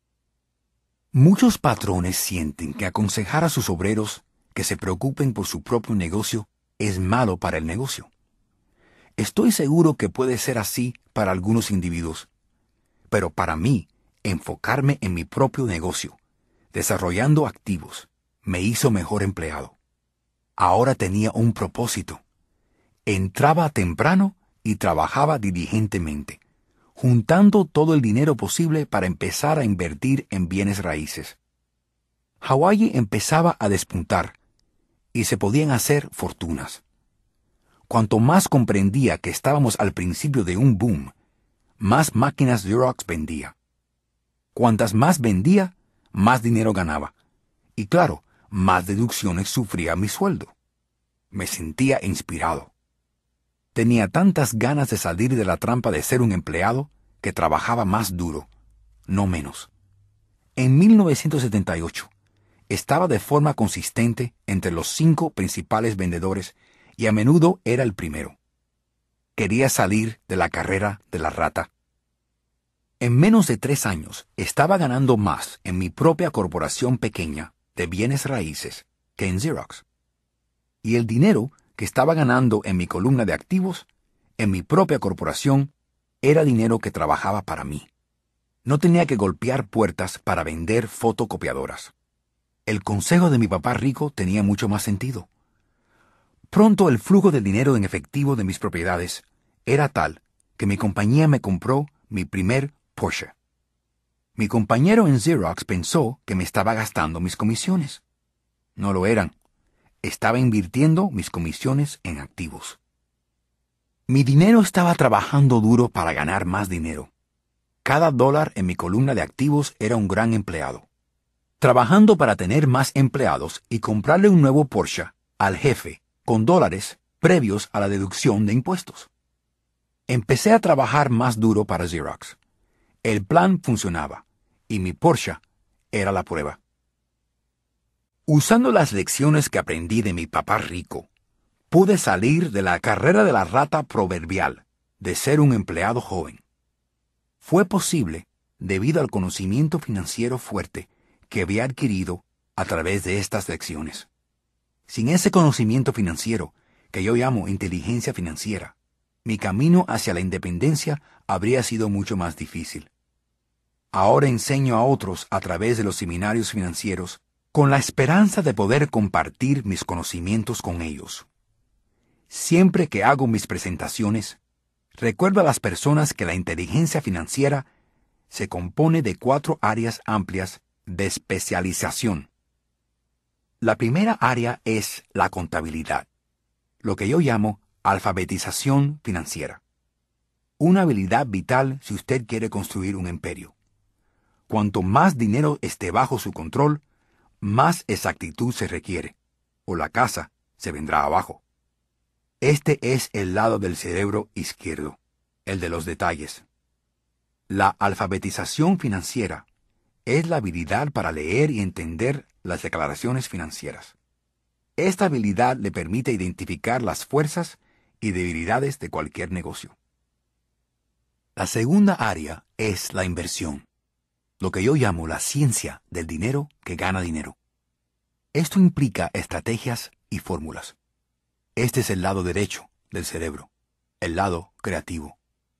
Muchos patrones sienten que aconsejar a sus obreros que se preocupen por su propio negocio es malo para el negocio. Estoy seguro que puede ser así para algunos individuos, pero para mí, enfocarme en mi propio negocio, desarrollando activos, me hizo mejor empleado. Ahora tenía un propósito. Entraba temprano y trabajaba diligentemente, juntando todo el dinero posible para empezar a invertir en bienes raíces. Hawái empezaba a despuntar y se podían hacer fortunas. Cuanto más comprendía que estábamos al principio de un boom, más máquinas Xerox vendía. Cuantas más vendía, más dinero ganaba. Y claro, más deducciones sufría mi sueldo. Me sentía inspirado. Tenía tantas ganas de salir de la trampa de ser un empleado que trabajaba más duro, no menos. En 1978, estaba de forma consistente entre los 5 principales vendedores y a menudo era el primero. Quería salir de la carrera de la rata. En menos de 3 años, estaba ganando más en mi propia corporación pequeña de bienes raíces que en Xerox. Y el dinero que estaba ganando en mi columna de activos, en mi propia corporación, era dinero que trabajaba para mí. No tenía que golpear puertas para vender fotocopiadoras. El consejo de mi papá rico tenía mucho más sentido. Pronto el flujo de dinero en efectivo de mis propiedades era tal que mi compañía me compró mi primer Porsche. Mi compañero en Xerox pensó que me estaba gastando mis comisiones. No lo eran. Estaba invirtiendo mis comisiones en activos. Mi dinero estaba trabajando duro para ganar más dinero. Cada dólar en mi columna de activos era un gran empleado. Trabajando para tener más empleados y comprarle un nuevo Porsche al jefe con dólares previos a la deducción de impuestos. Empecé a trabajar más duro para Xerox. El plan funcionaba y mi Porsche era la prueba. Usando las lecciones que aprendí de mi papá rico, pude salir de la carrera de la rata proverbial de ser un empleado joven. Fue posible debido al conocimiento financiero fuerte que había adquirido a través de estas lecciones. Sin ese conocimiento financiero, que yo llamo inteligencia financiera, mi camino hacia la independencia habría sido mucho más difícil. Ahora enseño a otros a través de los seminarios financieros con la esperanza de poder compartir mis conocimientos con ellos. Siempre que hago mis presentaciones, recuerdo a las personas que la inteligencia financiera se compone de 4 áreas amplias de especialización. La primera área es la contabilidad, lo que yo llamo alfabetización financiera. Una habilidad vital si usted quiere construir un imperio. Cuanto más dinero esté bajo su control, más exactitud se requiere, o la casa se vendrá abajo. Este es el lado del cerebro izquierdo, el de los detalles. La alfabetización financiera es la habilidad para leer y entender las declaraciones financieras. Esta habilidad le permite identificar las fuerzas y debilidades de cualquier negocio. La segunda área es la inversión, lo que yo llamo la ciencia del dinero que gana dinero. Esto implica estrategias y fórmulas. Este es el lado derecho del cerebro, el lado creativo.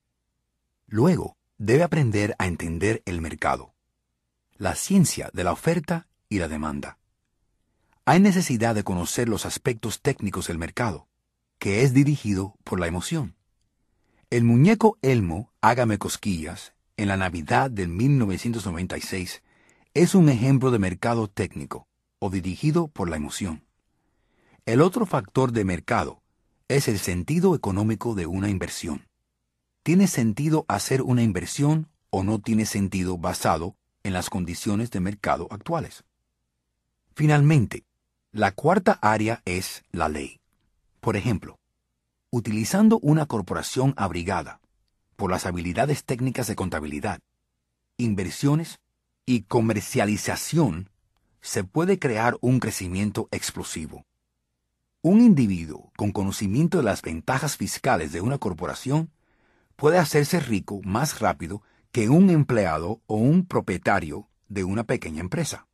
Luego, debe aprender a entender el mercado, la ciencia de la oferta y la demanda. Hay necesidad de conocer los aspectos técnicos del mercado, que es dirigido por la emoción. El muñeco Elmo, Hágame Cosquillas, en la Navidad del 1996, es un ejemplo de mercado técnico o dirigido por la emoción. El otro factor de mercado es el sentido económico de una inversión. ¿Tiene sentido hacer una inversión o no tiene sentido basado en las condiciones de mercado actuales? Finalmente, la cuarta área es la ley. Por ejemplo, utilizando una corporación abrigada por las habilidades técnicas de contabilidad, inversiones y comercialización, se puede crear un crecimiento explosivo. Un individuo con conocimiento de las ventajas fiscales de una corporación puede hacerse rico más rápido que un empleado o un propietario de una pequeña empresa.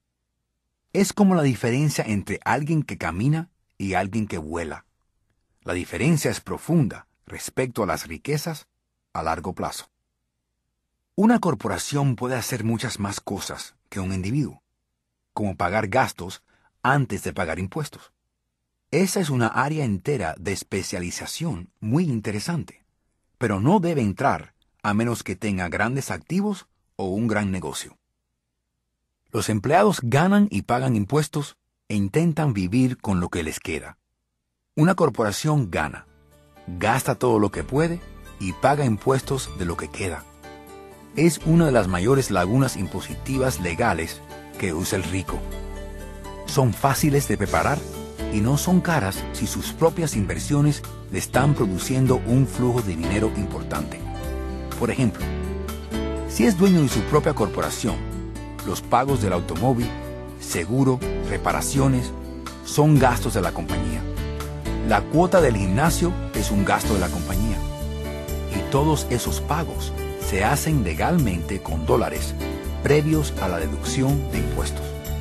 Es como la diferencia entre alguien que camina y alguien que vuela. La diferencia es profunda respecto a las riquezas a largo plazo. Una corporación puede hacer muchas más cosas que un individuo, como pagar gastos antes de pagar impuestos. Esa es una área entera de especialización muy interesante, pero no debe entrar a menos que tenga grandes activos o un gran negocio. Los empleados ganan y pagan impuestos e intentan vivir con lo que les queda. Una corporación gana, gasta todo lo que puede y paga impuestos de lo que queda. Es una de las mayores lagunas impositivas legales que usa el rico. Son fáciles de preparar y no son caras si sus propias inversiones le están produciendo un flujo de dinero importante. Por ejemplo, si es dueño de su propia corporación, los pagos del automóvil, seguro, reparaciones, son gastos de la compañía. La cuota del gimnasio es un gasto de la compañía. Y todos esos pagos se hacen legalmente con dólares previos a la deducción de impuestos.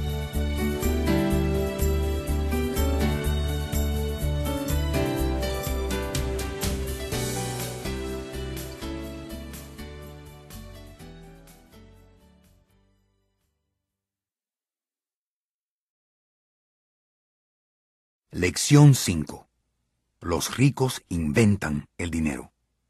Lección 5. Los ricos inventan el dinero.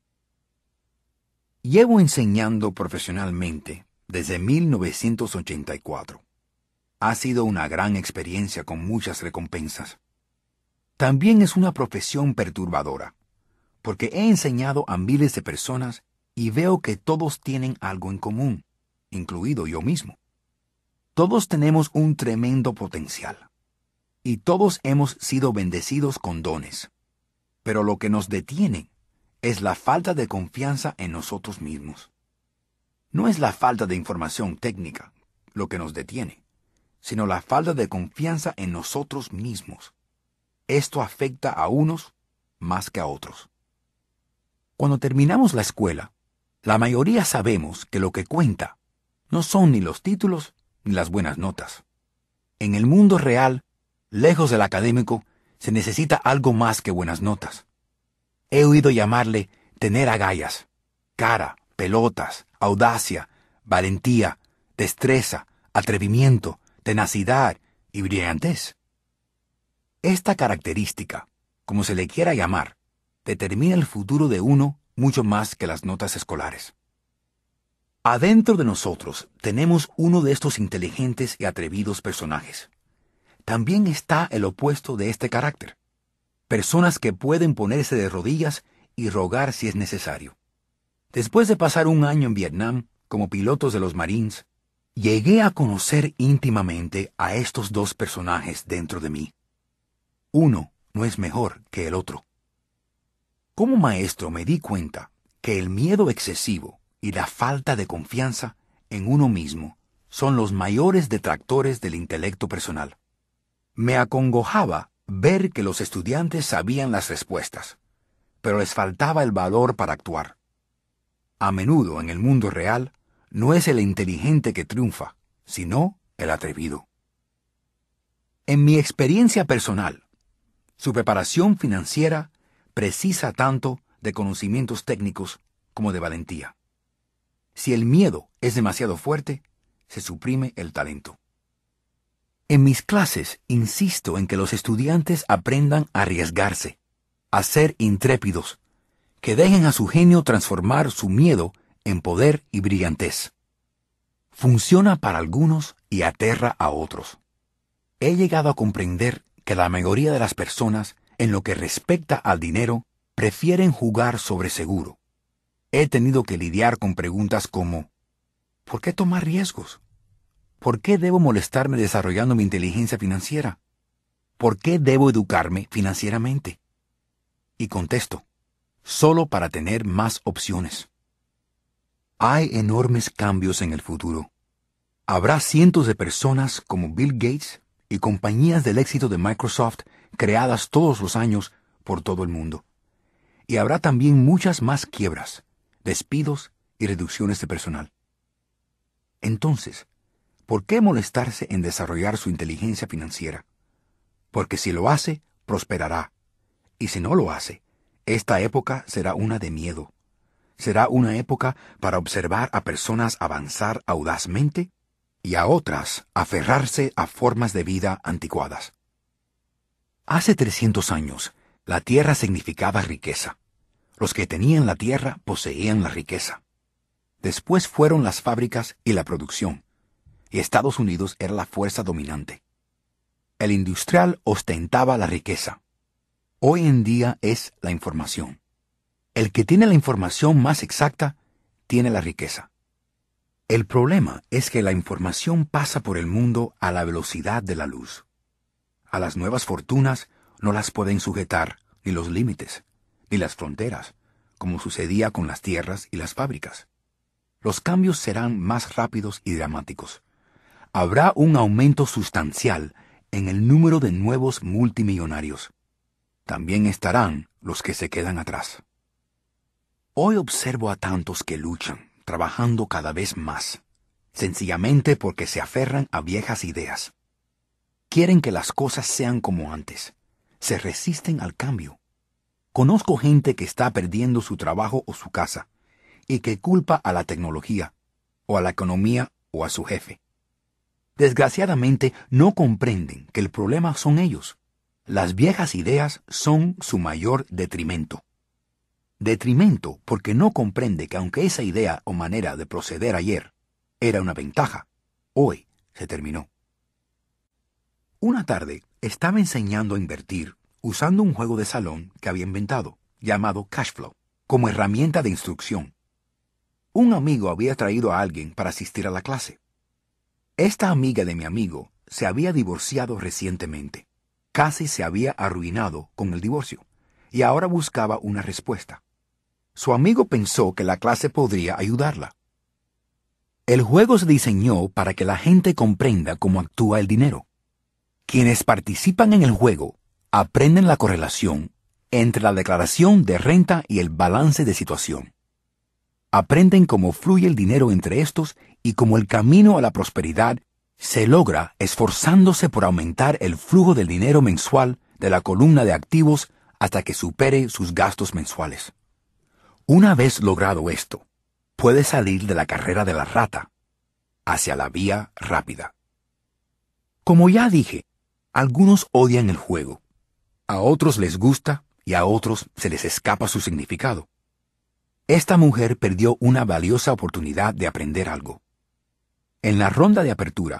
Llevo enseñando profesionalmente desde 1984. Ha sido una gran experiencia con muchas recompensas. También es una profesión perturbadora, porque he enseñado a miles de personas y veo que todos tienen algo en común, incluido yo mismo. Todos tenemos un tremendo potencial. Y todos hemos sido bendecidos con dones. Pero lo que nos detiene es la falta de confianza en nosotros mismos. No es la falta de información técnica lo que nos detiene, sino la falta de confianza en nosotros mismos. Esto afecta a unos más que a otros. Cuando terminamos la escuela, la mayoría sabemos que lo que cuenta no son ni los títulos ni las buenas notas. En el mundo real, lejos del académico, se necesita algo más que buenas notas. He oído llamarle tener agallas, cara, pelotas, audacia, valentía, destreza, atrevimiento, tenacidad y brillantez. Esta característica, como se le quiera llamar, determina el futuro de uno mucho más que las notas escolares. Adentro de nosotros tenemos uno de estos inteligentes y atrevidos personajes. también está el opuesto de este carácter. Personas que pueden ponerse de rodillas y rogar si es necesario. Después de pasar un año en Vietnam como pilotos de los Marines, llegué a conocer íntimamente a estos dos personajes dentro de mí. Uno no es mejor que el otro. Como maestro me di cuenta que el miedo excesivo y la falta de confianza en uno mismo son los mayores detractores del intelecto personal. Me acongojaba ver que los estudiantes sabían las respuestas, pero les faltaba el valor para actuar. A menudo en el mundo real no es el inteligente que triunfa, sino el atrevido. En mi experiencia personal, su preparación financiera precisa tanto de conocimientos técnicos como de valentía. Si el miedo es demasiado fuerte, se suprime el talento. En mis clases insisto en que los estudiantes aprendan a arriesgarse, a ser intrépidos, que dejen a su genio transformar su miedo en poder y brillantez. Funciona para algunos y aterra a otros. He llegado a comprender que la mayoría de las personas, en lo que respecta al dinero, prefieren jugar sobre seguro. He tenido que lidiar con preguntas como: ¿por qué tomar riesgos? ¿Por qué debo molestarme desarrollando mi inteligencia financiera? ¿Por qué debo educarme financieramente? Y contesto: solo para tener más opciones. Hay enormes cambios en el futuro. Habrá cientos de personas como Bill Gates y compañías del éxito de Microsoft creadas todos los años por todo el mundo. Y habrá también muchas más quiebras, despidos y reducciones de personal. Entonces, ¿por qué molestarse en desarrollar su inteligencia financiera? Porque si lo hace, prosperará. Y si no lo hace, esta época será una de miedo. Será una época para observar a personas avanzar audazmente y a otras aferrarse a formas de vida anticuadas. Hace 300 años, la tierra significaba riqueza. Los que tenían la tierra poseían la riqueza. Después fueron las fábricas y la producción, y Estados Unidos era la fuerza dominante. El industrial ostentaba la riqueza. Hoy en día es la información. El que tiene la información más exacta tiene la riqueza. El problema es que la información pasa por el mundo a la velocidad de la luz. A las nuevas fortunas no las pueden sujetar ni los límites, ni las fronteras, como sucedía con las tierras y las fábricas. Los cambios serán más rápidos y dramáticos. Habrá un aumento sustancial en el número de nuevos multimillonarios. También estarán los que se quedan atrás. Hoy observo a tantos que luchan, trabajando cada vez más, sencillamente porque se aferran a viejas ideas. Quieren que las cosas sean como antes. Se resisten al cambio. Conozco gente que está perdiendo su trabajo o su casa, y que culpa a la tecnología, o a la economía, o a su jefe. Desgraciadamente no comprenden que el problema son ellos. Las viejas ideas son su mayor detrimento. Detrimento porque no comprende que aunque esa idea o manera de proceder ayer era una ventaja, hoy se terminó. Una tarde estaba enseñando a invertir usando un juego de salón que había inventado, llamado Cashflow, como herramienta de instrucción. Un amigo había traído a alguien para asistir a la clase. Esta amiga de mi amigo se había divorciado recientemente. Casi se había arruinado con el divorcio, y ahora buscaba una respuesta. Su amigo pensó que la clase podría ayudarla. El juego se diseñó para que la gente comprenda cómo actúa el dinero. Quienes participan en el juego aprenden la correlación entre la declaración de renta y el balance de situación. Aprenden cómo fluye el dinero entre estos y cómo el camino a la prosperidad se logra esforzándose por aumentar el flujo del dinero mensual de la columna de activos hasta que supere sus gastos mensuales. Una vez logrado esto, puede salir de la carrera de la rata hacia la vía rápida. Como ya dije, algunos odian el juego, a otros les gusta y a otros se les escapa su significado. Esta mujer perdió una valiosa oportunidad de aprender algo. En la ronda de apertura,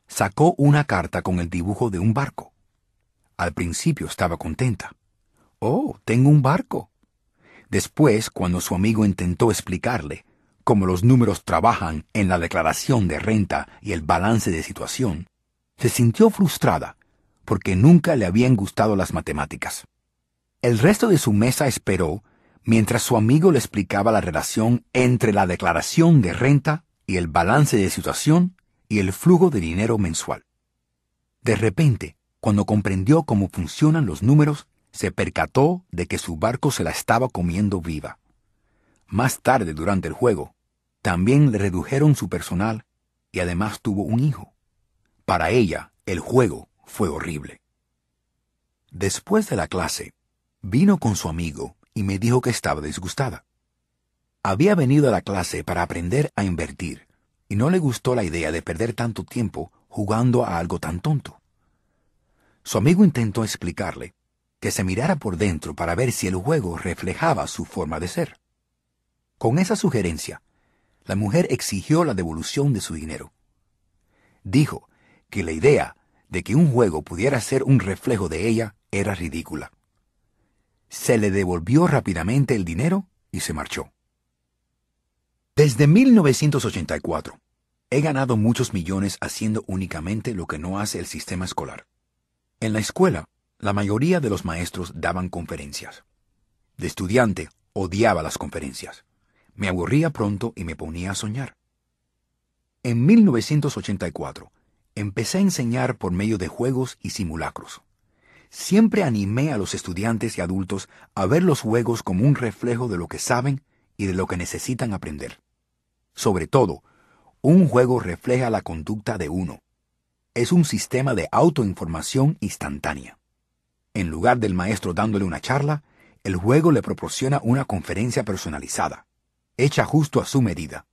sacó una carta con el dibujo de un barco. Al principio estaba contenta. «Oh, tengo un barco». Después, cuando su amigo intentó explicarle cómo los números trabajan en la declaración de renta y el balance de situación, se sintió frustrada porque nunca le habían gustado las matemáticas. El resto de su mesa esperó mientras su amigo le explicaba la relación entre la declaración de renta y el balance de situación y el flujo de dinero mensual. De repente, cuando comprendió cómo funcionan los números, se percató de que su barco se la estaba comiendo viva. Más tarde, durante el juego, también le redujeron su personal y además tuvo un hijo. Para ella, el juego fue horrible. Después de la clase, vino con su amigo y me dijo que estaba disgustada. Había venido a la clase para aprender a invertir y no le gustó la idea de perder tanto tiempo jugando a algo tan tonto. Su amigo intentó explicarle que se mirara por dentro para ver si el juego reflejaba su forma de ser. Con esa sugerencia, la mujer exigió la devolución de su dinero. Dijo que la idea de que un juego pudiera ser un reflejo de ella era ridícula. Se le devolvió rápidamente el dinero y se marchó. Desde 1984, he ganado muchos millones haciendo únicamente lo que no hace el sistema escolar. En la escuela, la mayoría de los maestros daban conferencias. De estudiante, odiaba las conferencias. Me aburría pronto y me ponía a soñar. En 1984, empecé a enseñar por medio de juegos y simulacros. Siempre animé a los estudiantes y adultos a ver los juegos como un reflejo de lo que saben y de lo que necesitan aprender. Sobre todo, un juego refleja la conducta de uno. Es un sistema de autoinformación instantánea. En lugar del maestro dándole una charla, el juego le proporciona una conferencia personalizada, hecha justo a su medida.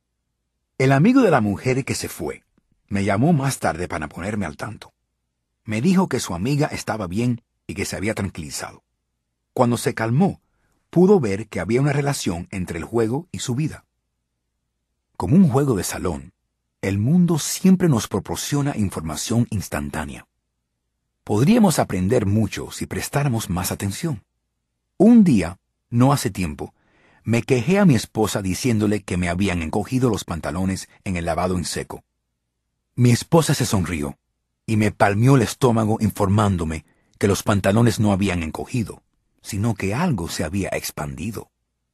El amigo de la mujer que se fue me llamó más tarde para ponerme al tanto. Me dijo que su amiga estaba bien y que se había tranquilizado. Cuando se calmó, pudo ver que había una relación entre el juego y su vida. Como un juego de salón, el mundo siempre nos proporciona información instantánea. Podríamos aprender mucho si prestáramos más atención. Un día, no hace tiempo, me quejé a mi esposa diciéndole que me habían encogido los pantalones en el lavado en seco. Mi esposa se sonrió y me palmeó el estómago informándome que los pantalones no habían encogido, sino que algo se había expandido.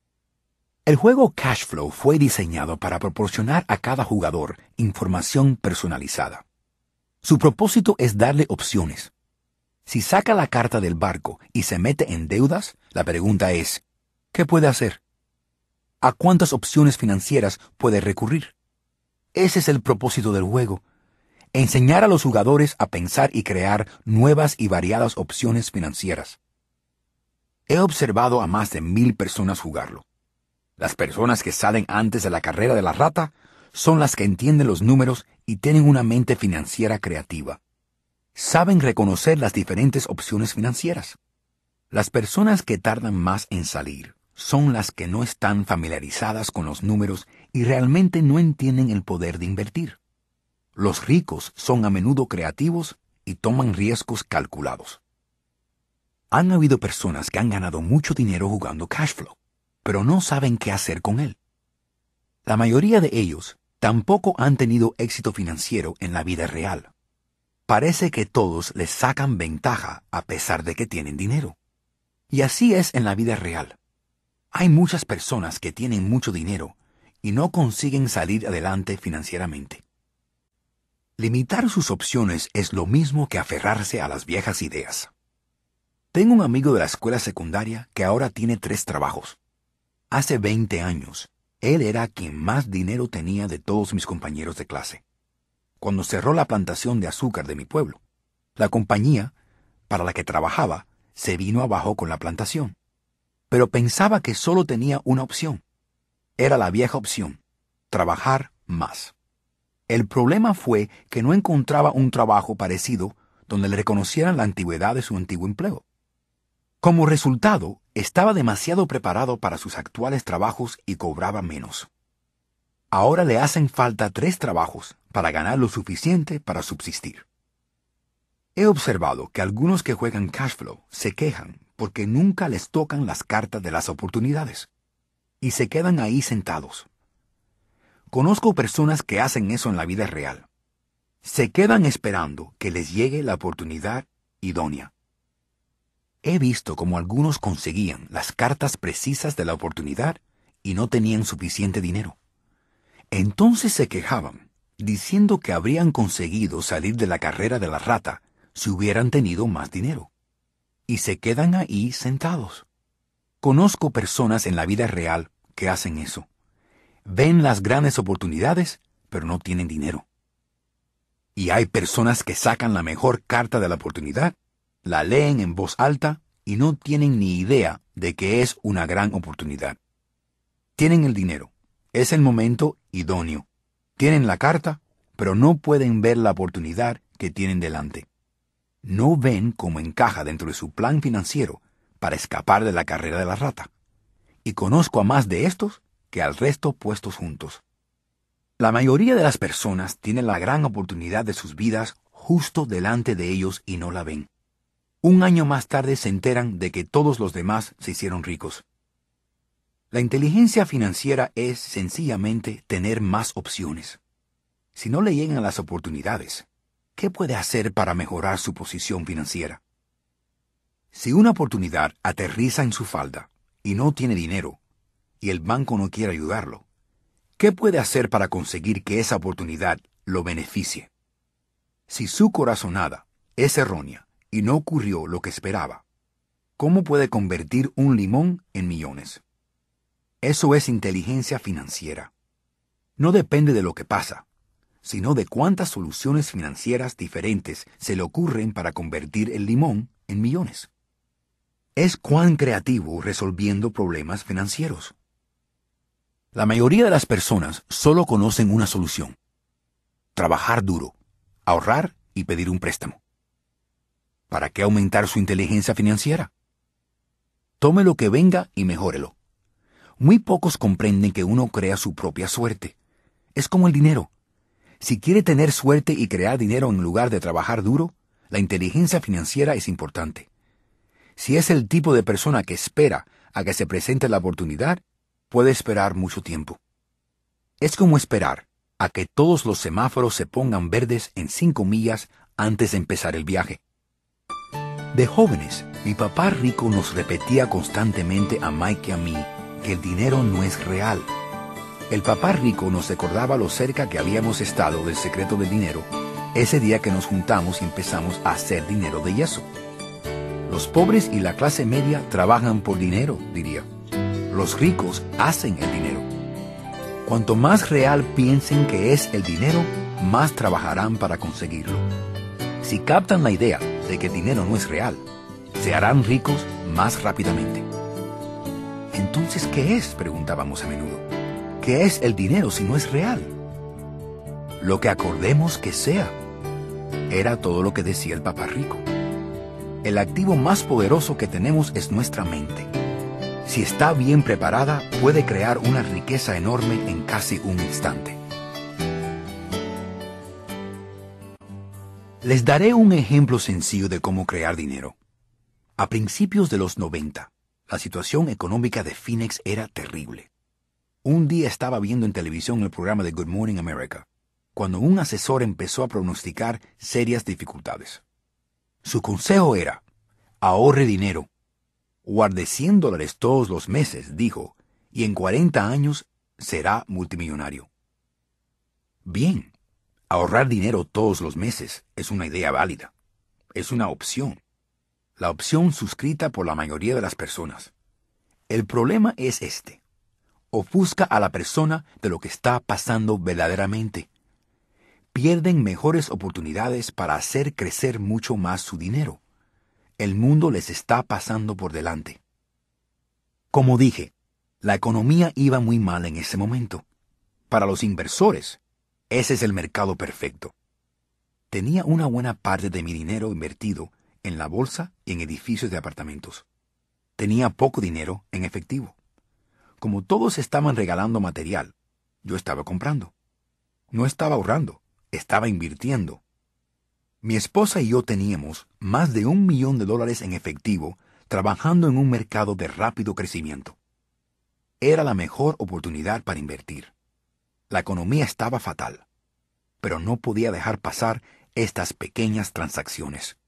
El juego Cashflow fue diseñado para proporcionar a cada jugador información personalizada. Su propósito es darle opciones. Si saca la carta del barco y se mete en deudas, la pregunta es, ¿qué puede hacer? ¿A cuántas opciones financieras puede recurrir? Ese es el propósito del juego. Enseñar a los jugadores a pensar y crear nuevas y variadas opciones financieras. He observado a más de 1000 personas jugarlo. Las personas que salen antes de la carrera de la rata son las que entienden los números y tienen una mente financiera creativa. Saben reconocer las diferentes opciones financieras. Las personas que tardan más en salir son las que no están familiarizadas con los números y realmente no entienden el poder de invertir. Los ricos son a menudo creativos y toman riesgos calculados. Han habido personas que han ganado mucho dinero jugando Cashflow, pero no saben qué hacer con él. La mayoría de ellos tampoco han tenido éxito financiero en la vida real. Parece que todos les sacan ventaja a pesar de que tienen dinero. Y así es en la vida real. Hay muchas personas que tienen mucho dinero y no consiguen salir adelante financieramente. Limitar sus opciones es lo mismo que aferrarse a las viejas ideas. Tengo un amigo de la escuela secundaria que ahora tiene 3 trabajos. Hace 20 años, él era quien más dinero tenía de todos mis compañeros de clase. Cuando cerró la plantación de azúcar de mi pueblo, la compañía para la que trabajaba se vino abajo con la plantación. Pero pensaba que solo tenía una opción. Era la vieja opción, trabajar más. El problema fue que no encontraba un trabajo parecido donde le reconocieran la antigüedad de su antiguo empleo. Como resultado, estaba demasiado preparado para sus actuales trabajos y cobraba menos. Ahora le hacen falta 3 trabajos para ganar lo suficiente para subsistir. He observado que algunos que juegan cash flow se quejan porque nunca les tocan las cartas de las oportunidades y se quedan ahí sentados. Conozco personas que hacen eso en la vida real. Se quedan esperando que les llegue la oportunidad idónea. He visto cómo algunos conseguían las cartas precisas de la oportunidad y no tenían suficiente dinero. Entonces se quejaban, diciendo que habrían conseguido salir de la carrera de la rata si hubieran tenido más dinero. Y se quedan ahí sentados. Conozco personas en la vida real que hacen eso. Ven las grandes oportunidades, pero no tienen dinero. Y hay personas que sacan la mejor carta de la oportunidad, la leen en voz alta y no tienen ni idea de que es una gran oportunidad. Tienen el dinero, es el momento idóneo. Tienen la carta, pero no pueden ver la oportunidad que tienen delante. No ven cómo encaja dentro de su plan financiero para escapar de la carrera de la rata. Y conozco a más de estos que al resto puestos juntos. La mayoría de las personas tienen la gran oportunidad de sus vidas justo delante de ellos y no la ven. Un año más tarde se enteran de que todos los demás se hicieron ricos. La inteligencia financiera es sencillamente tener más opciones. Si no le llegan las oportunidades, ¿qué puede hacer para mejorar su posición financiera? Si una oportunidad aterriza en su falda y no tiene dinero, y el banco no quiere ayudarlo, ¿qué puede hacer para conseguir que esa oportunidad lo beneficie? Si su corazonada es errónea y no ocurrió lo que esperaba, ¿cómo puede convertir un limón en millones? Eso es inteligencia financiera. No depende de lo que pasa, sino de cuántas soluciones financieras diferentes se le ocurren para convertir el limón en millones. Es cuán creativo resolviendo problemas financieros. La mayoría de las personas solo conocen una solución: trabajar duro, ahorrar y pedir un préstamo. ¿Para qué aumentar su inteligencia financiera? Tome lo que venga y mejórelo. Muy pocos comprenden que uno crea su propia suerte. Es como el dinero. Si quiere tener suerte y crear dinero en lugar de trabajar duro, la inteligencia financiera es importante. Si es el tipo de persona que espera a que se presente la oportunidad, puede esperar mucho tiempo. Es como esperar a que todos los semáforos se pongan verdes en 5 millas antes de empezar el viaje. De jóvenes, mi papá rico nos repetía constantemente a Mike y a mí que el dinero no es real. El papá rico nos recordaba lo cerca que habíamos estado del secreto del dinero ese día que nos juntamos y empezamos a hacer dinero de yeso. Los pobres y la clase media trabajan por dinero, diría. Los ricos hacen el dinero. Cuanto más real piensen que es el dinero, más trabajarán para conseguirlo. Si captan la idea de que el dinero no es real, se harán ricos más rápidamente. Entonces, ¿qué es?, preguntábamos a menudo. ¿Qué es el dinero si no es real? Lo que acordemos que sea. Era todo lo que decía el papá rico. El activo más poderoso que tenemos es nuestra mente. Si está bien preparada, puede crear una riqueza enorme en casi un instante. Les daré un ejemplo sencillo de cómo crear dinero. A principios de los 90, la situación económica de Phoenix era terrible. Un día estaba viendo en televisión el programa de Good Morning America, cuando un asesor empezó a pronosticar serias dificultades. Su consejo era: ahorre dinero. Guarde $100 todos los meses, dijo, y en 40 años será multimillonario. Bien, ahorrar dinero todos los meses es una idea válida. Es una opción. La opción suscrita por la mayoría de las personas. El problema es este: ofusca a la persona de lo que está pasando verdaderamente. Pierden mejores oportunidades para hacer crecer mucho más su dinero. El mundo les está pasando por delante. Como dije, la economía iba muy mal en ese momento. Para los inversores, ese es el mercado perfecto. Tenía una buena parte de mi dinero invertido en la bolsa y en edificios de apartamentos. Tenía poco dinero en efectivo. Como todos estaban regalando material, yo estaba comprando. No estaba ahorrando, estaba invirtiendo. Mi esposa y yo teníamos más de $1 millón en efectivo trabajando en un mercado de rápido crecimiento. Era la mejor oportunidad para invertir. La economía estaba fatal, pero no podía dejar pasar estas pequeñas transacciones.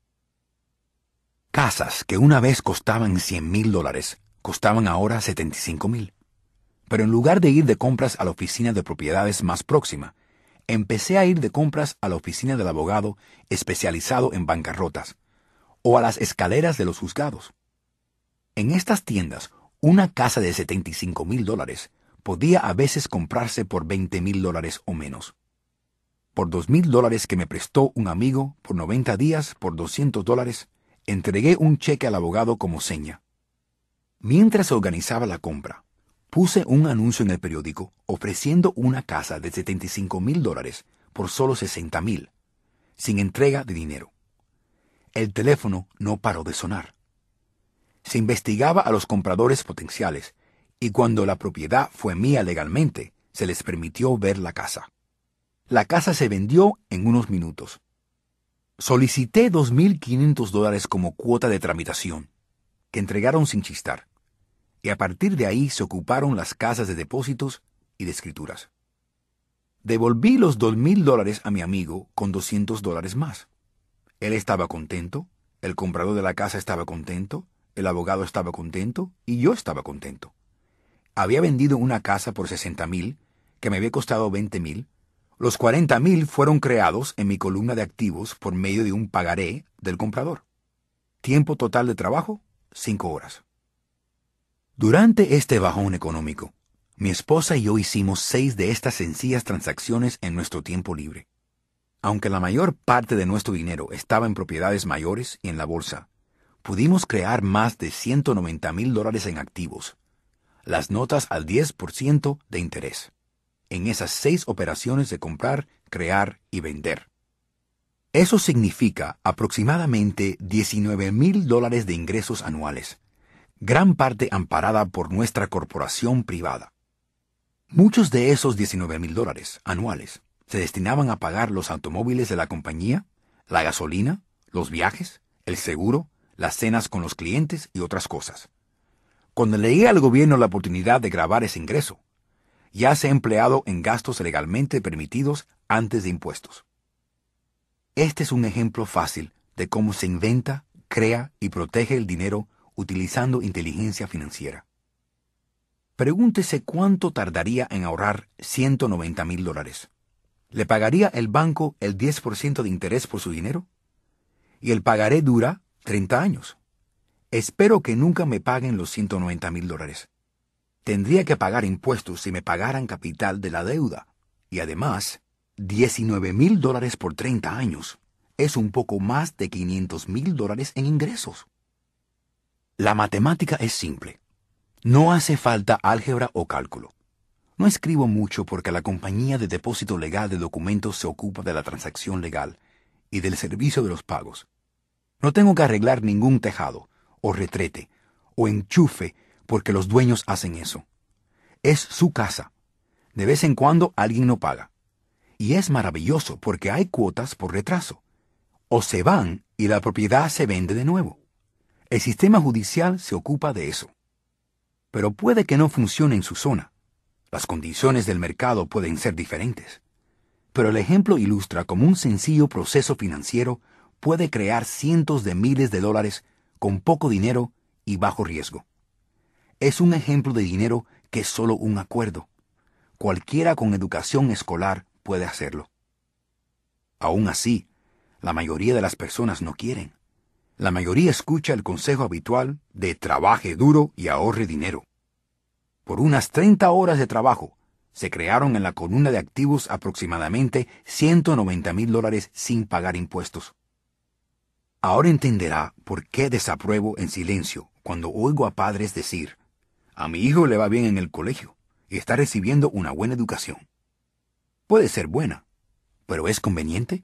Casas que una vez costaban $100,000 costaban ahora $75,000. Pero en lugar de ir de compras a la oficina de propiedades más próxima, empecé a ir de compras a la oficina del abogado especializado en bancarrotas o a las escaleras de los juzgados. En estas tiendas, una casa de $75,000 podía a veces comprarse por $20,000 o menos. Por $2,000 que me prestó un amigo por 90 días por $200, entregué un cheque al abogado como seña. Mientras se organizaba la compra, puse un anuncio en el periódico ofreciendo una casa de $75,000 por solo $60,000, sin entrega de dinero. El teléfono no paró de sonar. Se investigaba a los compradores potenciales y cuando la propiedad fue mía legalmente, se les permitió ver la casa. La casa se vendió en unos minutos. Solicité $2,500 como cuota de tramitación, que entregaron sin chistar, y a partir de ahí se ocuparon las casas de depósitos y de escrituras. Devolví los $2,000 a mi amigo con $200 más. Él estaba contento, el comprador de la casa estaba contento, el abogado estaba contento y yo estaba contento. Había vendido una casa por $60,000, que me había costado $20,000. Los $40,000 fueron creados en mi columna de activos por medio de un pagaré del comprador. Tiempo total de trabajo, 5 horas. Durante este bajón económico, mi esposa y yo hicimos 6 de estas sencillas transacciones en nuestro tiempo libre. Aunque la mayor parte de nuestro dinero estaba en propiedades mayores y en la bolsa, pudimos crear más de $190,000 en activos, las notas al 10% de interés, en esas 6 operaciones de comprar, crear y vender. Eso significa aproximadamente $19,000 de ingresos anuales, gran parte amparada por nuestra corporación privada. Muchos de esos $19,000 anuales se destinaban a pagar los automóviles de la compañía, la gasolina, los viajes, el seguro, las cenas con los clientes y otras cosas. Cuando le llegue al gobierno la oportunidad de grabar ese ingreso, ya se ha empleado en gastos legalmente permitidos antes de impuestos. Este es un ejemplo fácil de cómo se inventa, crea y protege el dinero utilizando inteligencia financiera. Pregúntese cuánto tardaría en ahorrar $190,000. ¿Le pagaría el banco el 10% de interés por su dinero? Y el pagaré dura 30 años. Espero que nunca me paguen los $190,000. Tendría que pagar impuestos si me pagaran capital de la deuda. Y además, $19,000 por 30 años es un poco más de $500,000 en ingresos. La matemática es simple. No hace falta álgebra o cálculo. No escribo mucho porque la compañía de depósito legal de documentos se ocupa de la transacción legal y del servicio de los pagos. No tengo que arreglar ningún tejado, o retrete, o enchufe porque los dueños hacen eso. Es su casa. De vez en cuando alguien no paga. Y es maravilloso porque hay cuotas por retraso. O se van y la propiedad se vende de nuevo. El sistema judicial se ocupa de eso. Pero puede que no funcione en su zona. Las condiciones del mercado pueden ser diferentes. Pero el ejemplo ilustra cómo un sencillo proceso financiero puede crear cientos de miles de dólares con poco dinero y bajo riesgo. Es un ejemplo de dinero que es solo un acuerdo. Cualquiera con educación escolar puede hacerlo. Aún así, la mayoría de las personas no quieren. La mayoría escucha el consejo habitual de trabaje duro y ahorre dinero. Por unas 30 horas de trabajo, se crearon en la columna de activos aproximadamente $190,000 sin pagar impuestos. Ahora entenderá por qué desapruebo en silencio cuando oigo a padres decir, a mi hijo le va bien en el colegio y está recibiendo una buena educación. Puede ser buena, pero ¿es conveniente?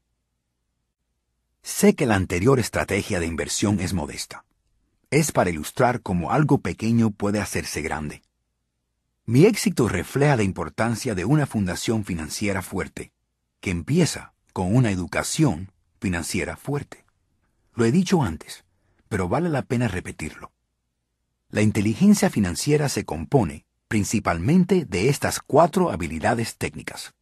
Sé que la anterior estrategia de inversión es modesta. Es para ilustrar cómo algo pequeño puede hacerse grande. Mi éxito refleja la importancia de una fundación financiera fuerte, que empieza con una educación financiera fuerte. Lo he dicho antes, pero vale la pena repetirlo. La inteligencia financiera se compone principalmente de estas 4 habilidades técnicas.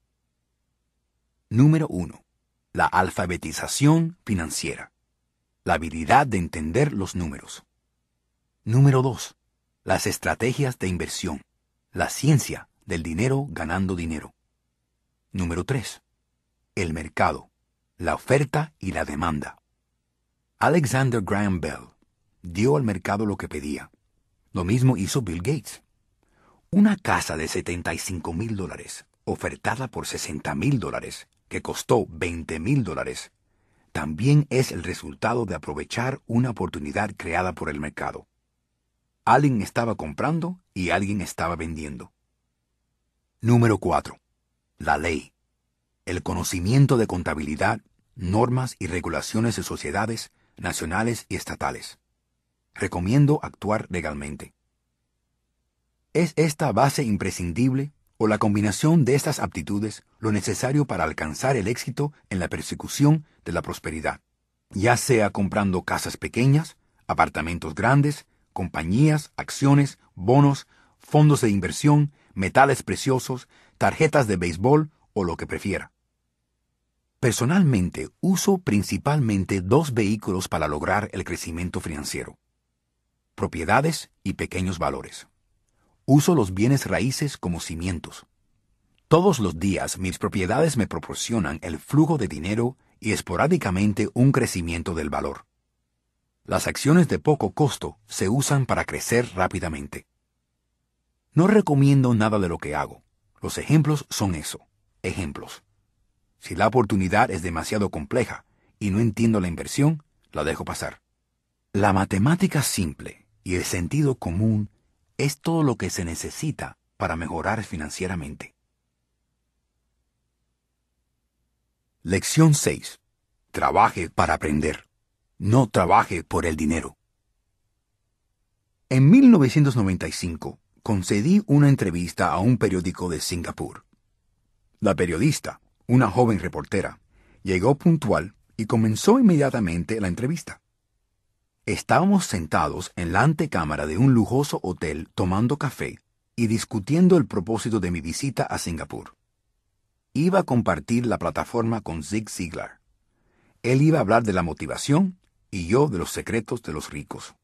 Número 1. La alfabetización financiera. La habilidad de entender los números. Número 2. Las estrategias de inversión. La ciencia del dinero ganando dinero. Número 3. El mercado. La oferta y la demanda. Alexander Graham Bell dio al mercado lo que pedía. Lo mismo hizo Bill Gates. Una casa de $75,000, ofertada por $60,000, que costó $20,000, también es el resultado de aprovechar una oportunidad creada por el mercado. Alguien estaba comprando y alguien estaba vendiendo. Número 4. La ley. El conocimiento de contabilidad, normas y regulaciones de sociedades nacionales y estatales. Recomiendo actuar legalmente. ¿Es esta base imprescindible o la combinación de estas aptitudes lo necesario para alcanzar el éxito en la persecución de la prosperidad? Ya sea comprando casas pequeñas, apartamentos grandes, compañías, acciones, bonos, fondos de inversión, metales preciosos, tarjetas de béisbol o lo que prefiera. Personalmente, uso principalmente 2 vehículos para lograr el crecimiento financiero: propiedades y pequeños valores. Uso los bienes raíces como cimientos. Todos los días mis propiedades me proporcionan el flujo de dinero y esporádicamente un crecimiento del valor. Las acciones de poco costo se usan para crecer rápidamente. No recomiendo nada de lo que hago. Los ejemplos son eso, ejemplos. Si la oportunidad es demasiado compleja y no entiendo la inversión, la dejo pasar. La matemática simple y el sentido común es todo lo que se necesita para mejorar financieramente. Lección 6. Trabaje para aprender. No trabaje por el dinero. En 1995, concedí una entrevista a un periódico de Singapur. La periodista, una joven reportera, llegó puntual y comenzó inmediatamente la entrevista. Estábamos sentados en la antecámara de un lujoso hotel tomando café y discutiendo el propósito de mi visita a Singapur. Iba a compartir la plataforma con Zig Ziglar. Él iba a hablar de la motivación y yo de los secretos de los ricos.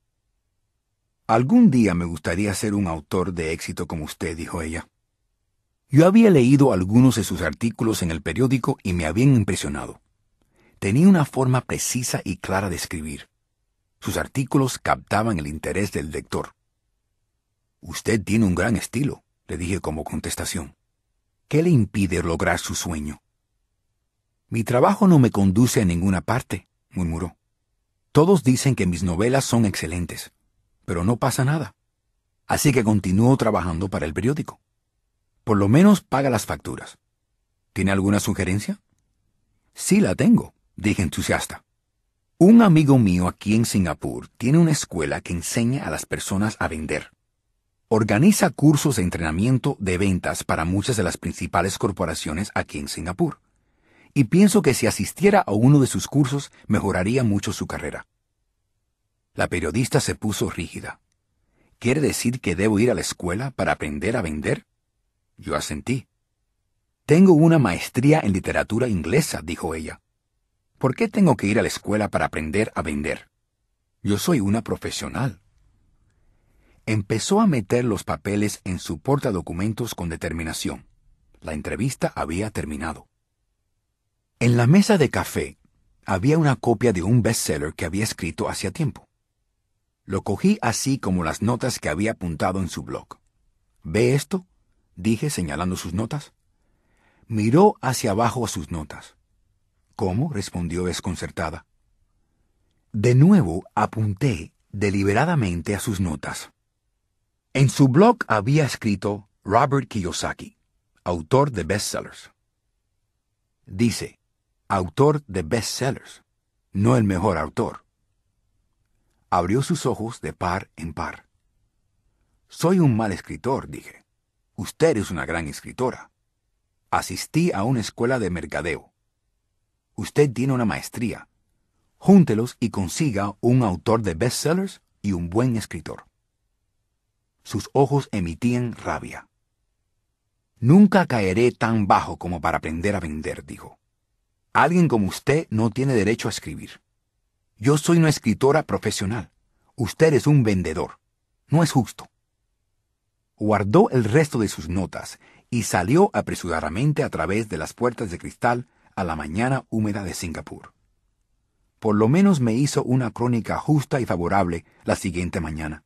Algún día me gustaría ser un autor de éxito como usted, dijo ella. Yo había leído algunos de sus artículos en el periódico y me habían impresionado. Tenía una forma precisa y clara de escribir. Sus artículos captaban el interés del lector. Usted tiene un gran estilo, le dije como contestación. ¿Qué le impide lograr su sueño? Mi trabajo no me conduce a ninguna parte, murmuró. Todos dicen que mis novelas son excelentes, pero no pasa nada. Así que continúo trabajando para el periódico. Por lo menos paga las facturas. ¿Tiene alguna sugerencia? Sí la tengo, dije entusiasta. Un amigo mío aquí en Singapur tiene una escuela que enseña a las personas a vender. Organiza cursos de entrenamiento de ventas para muchas de las principales corporaciones aquí en Singapur. Y pienso que si asistiera a uno de sus cursos mejoraría mucho su carrera. La periodista se puso rígida. ¿Quiere decir que debo ir a la escuela para aprender a vender? Yo asentí. Tengo una maestría en literatura inglesa, dijo ella. ¿Por qué tengo que ir a la escuela para aprender a vender? Yo soy una profesional. Empezó a meter los papeles en su portadocumentos con determinación. La entrevista había terminado. En la mesa de café había una copia de un bestseller que había escrito hacía tiempo. Lo cogí así como las notas que había apuntado en su blog. ¿Ve esto?, dije señalando sus notas. Miró hacia abajo a sus notas. ¿Cómo?, respondió desconcertada. De nuevo apunté deliberadamente a sus notas. En su blog había escrito Robert Kiyosaki, autor de bestsellers. Dice, autor de bestsellers, no el mejor autor. Abrió sus ojos de par en par. Soy un mal escritor, dije. Usted es una gran escritora. Asistí a una escuela de mercadeo. Usted tiene una maestría. Júntelos y consiga un autor de bestsellers y un buen escritor. Sus ojos emitían rabia. Nunca caeré tan bajo como para aprender a vender, dijo. Alguien como usted no tiene derecho a escribir. Yo soy una escritora profesional. Usted es un vendedor. No es justo. Guardó el resto de sus notas y salió apresuradamente a través de las puertas de cristal a la mañana húmeda de Singapur. Por lo menos me hizo una crónica justa y favorable la siguiente mañana.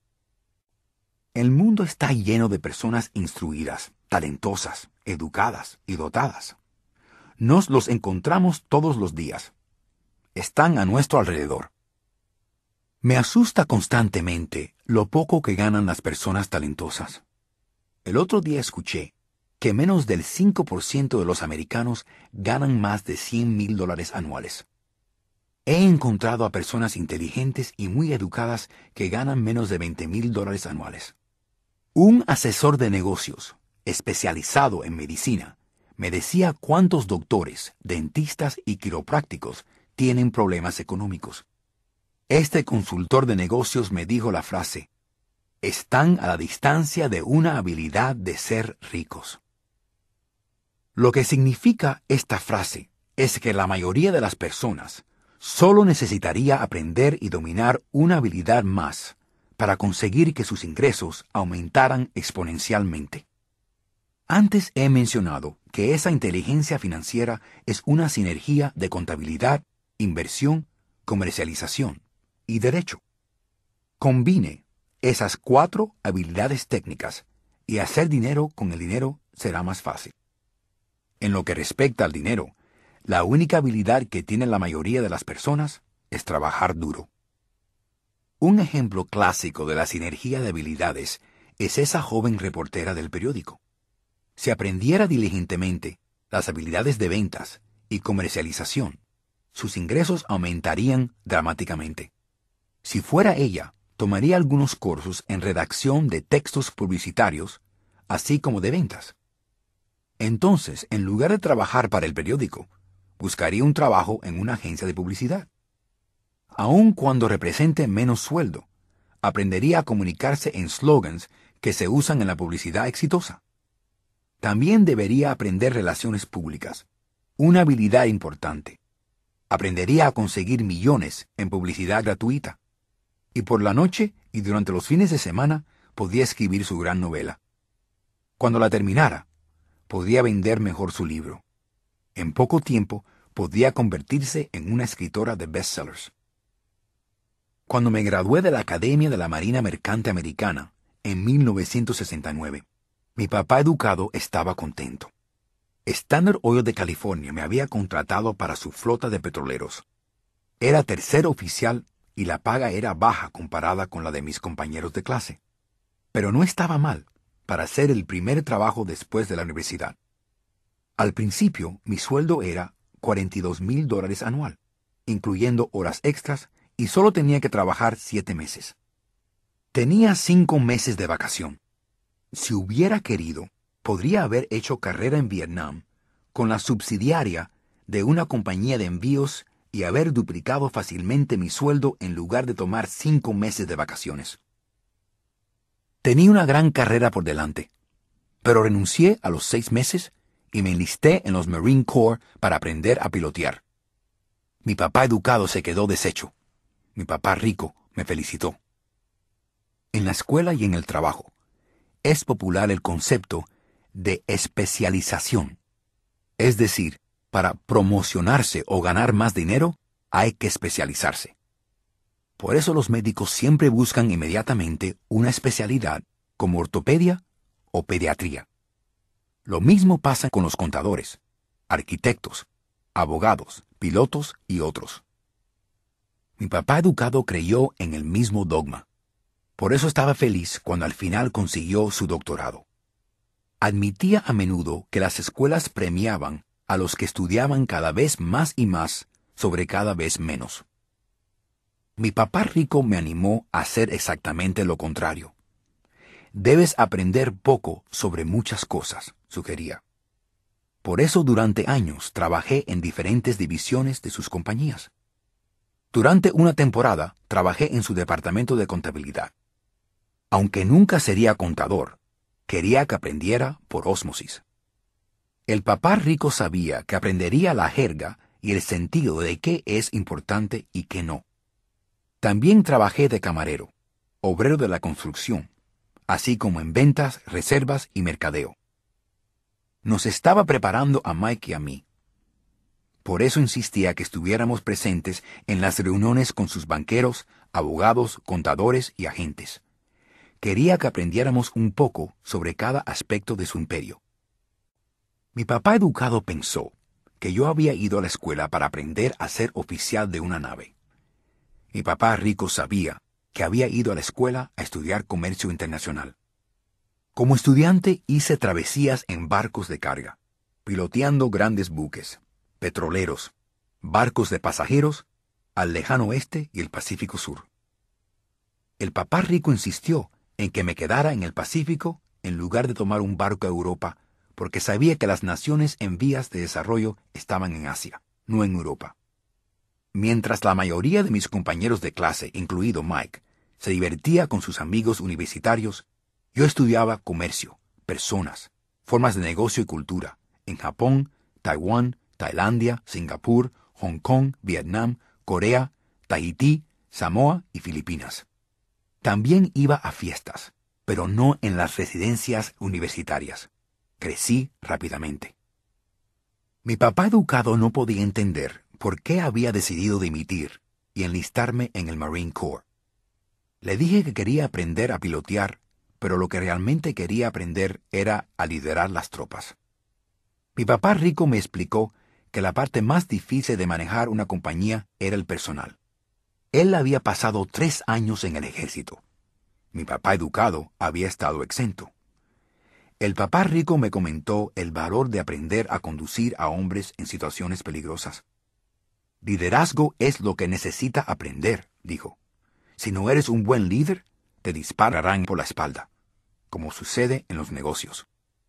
El mundo está lleno de personas instruidas, talentosas, educadas y dotadas. Nos los encontramos todos los días. Están a nuestro alrededor. Me asusta constantemente lo poco que ganan las personas talentosas. El otro día escuché que menos del 5% de los americanos ganan más de $100,000 anuales. He encontrado a personas inteligentes y muy educadas que ganan menos de $20,000 anuales. Un asesor de negocios, especializado en medicina, me decía cuántos doctores, dentistas y quiroprácticos tienen problemas económicos. Este consultor de negocios me dijo la frase: están a la distancia de una habilidad de ser ricos. Lo que significa esta frase es que la mayoría de las personas solo necesitaría aprender y dominar una habilidad más para conseguir que sus ingresos aumentaran exponencialmente. Antes he mencionado que esa inteligencia financiera es una sinergia de contabilidad, inversión, comercialización y derecho. Combine esas 4 habilidades técnicas y hacer dinero con el dinero será más fácil. En lo que respecta al dinero, la única habilidad que tiene la mayoría de las personas es trabajar duro. Un ejemplo clásico de la sinergia de habilidades es esa joven reportera del periódico. Si aprendiera diligentemente las habilidades de ventas y comercialización, sus ingresos aumentarían dramáticamente. Si fuera ella, tomaría algunos cursos en redacción de textos publicitarios, así como de ventas. Entonces, en lugar de trabajar para el periódico, buscaría un trabajo en una agencia de publicidad. Aun cuando represente menos sueldo, aprendería a comunicarse en slogans que se usan en la publicidad exitosa. También debería aprender relaciones públicas, una habilidad importante. Aprendería a conseguir millones en publicidad gratuita. Y por la noche y durante los fines de semana podía escribir su gran novela. Cuando la terminara, podría vender mejor su libro. En poco tiempo podía convertirse en una escritora de bestsellers. Cuando me gradué de la Academia de la Marina Mercante Americana en 1969, mi papá educado estaba contento. Standard Oil de California me había contratado para su flota de petroleros. Era tercer oficial y la paga era baja comparada con la de mis compañeros de clase. Pero no estaba mal para hacer el primer trabajo después de la universidad. Al principio, mi sueldo era $42,000 anual, incluyendo horas extras, y solo tenía que trabajar 7 meses. Tenía 5 meses de vacación. Si hubiera querido, podría haber hecho carrera en Vietnam con la subsidiaria de una compañía de envíos y haber duplicado fácilmente mi sueldo en lugar de tomar 5 meses de vacaciones. Tenía una gran carrera por delante, pero renuncié a los 6 meses y me enlisté en los Marine Corps para aprender a pilotear. Mi papá educado se quedó deshecho. Mi papá rico me felicitó. En la escuela y en el trabajo, es popular el concepto de especialización. Es decir, para promocionarse o ganar más dinero, hay que especializarse. Por eso los médicos siempre buscan inmediatamente una especialidad como ortopedia o pediatría. Lo mismo pasa con los contadores, arquitectos, abogados, pilotos y otros. Mi papá educado creyó en el mismo dogma. Por eso estaba feliz cuando al final consiguió su doctorado. Admitía a menudo que las escuelas premiaban a los que estudiaban cada vez más y más sobre cada vez menos. Mi papá rico me animó a hacer exactamente lo contrario. Debes aprender poco sobre muchas cosas, sugería. Por eso durante años trabajé en diferentes divisiones de sus compañías. Durante una temporada trabajé en su departamento de contabilidad. Aunque nunca sería contador, quería que aprendiera por ósmosis. El papá rico sabía que aprendería la jerga y el sentido de qué es importante y qué no. También trabajé de camarero, obrero de la construcción, así como en ventas, reservas y mercadeo. Nos estaba preparando a Mike y a mí. Por eso insistía que estuviéramos presentes en las reuniones con sus banqueros, abogados, contadores y agentes. Quería que aprendiéramos un poco sobre cada aspecto de su imperio. Mi papá educado pensó que yo había ido a la escuela para aprender a ser oficial de una nave. Mi papá rico sabía que había ido a la escuela a estudiar comercio internacional. Como estudiante hice travesías en barcos de carga, piloteando grandes buques, petroleros, barcos de pasajeros, al lejano oeste y el Pacífico Sur. El papá rico insistió en que me quedara en el Pacífico en lugar de tomar un barco a Europa, porque sabía que las naciones en vías de desarrollo estaban en Asia, no en Europa. Mientras la mayoría de mis compañeros de clase, incluido Mike, se divertía con sus amigos universitarios, yo estudiaba comercio, personas, formas de negocio y cultura, en Japón, Taiwán, Tailandia, Singapur, Hong Kong, Vietnam, Corea, Tahití, Samoa y Filipinas. También iba a fiestas, pero no en las residencias universitarias. Crecí rápidamente. Mi papá educado no podía entender por qué había decidido dimitir y enlistarme en el Marine Corps. Le dije que quería aprender a pilotear, pero lo que realmente quería aprender era a liderar las tropas. Mi papá rico me explicó que la parte más difícil de manejar una compañía era el personal. Él había pasado 3 años en el ejército. Mi papá educado había estado exento. El papá rico me comentó el valor de aprender a conducir a hombres en situaciones peligrosas. Liderazgo es lo que necesita aprender, dijo. Si no eres un buen líder, te dispararán por la espalda, como sucede en los negocios.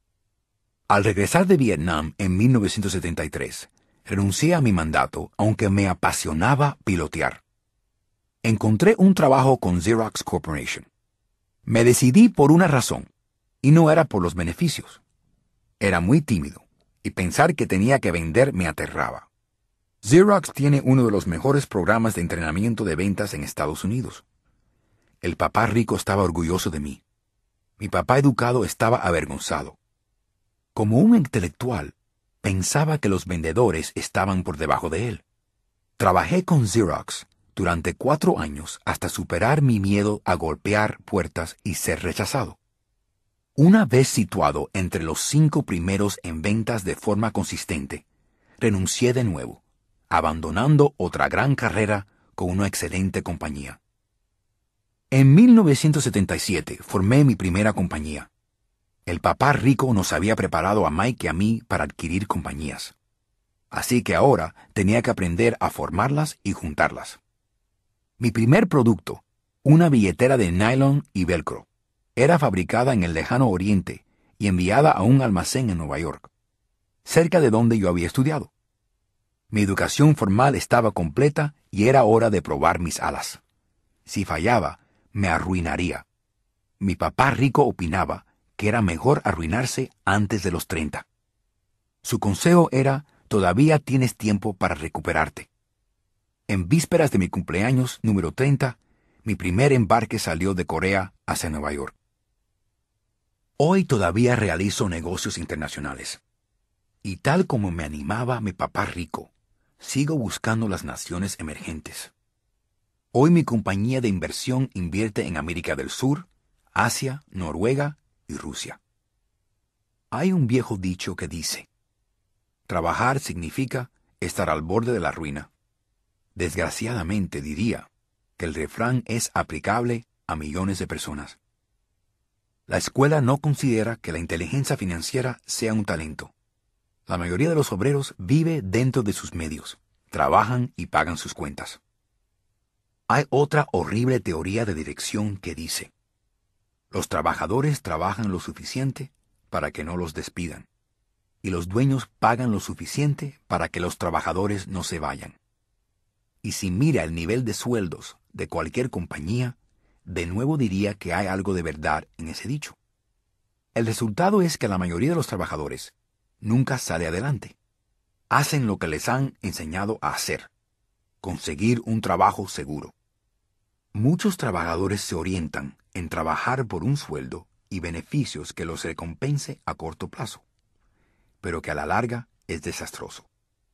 Al regresar de Vietnam en 1973, renuncié a mi mandato, aunque me apasionaba pilotear. Encontré un trabajo con Xerox Corporation. Me decidí por una razón, y no era por los beneficios. Era muy tímido, y pensar que tenía que vender me aterraba. Xerox tiene uno de los mejores programas de entrenamiento de ventas en Estados Unidos. El papá rico estaba orgulloso de mí. Mi papá educado estaba avergonzado. Como un intelectual, pensaba que los vendedores estaban por debajo de él. Trabajé con Xerox durante 4 años hasta superar mi miedo a golpear puertas y ser rechazado. Una vez situado entre los 5 primeros en ventas de forma consistente, renuncié de nuevo, abandonando otra gran carrera con una excelente compañía. En 1977 formé mi primera compañía. El papá rico nos había preparado a Mike y a mí para adquirir compañías. Así que ahora tenía que aprender a formarlas y juntarlas. Mi primer producto, una billetera de nylon y velcro, era fabricada en el lejano oriente y enviada a un almacén en Nueva York, cerca de donde yo había estudiado. Mi educación formal estaba completa y era hora de probar mis alas. Si fallaba, me arruinaría. Mi papá rico opinaba que era mejor arruinarse antes de los 30. Su consejo era: todavía tienes tiempo para recuperarte. En vísperas de mi cumpleaños número 30, mi primer embarque salió de Corea hacia Nueva York. Hoy todavía realizo negocios internacionales. Y tal como me animaba mi papá rico, sigo buscando las naciones emergentes. Hoy mi compañía de inversión invierte en América del Sur, Asia, Noruega y Rusia. Hay un viejo dicho que dice: trabajar significa estar al borde de la ruina. Desgraciadamente diría que el refrán es aplicable a millones de personas. La escuela no considera que la inteligencia financiera sea un talento. La mayoría de los obreros vive dentro de sus medios, trabajan y pagan sus cuentas. Hay otra horrible teoría de dirección que dice: Los trabajadores trabajan lo suficiente para que no los despidan, y los dueños pagan lo suficiente para que los trabajadores no se vayan. Y si mira el nivel de sueldos de cualquier compañía, de nuevo diría que hay algo de verdad en ese dicho. El resultado es que la mayoría de los trabajadores nunca sale adelante. Hacen lo que les han enseñado a hacer: conseguir un trabajo seguro. Muchos trabajadores se orientan en trabajar por un sueldo y beneficios que los recompense a corto plazo, pero que a la larga es desastroso.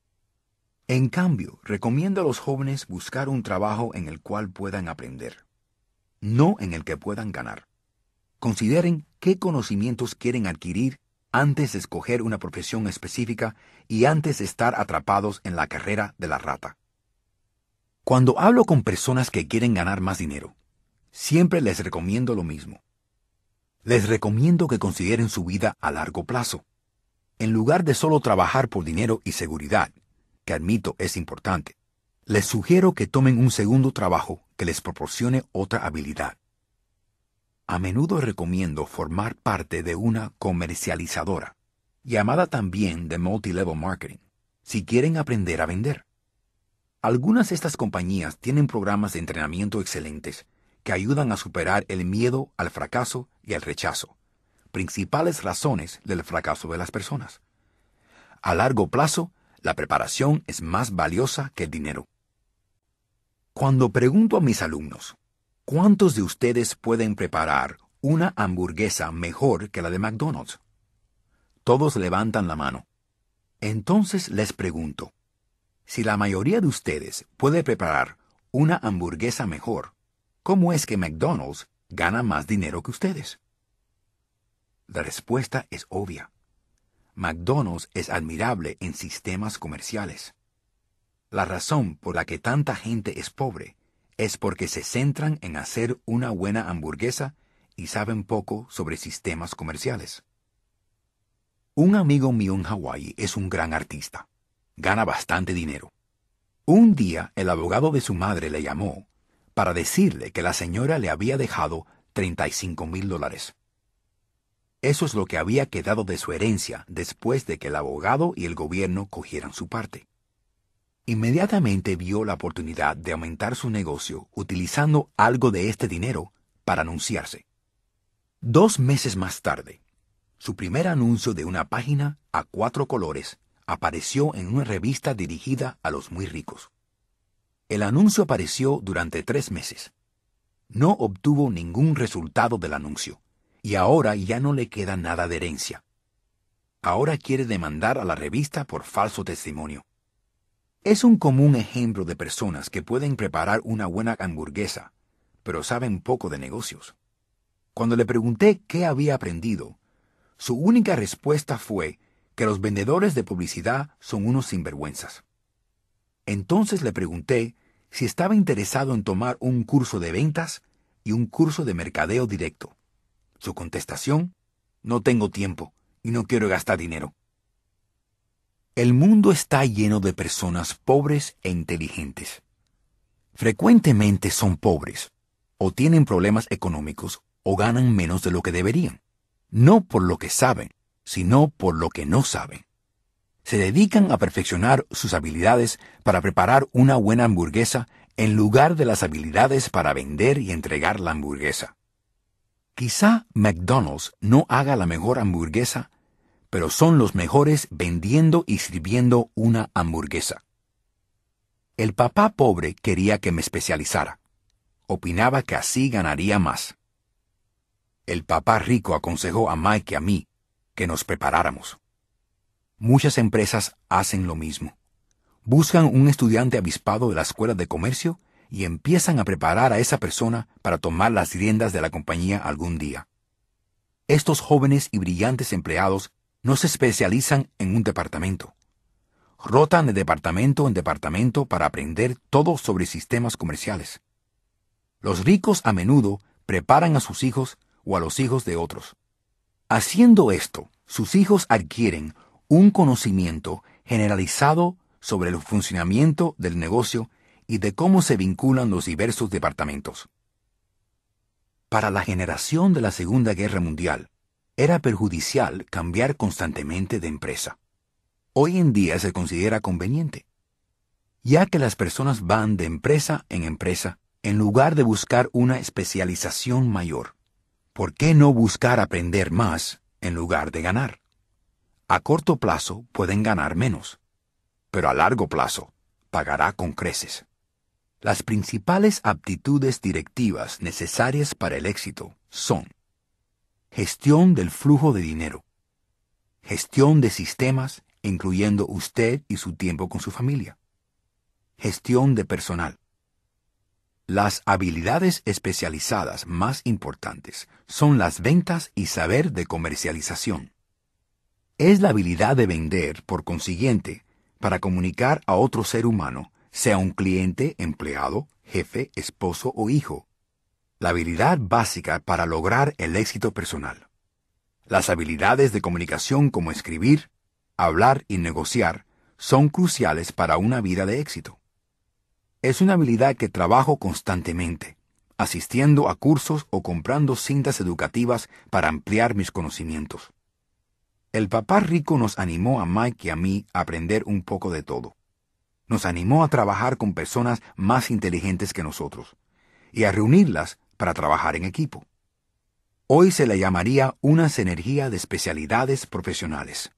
En cambio, recomiendo a los jóvenes buscar un trabajo en el cual puedan aprender, no en el que puedan ganar. Consideren qué conocimientos quieren adquirir antes de escoger una profesión específica y antes de estar atrapados en la carrera de la rata. Cuando hablo con personas que quieren ganar más dinero, siempre les recomiendo lo mismo. Les recomiendo que consideren su vida a largo plazo. En lugar de solo trabajar por dinero y seguridad, que admito es importante, les sugiero que tomen un segundo trabajo que les proporcione otra habilidad. A menudo recomiendo formar parte de una comercializadora, llamada también de multilevel marketing, si quieren aprender a vender. Algunas de estas compañías tienen programas de entrenamiento excelentes que ayudan a superar el miedo al fracaso y al rechazo, principales razones del fracaso de las personas. A largo plazo, la preparación es más valiosa que el dinero. Cuando pregunto a mis alumnos, ¿cuántos de ustedes pueden preparar una hamburguesa mejor que la de McDonald's? Todos levantan la mano. Entonces les pregunto, si la mayoría de ustedes puede preparar una hamburguesa mejor, ¿cómo es que McDonald's gana más dinero que ustedes? La respuesta es obvia. McDonald's es admirable en sistemas comerciales. La razón por la que tanta gente es pobre es porque se centran en hacer una buena hamburguesa y saben poco sobre sistemas comerciales. Un amigo mío en Hawái es un gran artista. Gana bastante dinero. Un día el abogado de su madre le llamó para decirle que la señora le había dejado $35,000. Eso es lo que había quedado de su herencia después de que el abogado y el gobierno cogieran su parte. Inmediatamente vio la oportunidad de aumentar su negocio utilizando algo de este dinero para anunciarse. 2 meses más tarde, su primer anuncio de una página a 4 colores apareció en una revista dirigida a los muy ricos. El anuncio apareció durante 3 meses. No obtuvo ningún resultado del anuncio, y ahora ya no le queda nada de herencia. Ahora quiere demandar a la revista por falso testimonio. Es un común ejemplo de personas que pueden preparar una buena hamburguesa, pero saben poco de negocios. Cuando le pregunté qué había aprendido, su única respuesta fue que los vendedores de publicidad son unos sinvergüenzas. Entonces le pregunté si estaba interesado en tomar un curso de ventas y un curso de mercadeo directo. Su contestación: no tengo tiempo y no quiero gastar dinero. El mundo está lleno de personas pobres e inteligentes. Frecuentemente son pobres, o tienen problemas económicos, o ganan menos de lo que deberían. No por lo que saben, sino por lo que no saben. Se dedican a perfeccionar sus habilidades para preparar una buena hamburguesa en lugar de las habilidades para vender y entregar la hamburguesa. Quizá McDonald's no haga la mejor hamburguesa, pero son los mejores vendiendo y sirviendo una hamburguesa. El papá pobre quería que me especializara. Opinaba que así ganaría más. El papá rico aconsejó a Mike y a mí que nos preparáramos. Muchas empresas hacen lo mismo. Buscan un estudiante avispado de la escuela de comercio y empiezan a preparar a esa persona para tomar las riendas de la compañía algún día. Estos jóvenes y brillantes empleados no se especializan en un departamento. Rotan de departamento en departamento para aprender todo sobre sistemas comerciales. Los ricos a menudo preparan a sus hijos o a los hijos de otros. Haciendo esto, sus hijos adquieren un conocimiento generalizado sobre el funcionamiento del negocio y de cómo se vinculan los diversos departamentos. Para la generación de la Segunda Guerra Mundial, era perjudicial cambiar constantemente de empresa. Hoy en día se considera conveniente, ya que las personas van de empresa en lugar de buscar una especialización mayor. ¿Por qué no buscar aprender más en lugar de ganar? A corto plazo pueden ganar menos, pero a largo plazo pagará con creces. Las principales aptitudes directivas necesarias para el éxito son gestión del flujo de dinero, gestión de sistemas, incluyendo usted y su tiempo con su familia, gestión de personal. Las habilidades especializadas más importantes son las ventas y saber de comercialización. Es la habilidad de vender, por consiguiente, para comunicar a otro ser humano, sea un cliente, empleado, jefe, esposo o hijo. La habilidad básica para lograr el éxito personal. Las habilidades de comunicación como escribir, hablar y negociar son cruciales para una vida de éxito. Es una habilidad que trabajo constantemente, asistiendo a cursos o comprando cintas educativas para ampliar mis conocimientos. El papá rico nos animó a Mike y a mí a aprender un poco de todo. Nos animó a trabajar con personas más inteligentes que nosotros y a reunirlas para trabajar en equipo. Hoy se le llamaría una sinergia de especialidades profesionales.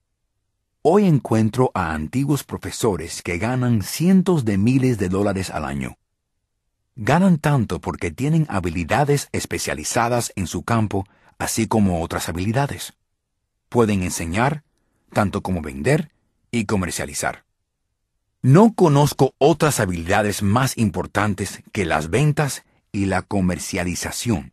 Hoy encuentro a antiguos profesores que ganan cientos de miles de dólares al año. Ganan tanto porque tienen habilidades especializadas en su campo, así como otras habilidades. Pueden enseñar, tanto como vender y comercializar. No conozco otras habilidades más importantes que las ventas y la comercialización.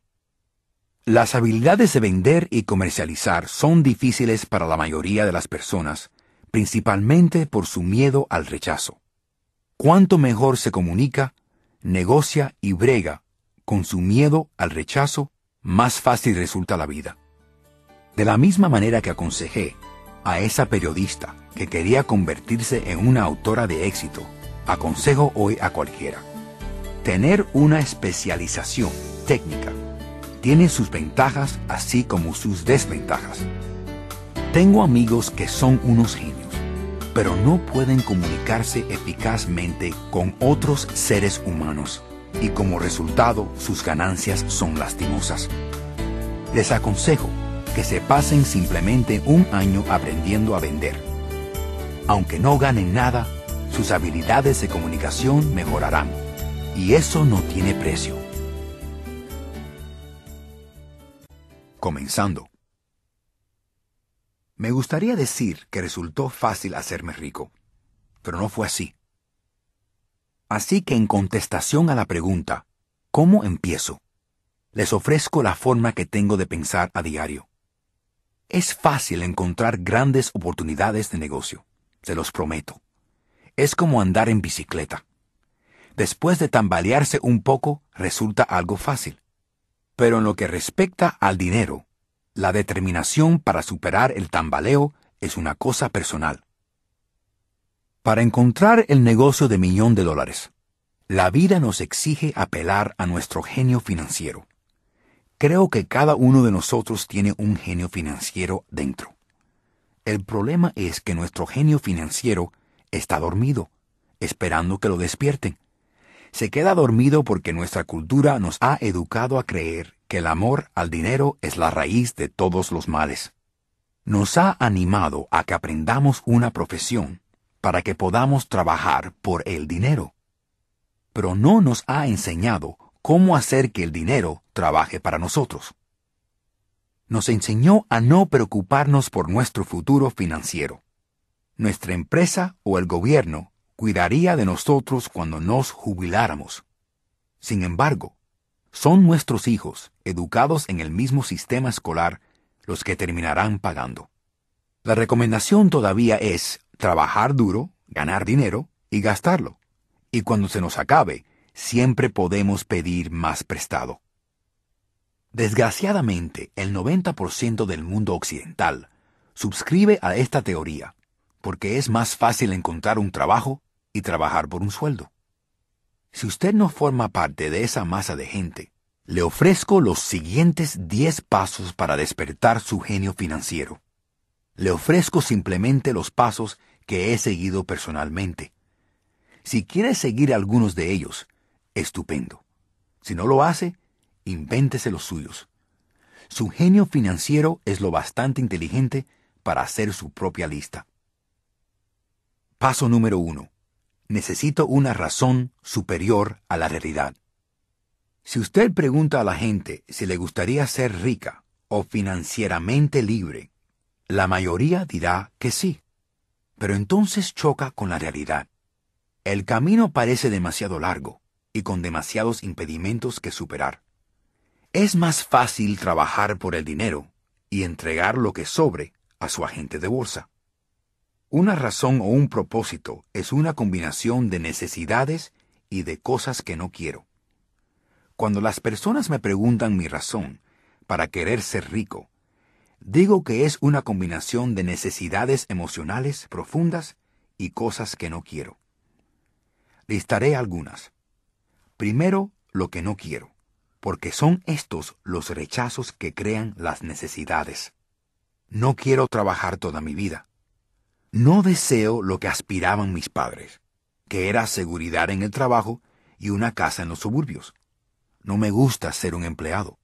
Las habilidades de vender y comercializar son difíciles para la mayoría de las personas, principalmente por su miedo al rechazo. Cuanto mejor se comunica, negocia y brega con su miedo al rechazo, más fácil resulta la vida. De la misma manera que aconsejé a esa periodista que quería convertirse en una autora de éxito, aconsejo hoy a cualquiera. Tener una especialización técnica tiene sus ventajas así como sus desventajas. Tengo amigos que son unos genios, pero no pueden comunicarse eficazmente con otros seres humanos y como resultado sus ganancias son lastimosas. Les aconsejo que se pasen simplemente un año aprendiendo a vender. Aunque no ganen nada, sus habilidades de comunicación mejorarán, y eso no tiene precio. Comenzando. Me gustaría decir que resultó fácil hacerme rico, pero no fue así. Así que en contestación a la pregunta, ¿cómo empiezo?, les ofrezco la forma que tengo de pensar a diario. Es fácil encontrar grandes oportunidades de negocio, se los prometo. Es como andar en bicicleta. Después de tambalearse un poco, resulta algo fácil. Pero en lo que respecta al dinero, la determinación para superar el tambaleo es una cosa personal. Para encontrar el negocio de $1,000,000, la vida nos exige apelar a nuestro genio financiero. Creo que cada uno de nosotros tiene un genio financiero dentro. El problema es que nuestro genio financiero está dormido, esperando que lo despierten. Se queda dormido porque nuestra cultura nos ha educado a creer que el amor al dinero es la raíz de todos los males. Nos ha animado a que aprendamos una profesión para que podamos trabajar por el dinero. Pero no nos ha enseñado cómo hacer que el dinero trabaje para nosotros. Nos enseñó a no preocuparnos por nuestro futuro financiero. Nuestra empresa o el gobierno cuidaría de nosotros cuando nos jubiláramos. Sin embargo, son nuestros hijos, educados en el mismo sistema escolar, los que terminarán pagando. La recomendación todavía es trabajar duro, ganar dinero y gastarlo. Y cuando se nos acabe, siempre podemos pedir más prestado. Desgraciadamente, el 90% del mundo occidental suscribe a esta teoría, porque es más fácil encontrar un trabajo y trabajar por un sueldo. Si usted no forma parte de esa masa de gente, Le ofrezco los siguientes 10 pasos para despertar su genio financiero. Le ofrezco simplemente los pasos que he seguido personalmente. Si quiere seguir algunos de ellos, estupendo. Si no lo hace, invéntese los suyos. Su genio financiero es lo bastante inteligente para hacer su propia lista. Paso número 1. Necesito una razón superior a la realidad. Si usted pregunta a la gente si le gustaría ser rica o financieramente libre, la mayoría dirá que sí. Pero entonces choca con la realidad. El camino parece demasiado largo y con demasiados impedimentos que superar. Es más fácil trabajar por el dinero y entregar lo que sobre a su agente de bolsa. Una razón o un propósito es una combinación de necesidades y de cosas que no quiero. Cuando las personas me preguntan mi razón para querer ser rico, digo que es una combinación de necesidades emocionales profundas y cosas que no quiero. Listaré algunas. Primero, lo que no quiero, porque son estos los rechazos que crean las necesidades. No quiero trabajar toda mi vida. No deseo lo que aspiraban mis padres, que era seguridad en el trabajo y una casa en los suburbios. No me gusta ser un empleado.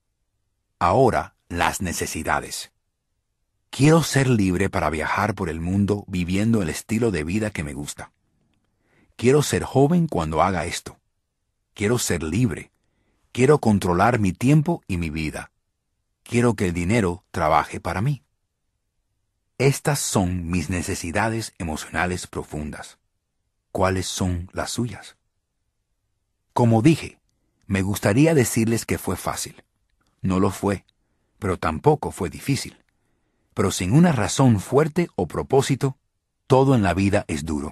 Ahora, las necesidades. Quiero ser libre para viajar por el mundo viviendo el estilo de vida que me gusta. Quiero ser joven cuando haga esto. Quiero ser libre. Quiero controlar mi tiempo y mi vida. Quiero que el dinero trabaje para mí. Estas son mis necesidades emocionales profundas. ¿Cuáles son las suyas? Como dije, me gustaría decirles que fue fácil. No lo fue, pero tampoco fue difícil. Pero sin una razón fuerte o propósito, todo en la vida es duro.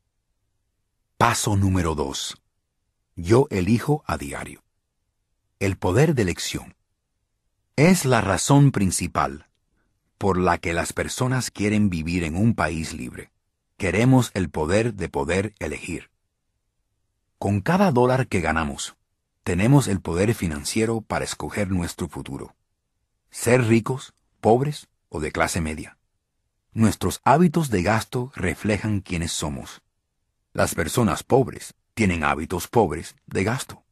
Paso número 2. Yo elijo a diario. El poder de elección. Es la razón principal por la que las personas quieren vivir en un país libre. Queremos el poder de poder elegir. Con cada dólar que ganamos, tenemos el poder financiero para escoger nuestro futuro. Ser ricos, pobres o de clase media. Nuestros hábitos de gasto reflejan quiénes somos. Las personas pobres tienen hábitos pobres de gasto.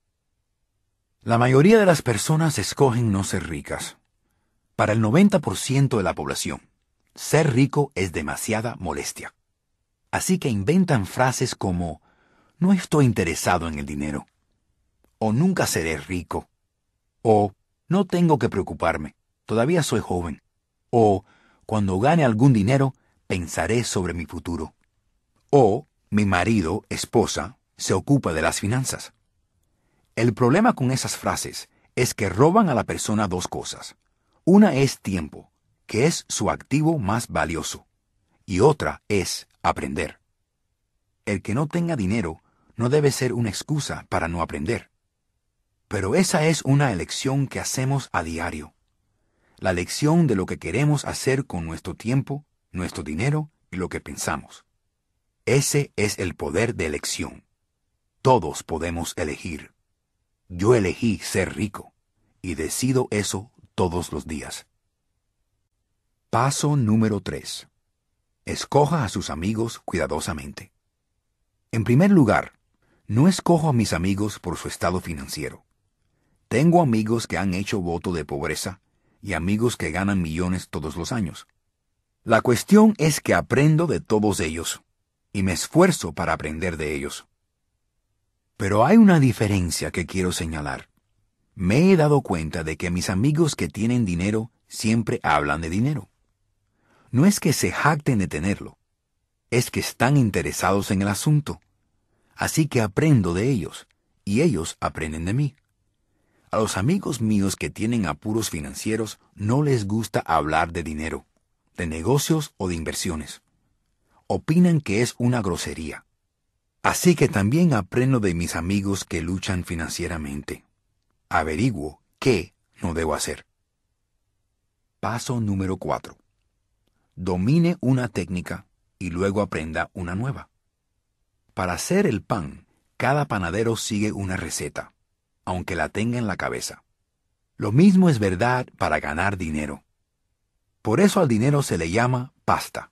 La mayoría de las personas escogen no ser ricas. Para el 90% de la población, ser rico es demasiada molestia. Así que inventan frases como «no estoy interesado en el dinero», o «nunca seré rico», o «no tengo que preocuparme, todavía soy joven», o «cuando gane algún dinero, pensaré sobre mi futuro», o «mi marido, esposa, se ocupa de las finanzas». El problema con esas frases es que roban a la persona dos cosas. Una es tiempo, que es su activo más valioso, y otra es aprender. El que no tenga dinero no debe ser una excusa para no aprender. Pero esa es una elección que hacemos a diario. La elección de lo que queremos hacer con nuestro tiempo, nuestro dinero y lo que pensamos. Ese es el poder de elección. Todos podemos elegir. Yo elegí ser rico, y decido eso todos los días. Paso número 3. Escoja a sus amigos cuidadosamente. En primer lugar, no escojo a mis amigos por su estado financiero. Tengo amigos que han hecho voto de pobreza y amigos que ganan millones todos los años. La cuestión es que aprendo de todos ellos y me esfuerzo para aprender de ellos. Pero hay una diferencia que quiero señalar. Me he dado cuenta de que mis amigos que tienen dinero siempre hablan de dinero. No es que se jacten de tenerlo, es que están interesados en el asunto. Así que aprendo de ellos, y ellos aprenden de mí. A los amigos míos que tienen apuros financieros no les gusta hablar de dinero, de negocios o de inversiones. Opinan que es una grosería. Así que también aprendo de mis amigos que luchan financieramente. Averiguo qué no debo hacer. Paso número 4. Domine una técnica y luego aprenda una nueva. Para hacer el pan, cada panadero sigue una receta, aunque la tenga en la cabeza. Lo mismo es verdad para ganar dinero. Por eso al dinero se le llama pasta.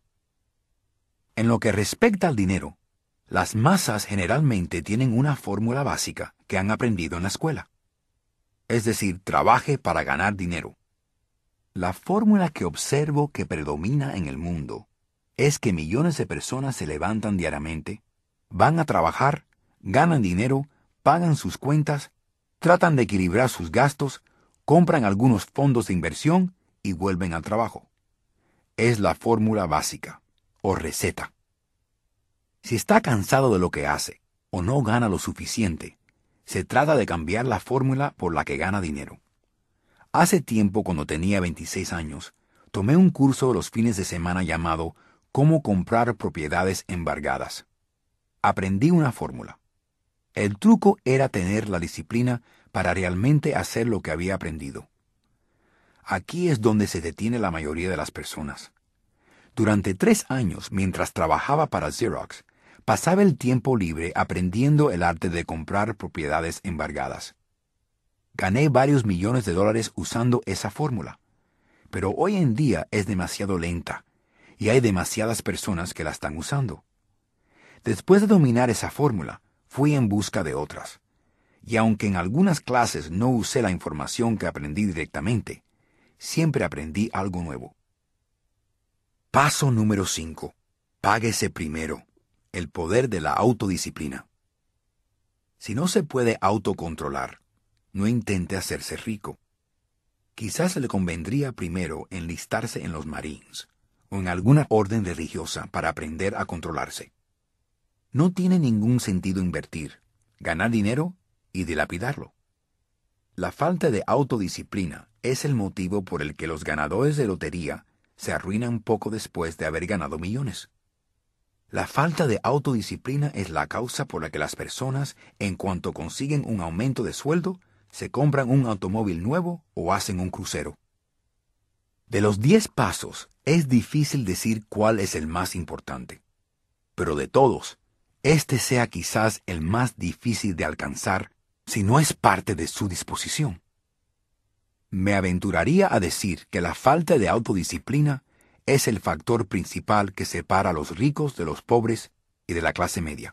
En lo que respecta al dinero, las masas generalmente tienen una fórmula básica que han aprendido en la escuela. Es decir, trabaje para ganar dinero. La fórmula que observo que predomina en el mundo es que millones de personas se levantan diariamente, van a trabajar, ganan dinero, pagan sus cuentas, tratan de equilibrar sus gastos, compran algunos fondos de inversión y vuelven al trabajo. Es la fórmula básica, o receta. Si está cansado de lo que hace, o no gana lo suficiente, se trata de cambiar la fórmula por la que gana dinero. Hace tiempo, cuando tenía 26 años, tomé un curso los fines de semana llamado Cómo comprar propiedades embargadas. Aprendí una fórmula. El truco era tener la disciplina para realmente hacer lo que había aprendido. Aquí es donde se detiene la mayoría de las personas. Durante 3 años, mientras trabajaba para Xerox, pasaba el tiempo libre aprendiendo el arte de comprar propiedades embargadas. Gané varios millones de dólares usando esa fórmula, pero hoy en día es demasiado lenta y hay demasiadas personas que la están usando. Después de dominar esa fórmula, fui en busca de otras, y aunque en algunas clases no usé la información que aprendí directamente, siempre aprendí algo nuevo. Paso número 5. Páguese primero. El poder de la autodisciplina. Si no se puede autocontrolar, no intente hacerse rico. Quizás le convendría primero enlistarse en los Marines o en alguna orden religiosa para aprender a controlarse. No tiene ningún sentido invertir, ganar dinero y dilapidarlo. La falta de autodisciplina es el motivo por el que los ganadores de lotería se arruinan poco después de haber ganado millones. La falta de autodisciplina es la causa por la que las personas, en cuanto consiguen un aumento de sueldo, se compran un automóvil nuevo o hacen un crucero. De los 10 pasos, es difícil decir cuál es el más importante. Pero de todos, este sea quizás el más difícil de alcanzar si no es parte de su disposición. Me aventuraría a decir que la falta de autodisciplina es el factor principal que separa a los ricos de los pobres y de la clase media.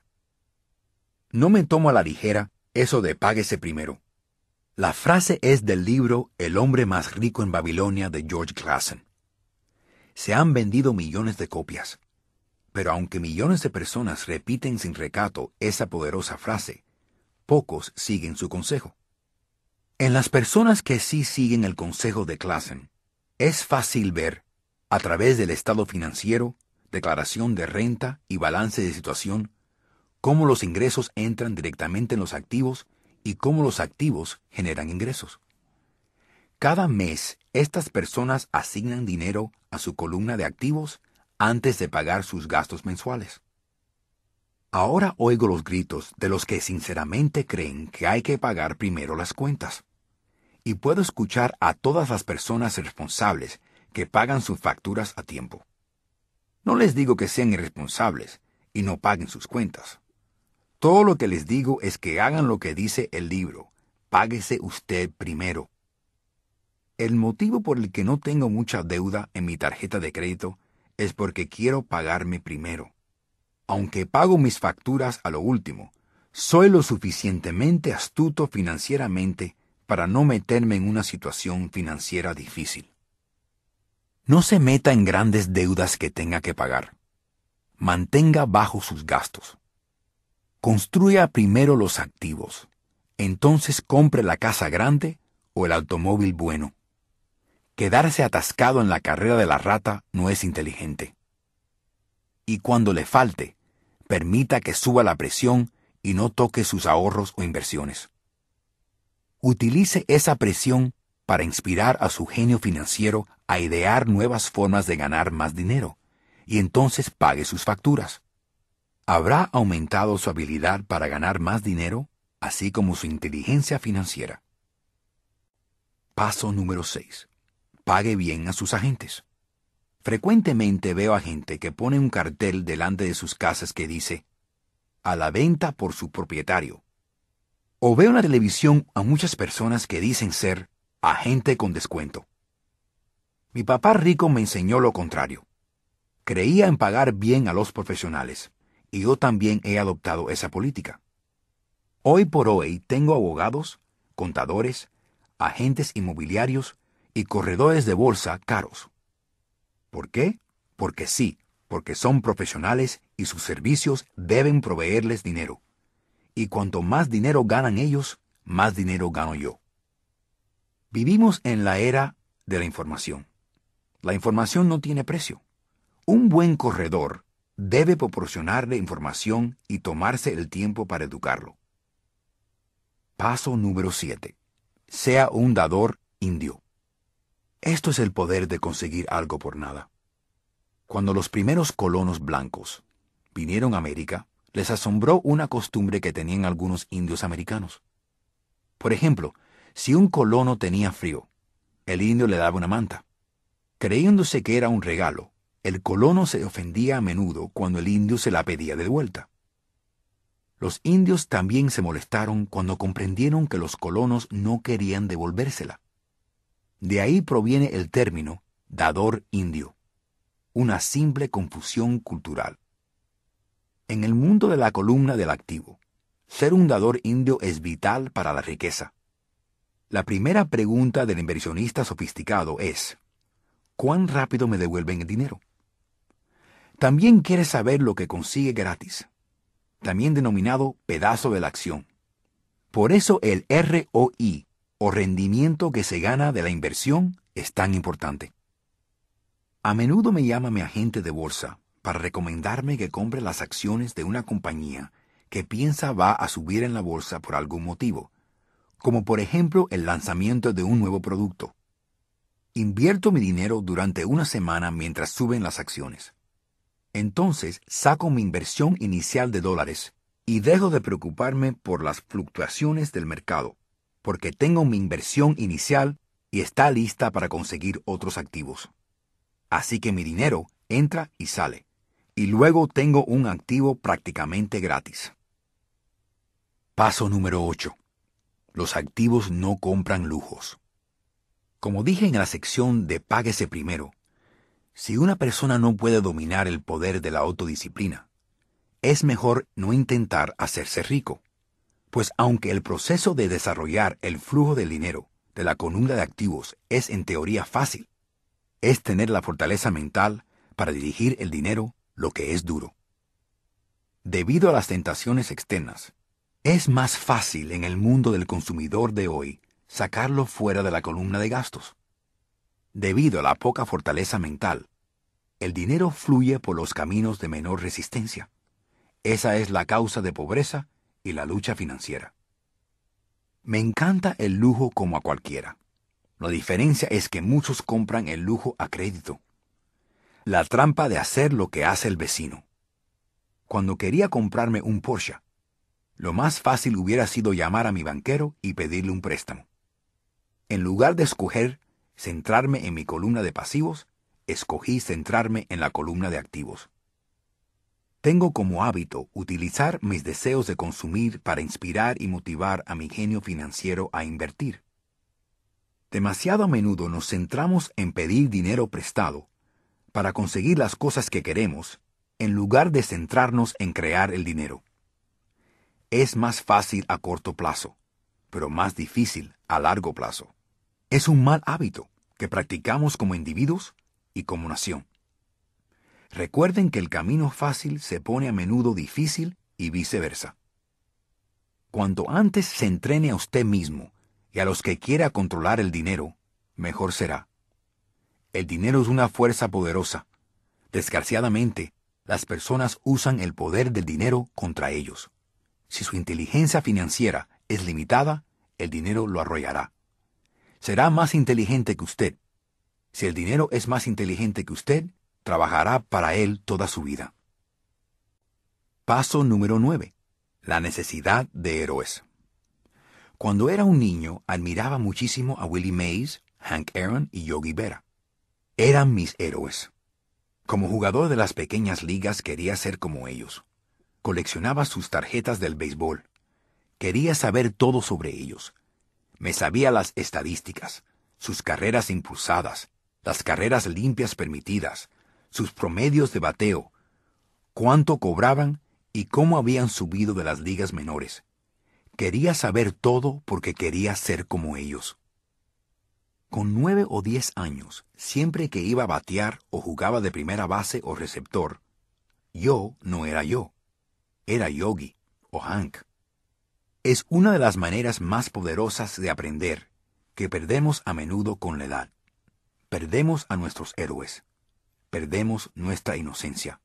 No me tomo a la ligera eso de páguese primero. La frase es del libro El hombre más rico en Babilonia de George Clason. Se han vendido millones de copias, pero aunque millones de personas repiten sin recato esa poderosa frase, pocos siguen su consejo. En las personas que sí siguen el consejo de Clason, es fácil ver, a través del estado financiero, declaración de renta y balance de situación, cómo los ingresos entran directamente en los activos y cómo los activos generan ingresos. Cada mes, estas personas asignan dinero a su columna de activos antes de pagar sus gastos mensuales. Ahora oigo los gritos de los que sinceramente creen que hay que pagar primero las cuentas. Y puedo escuchar a todas las personas responsables que pagan sus facturas a tiempo. No les digo que sean irresponsables y no paguen sus cuentas. Todo lo que les digo es que hagan lo que dice el libro: páguese usted primero. El motivo por el que no tengo mucha deuda en mi tarjeta de crédito es porque quiero pagarme primero. Aunque pago mis facturas a lo último, soy lo suficientemente astuto financieramente para no meterme en una situación financiera difícil. No se meta en grandes deudas que tenga que pagar. Mantenga bajo sus gastos. Construya primero los activos. Entonces compre la casa grande o el automóvil bueno. Quedarse atascado en la carrera de la rata no es inteligente. Y cuando le falte, permita que suba la presión y no toque sus ahorros o inversiones. Utilice esa presión para inspirar a su genio financiero a idear nuevas formas de ganar más dinero, y entonces pague sus facturas. Habrá aumentado su habilidad para ganar más dinero, así como su inteligencia financiera. Paso número 6. Pague bien a sus agentes. Frecuentemente veo a gente que pone un cartel delante de sus casas que dice: a la venta por su propietario, O veo en la televisión a muchas personas que dicen ser agente con descuento. Mi papá rico me enseñó lo contrario. Creía en pagar bien a los profesionales, y yo también he adoptado esa política. Hoy por hoy tengo abogados, contadores, agentes inmobiliarios y corredores de bolsa caros. ¿Por qué? Porque sí, porque son profesionales y sus servicios deben proveerles dinero. Y cuanto más dinero ganan ellos, más dinero gano yo. Vivimos en la era de la información. La información no tiene precio. Un buen corredor debe proporcionarle información y tomarse el tiempo para educarlo. Paso número 7. Sea un dador indio. Esto es el poder de conseguir algo por nada. Cuando los primeros colonos blancos vinieron a América, les asombró una costumbre que tenían algunos indios americanos. Por ejemplo, si un colono tenía frío, el indio le daba una manta. Creyéndose que era un regalo, el colono se ofendía a menudo cuando el indio se la pedía de vuelta. Los indios también se molestaron cuando comprendieron que los colonos no querían devolvérsela. De ahí proviene el término dador indio, una simple confusión cultural. En el mundo de la columna del activo, ser un dador indio es vital para la riqueza. La primera pregunta del inversionista sofisticado es: ¿cuán rápido me devuelven el dinero? También quiere saber lo que consigue gratis, también denominado pedazo de la acción. Por eso el ROI, o rendimiento que se gana de la inversión, es tan importante. A menudo me llama mi agente de bolsa para recomendarme que compre las acciones de una compañía que piensa va a subir en la bolsa por algún motivo, como por ejemplo el lanzamiento de un nuevo producto. Invierto mi dinero durante una semana mientras suben las acciones. Entonces saco mi inversión inicial de $, y dejo de preocuparme por las fluctuaciones del mercado, porque tengo mi inversión inicial y está lista para conseguir otros activos. Así que mi dinero entra y sale, y luego tengo un activo prácticamente gratis. Paso número 8. Los activos no compran lujos. Como dije en la sección de Páguese Primero, si una persona no puede dominar el poder de la autodisciplina, es mejor no intentar hacerse rico, pues aunque el proceso de desarrollar el flujo del dinero de la columna de activos es en teoría fácil, es tener la fortaleza mental para dirigir el dinero lo que es duro. Debido a las tentaciones externas, es más fácil en el mundo del consumidor de hoy sacarlo fuera de la columna de gastos. Debido a la poca fortaleza mental, el dinero fluye por los caminos de menor resistencia. Esa es la causa de pobreza y la lucha financiera. Me encanta el lujo como a cualquiera. La diferencia es que muchos compran el lujo a crédito. La trampa de hacer lo que hace el vecino. Cuando quería comprarme un Porsche, lo más fácil hubiera sido llamar a mi banquero y pedirle un préstamo. En lugar de escoger centrarme en mi columna de pasivos, escogí centrarme en la columna de activos. Tengo como hábito utilizar mis deseos de consumir para inspirar y motivar a mi genio financiero a invertir. Demasiado a menudo nos centramos en pedir dinero prestado para conseguir las cosas que queremos, en lugar de centrarnos en crear el dinero. Es más fácil a corto plazo, pero más difícil a largo plazo. Es un mal hábito que practicamos como individuos y como nación. Recuerden que el camino fácil se pone a menudo difícil y viceversa. Cuanto antes se entrene a usted mismo y a los que quiera controlar el dinero, mejor será. El dinero es una fuerza poderosa. Desgraciadamente, las personas usan el poder del dinero contra ellos. Si su inteligencia financiera es limitada, el dinero lo arrollará. Será más inteligente que usted. Si el dinero es más inteligente que usted, trabajará para él toda su vida. Paso número 9. La necesidad de héroes. Cuando era un niño, admiraba muchísimo a Willie Mays, Hank Aaron y Yogi Berra. Eran mis héroes. Como jugador de las pequeñas ligas quería ser como ellos. Coleccionaba sus tarjetas del béisbol. Quería saber todo sobre ellos. Me sabía las estadísticas, sus carreras impulsadas, las carreras limpias permitidas, sus promedios de bateo, cuánto cobraban y cómo habían subido de las ligas menores. Quería saber todo porque quería ser como ellos. Con 9 o 10 años, siempre que iba a batear o jugaba de primera base o receptor, yo no era yo. Era Yogi o Hank. Es una de las maneras más poderosas de aprender, que perdemos a menudo con la edad. Perdemos a nuestros héroes. Perdemos nuestra inocencia.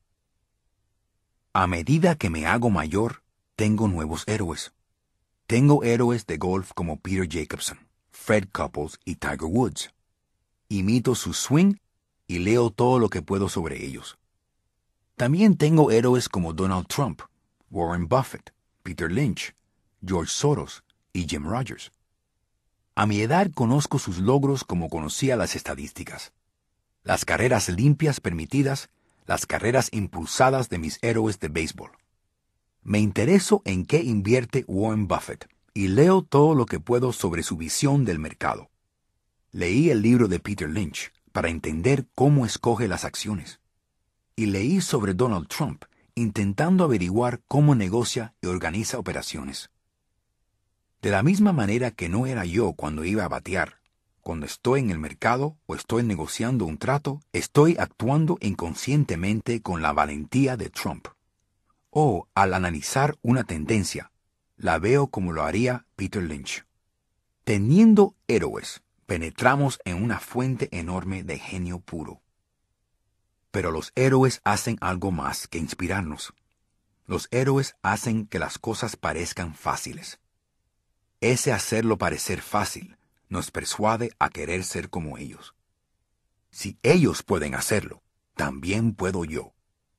A medida que me hago mayor, tengo nuevos héroes. Tengo héroes de golf como Peter Jacobsen, Fred Couples y Tiger Woods. Imito su swing y leo todo lo que puedo sobre ellos. También tengo héroes como Donald Trump, Warren Buffett, Peter Lynch, George Soros y Jim Rogers. A mi edad conozco sus logros como conocía las estadísticas. Las carreras limpias permitidas, las carreras impulsadas de mis héroes de béisbol. Me intereso en qué invierte Warren Buffett y leo todo lo que puedo sobre su visión del mercado. Leí el libro de Peter Lynch para entender cómo escoge las acciones. Y leí sobre Donald Trump, intentando averiguar cómo negocia y organiza operaciones. De la misma manera que no era yo cuando iba a batear, cuando estoy en el mercado o estoy negociando un trato, estoy actuando inconscientemente con la valentía de Trump. O, al analizar una tendencia, la veo como lo haría Peter Lynch. Teniendo héroes, penetramos en una fuente enorme de genio puro. Pero los héroes hacen algo más que inspirarnos. Los héroes hacen que las cosas parezcan fáciles. Ese hacerlo parecer fácil nos persuade a querer ser como ellos. Si ellos pueden hacerlo, también puedo yo.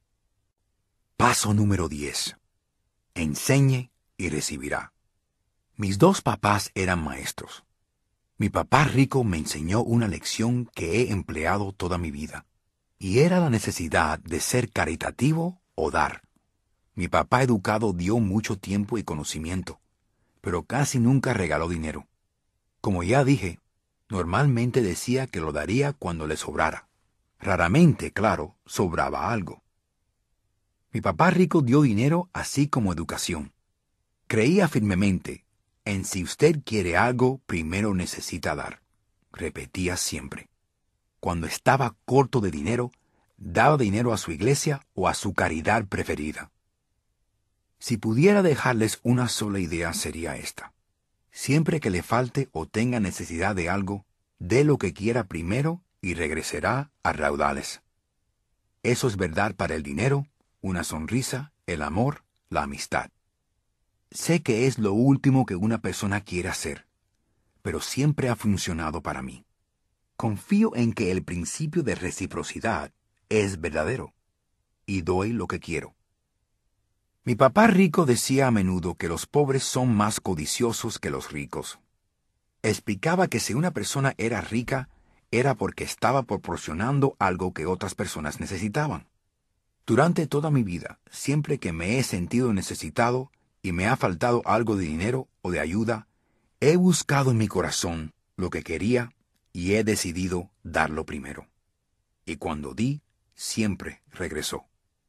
Paso número 10. Enseñe y recibirá. Mis dos papás eran maestros. Mi papá rico me enseñó una lección que he empleado toda mi vida, y era la necesidad de ser caritativo o dar. Mi papá educado dio mucho tiempo y conocimiento, pero casi nunca regaló dinero. Como ya dije, normalmente decía que lo daría cuando le sobrara. Raramente, claro, sobraba algo. Mi papá rico dio dinero así como educación. Creía firmemente en si usted quiere algo, primero necesita dar. Repetía siempre. Cuando estaba corto de dinero, daba dinero a su iglesia o a su caridad preferida. Si pudiera dejarles una sola idea sería esta. Siempre que le falte o tenga necesidad de algo, dé lo que quiera primero y regresará a raudales. Eso es verdad para el dinero, una sonrisa, el amor, la amistad. Sé que es lo último que una persona quiere hacer, pero siempre ha funcionado para mí. Confío en que el principio de reciprocidad es verdadero, y doy lo que quiero. Mi papá rico decía a menudo que los pobres son más codiciosos que los ricos. Explicaba que si una persona era rica, era porque estaba proporcionando algo que otras personas necesitaban. Durante toda mi vida, siempre que me he sentido necesitado y me ha faltado algo de dinero o de ayuda, he buscado en mi corazón lo que quería y he decidido darlo primero. Y cuando di, siempre regresó.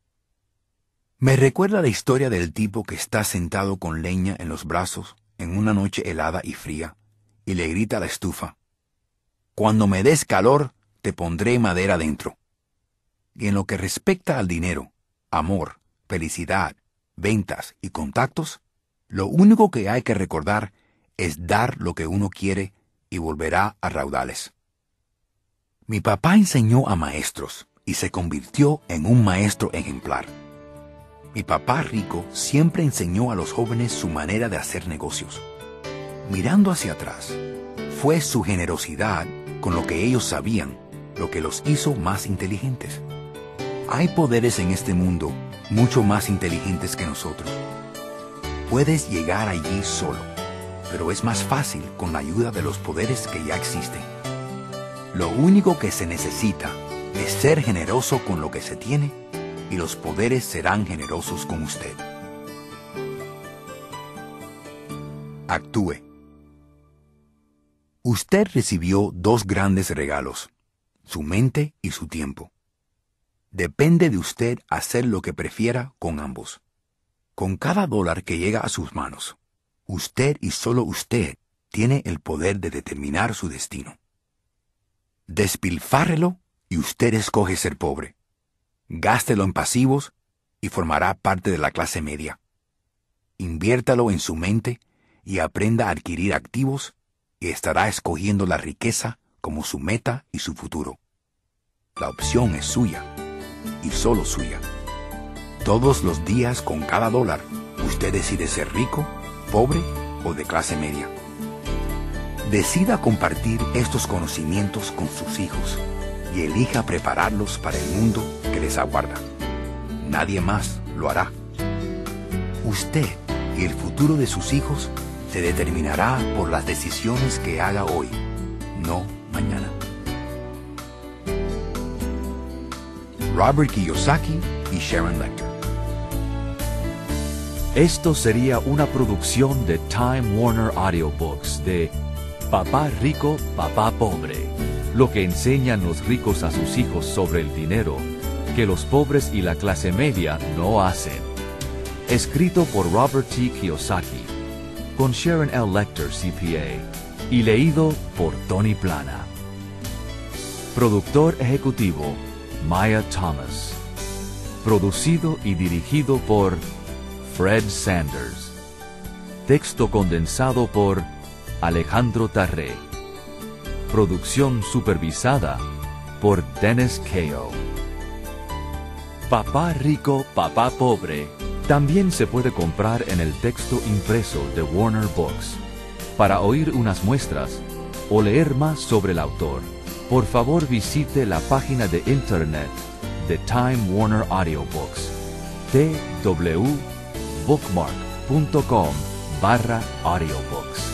Me recuerda la historia del tipo que está sentado con leña en los brazos en una noche helada y fría y le grita a la estufa: «Cuando me des calor, te pondré madera dentro». Y en lo que respecta al dinero, amor, felicidad, ventas y contactos, lo único que hay que recordar es dar lo que uno quiere y volverá a raudales. Mi papá enseñó a maestros y se convirtió en un maestro ejemplar. Mi papá rico siempre enseñó a los jóvenes su manera de hacer negocios. Mirando hacia atrás, fue su generosidad con lo que ellos sabían lo que los hizo más inteligentes. Hay poderes en este mundo mucho más inteligentes que nosotros. Puedes llegar allí solo, pero es más fácil con la ayuda de los poderes que ya existen. Lo único que se necesita es ser generoso con lo que se tiene y los poderes serán generosos con usted. Actúe. Usted recibió dos grandes regalos, su mente y su tiempo. Depende de usted hacer lo que prefiera con ambos. Con cada dólar que llega a sus manos, usted y solo usted tiene el poder de determinar su destino. Despilfárrelo y usted escoge ser pobre. Gástelo en pasivos y formará parte de la clase media. Inviértalo en su mente y aprenda a adquirir activos y estará escogiendo la riqueza como su meta y su futuro. La opción es suya y solo suya. Todos los días con cada dólar, usted decide ser rico, pobre o de clase media. Decida compartir estos conocimientos con sus hijos y elija prepararlos para el mundo que les aguarda. Nadie más lo hará. Usted y el futuro de sus hijos se determinará por las decisiones que haga hoy, no mañana. Robert Kiyosaki y Sharon Lechter. Esto sería una producción de Time Warner Audiobooks de Papá Rico, Papá Pobre, lo que enseñan los ricos a sus hijos sobre el dinero que los pobres y la clase media no hacen. Escrito por Robert T. Kiyosaki, con Sharon L. Lechter, CPA, y leído por Tony Plana. Productor ejecutivo, Maya Thomas. Producido y dirigido por Fred Sanders. Texto condensado por Alejandro Tarré. Producción supervisada por Dennis Kao. Papá Rico, Papá Pobre también se puede comprar en el texto impreso de Warner Books. Para oír unas muestras o leer más sobre el autor, por favor visite la página de internet de Time Warner Audiobooks, twbookmark.com/audiobooks.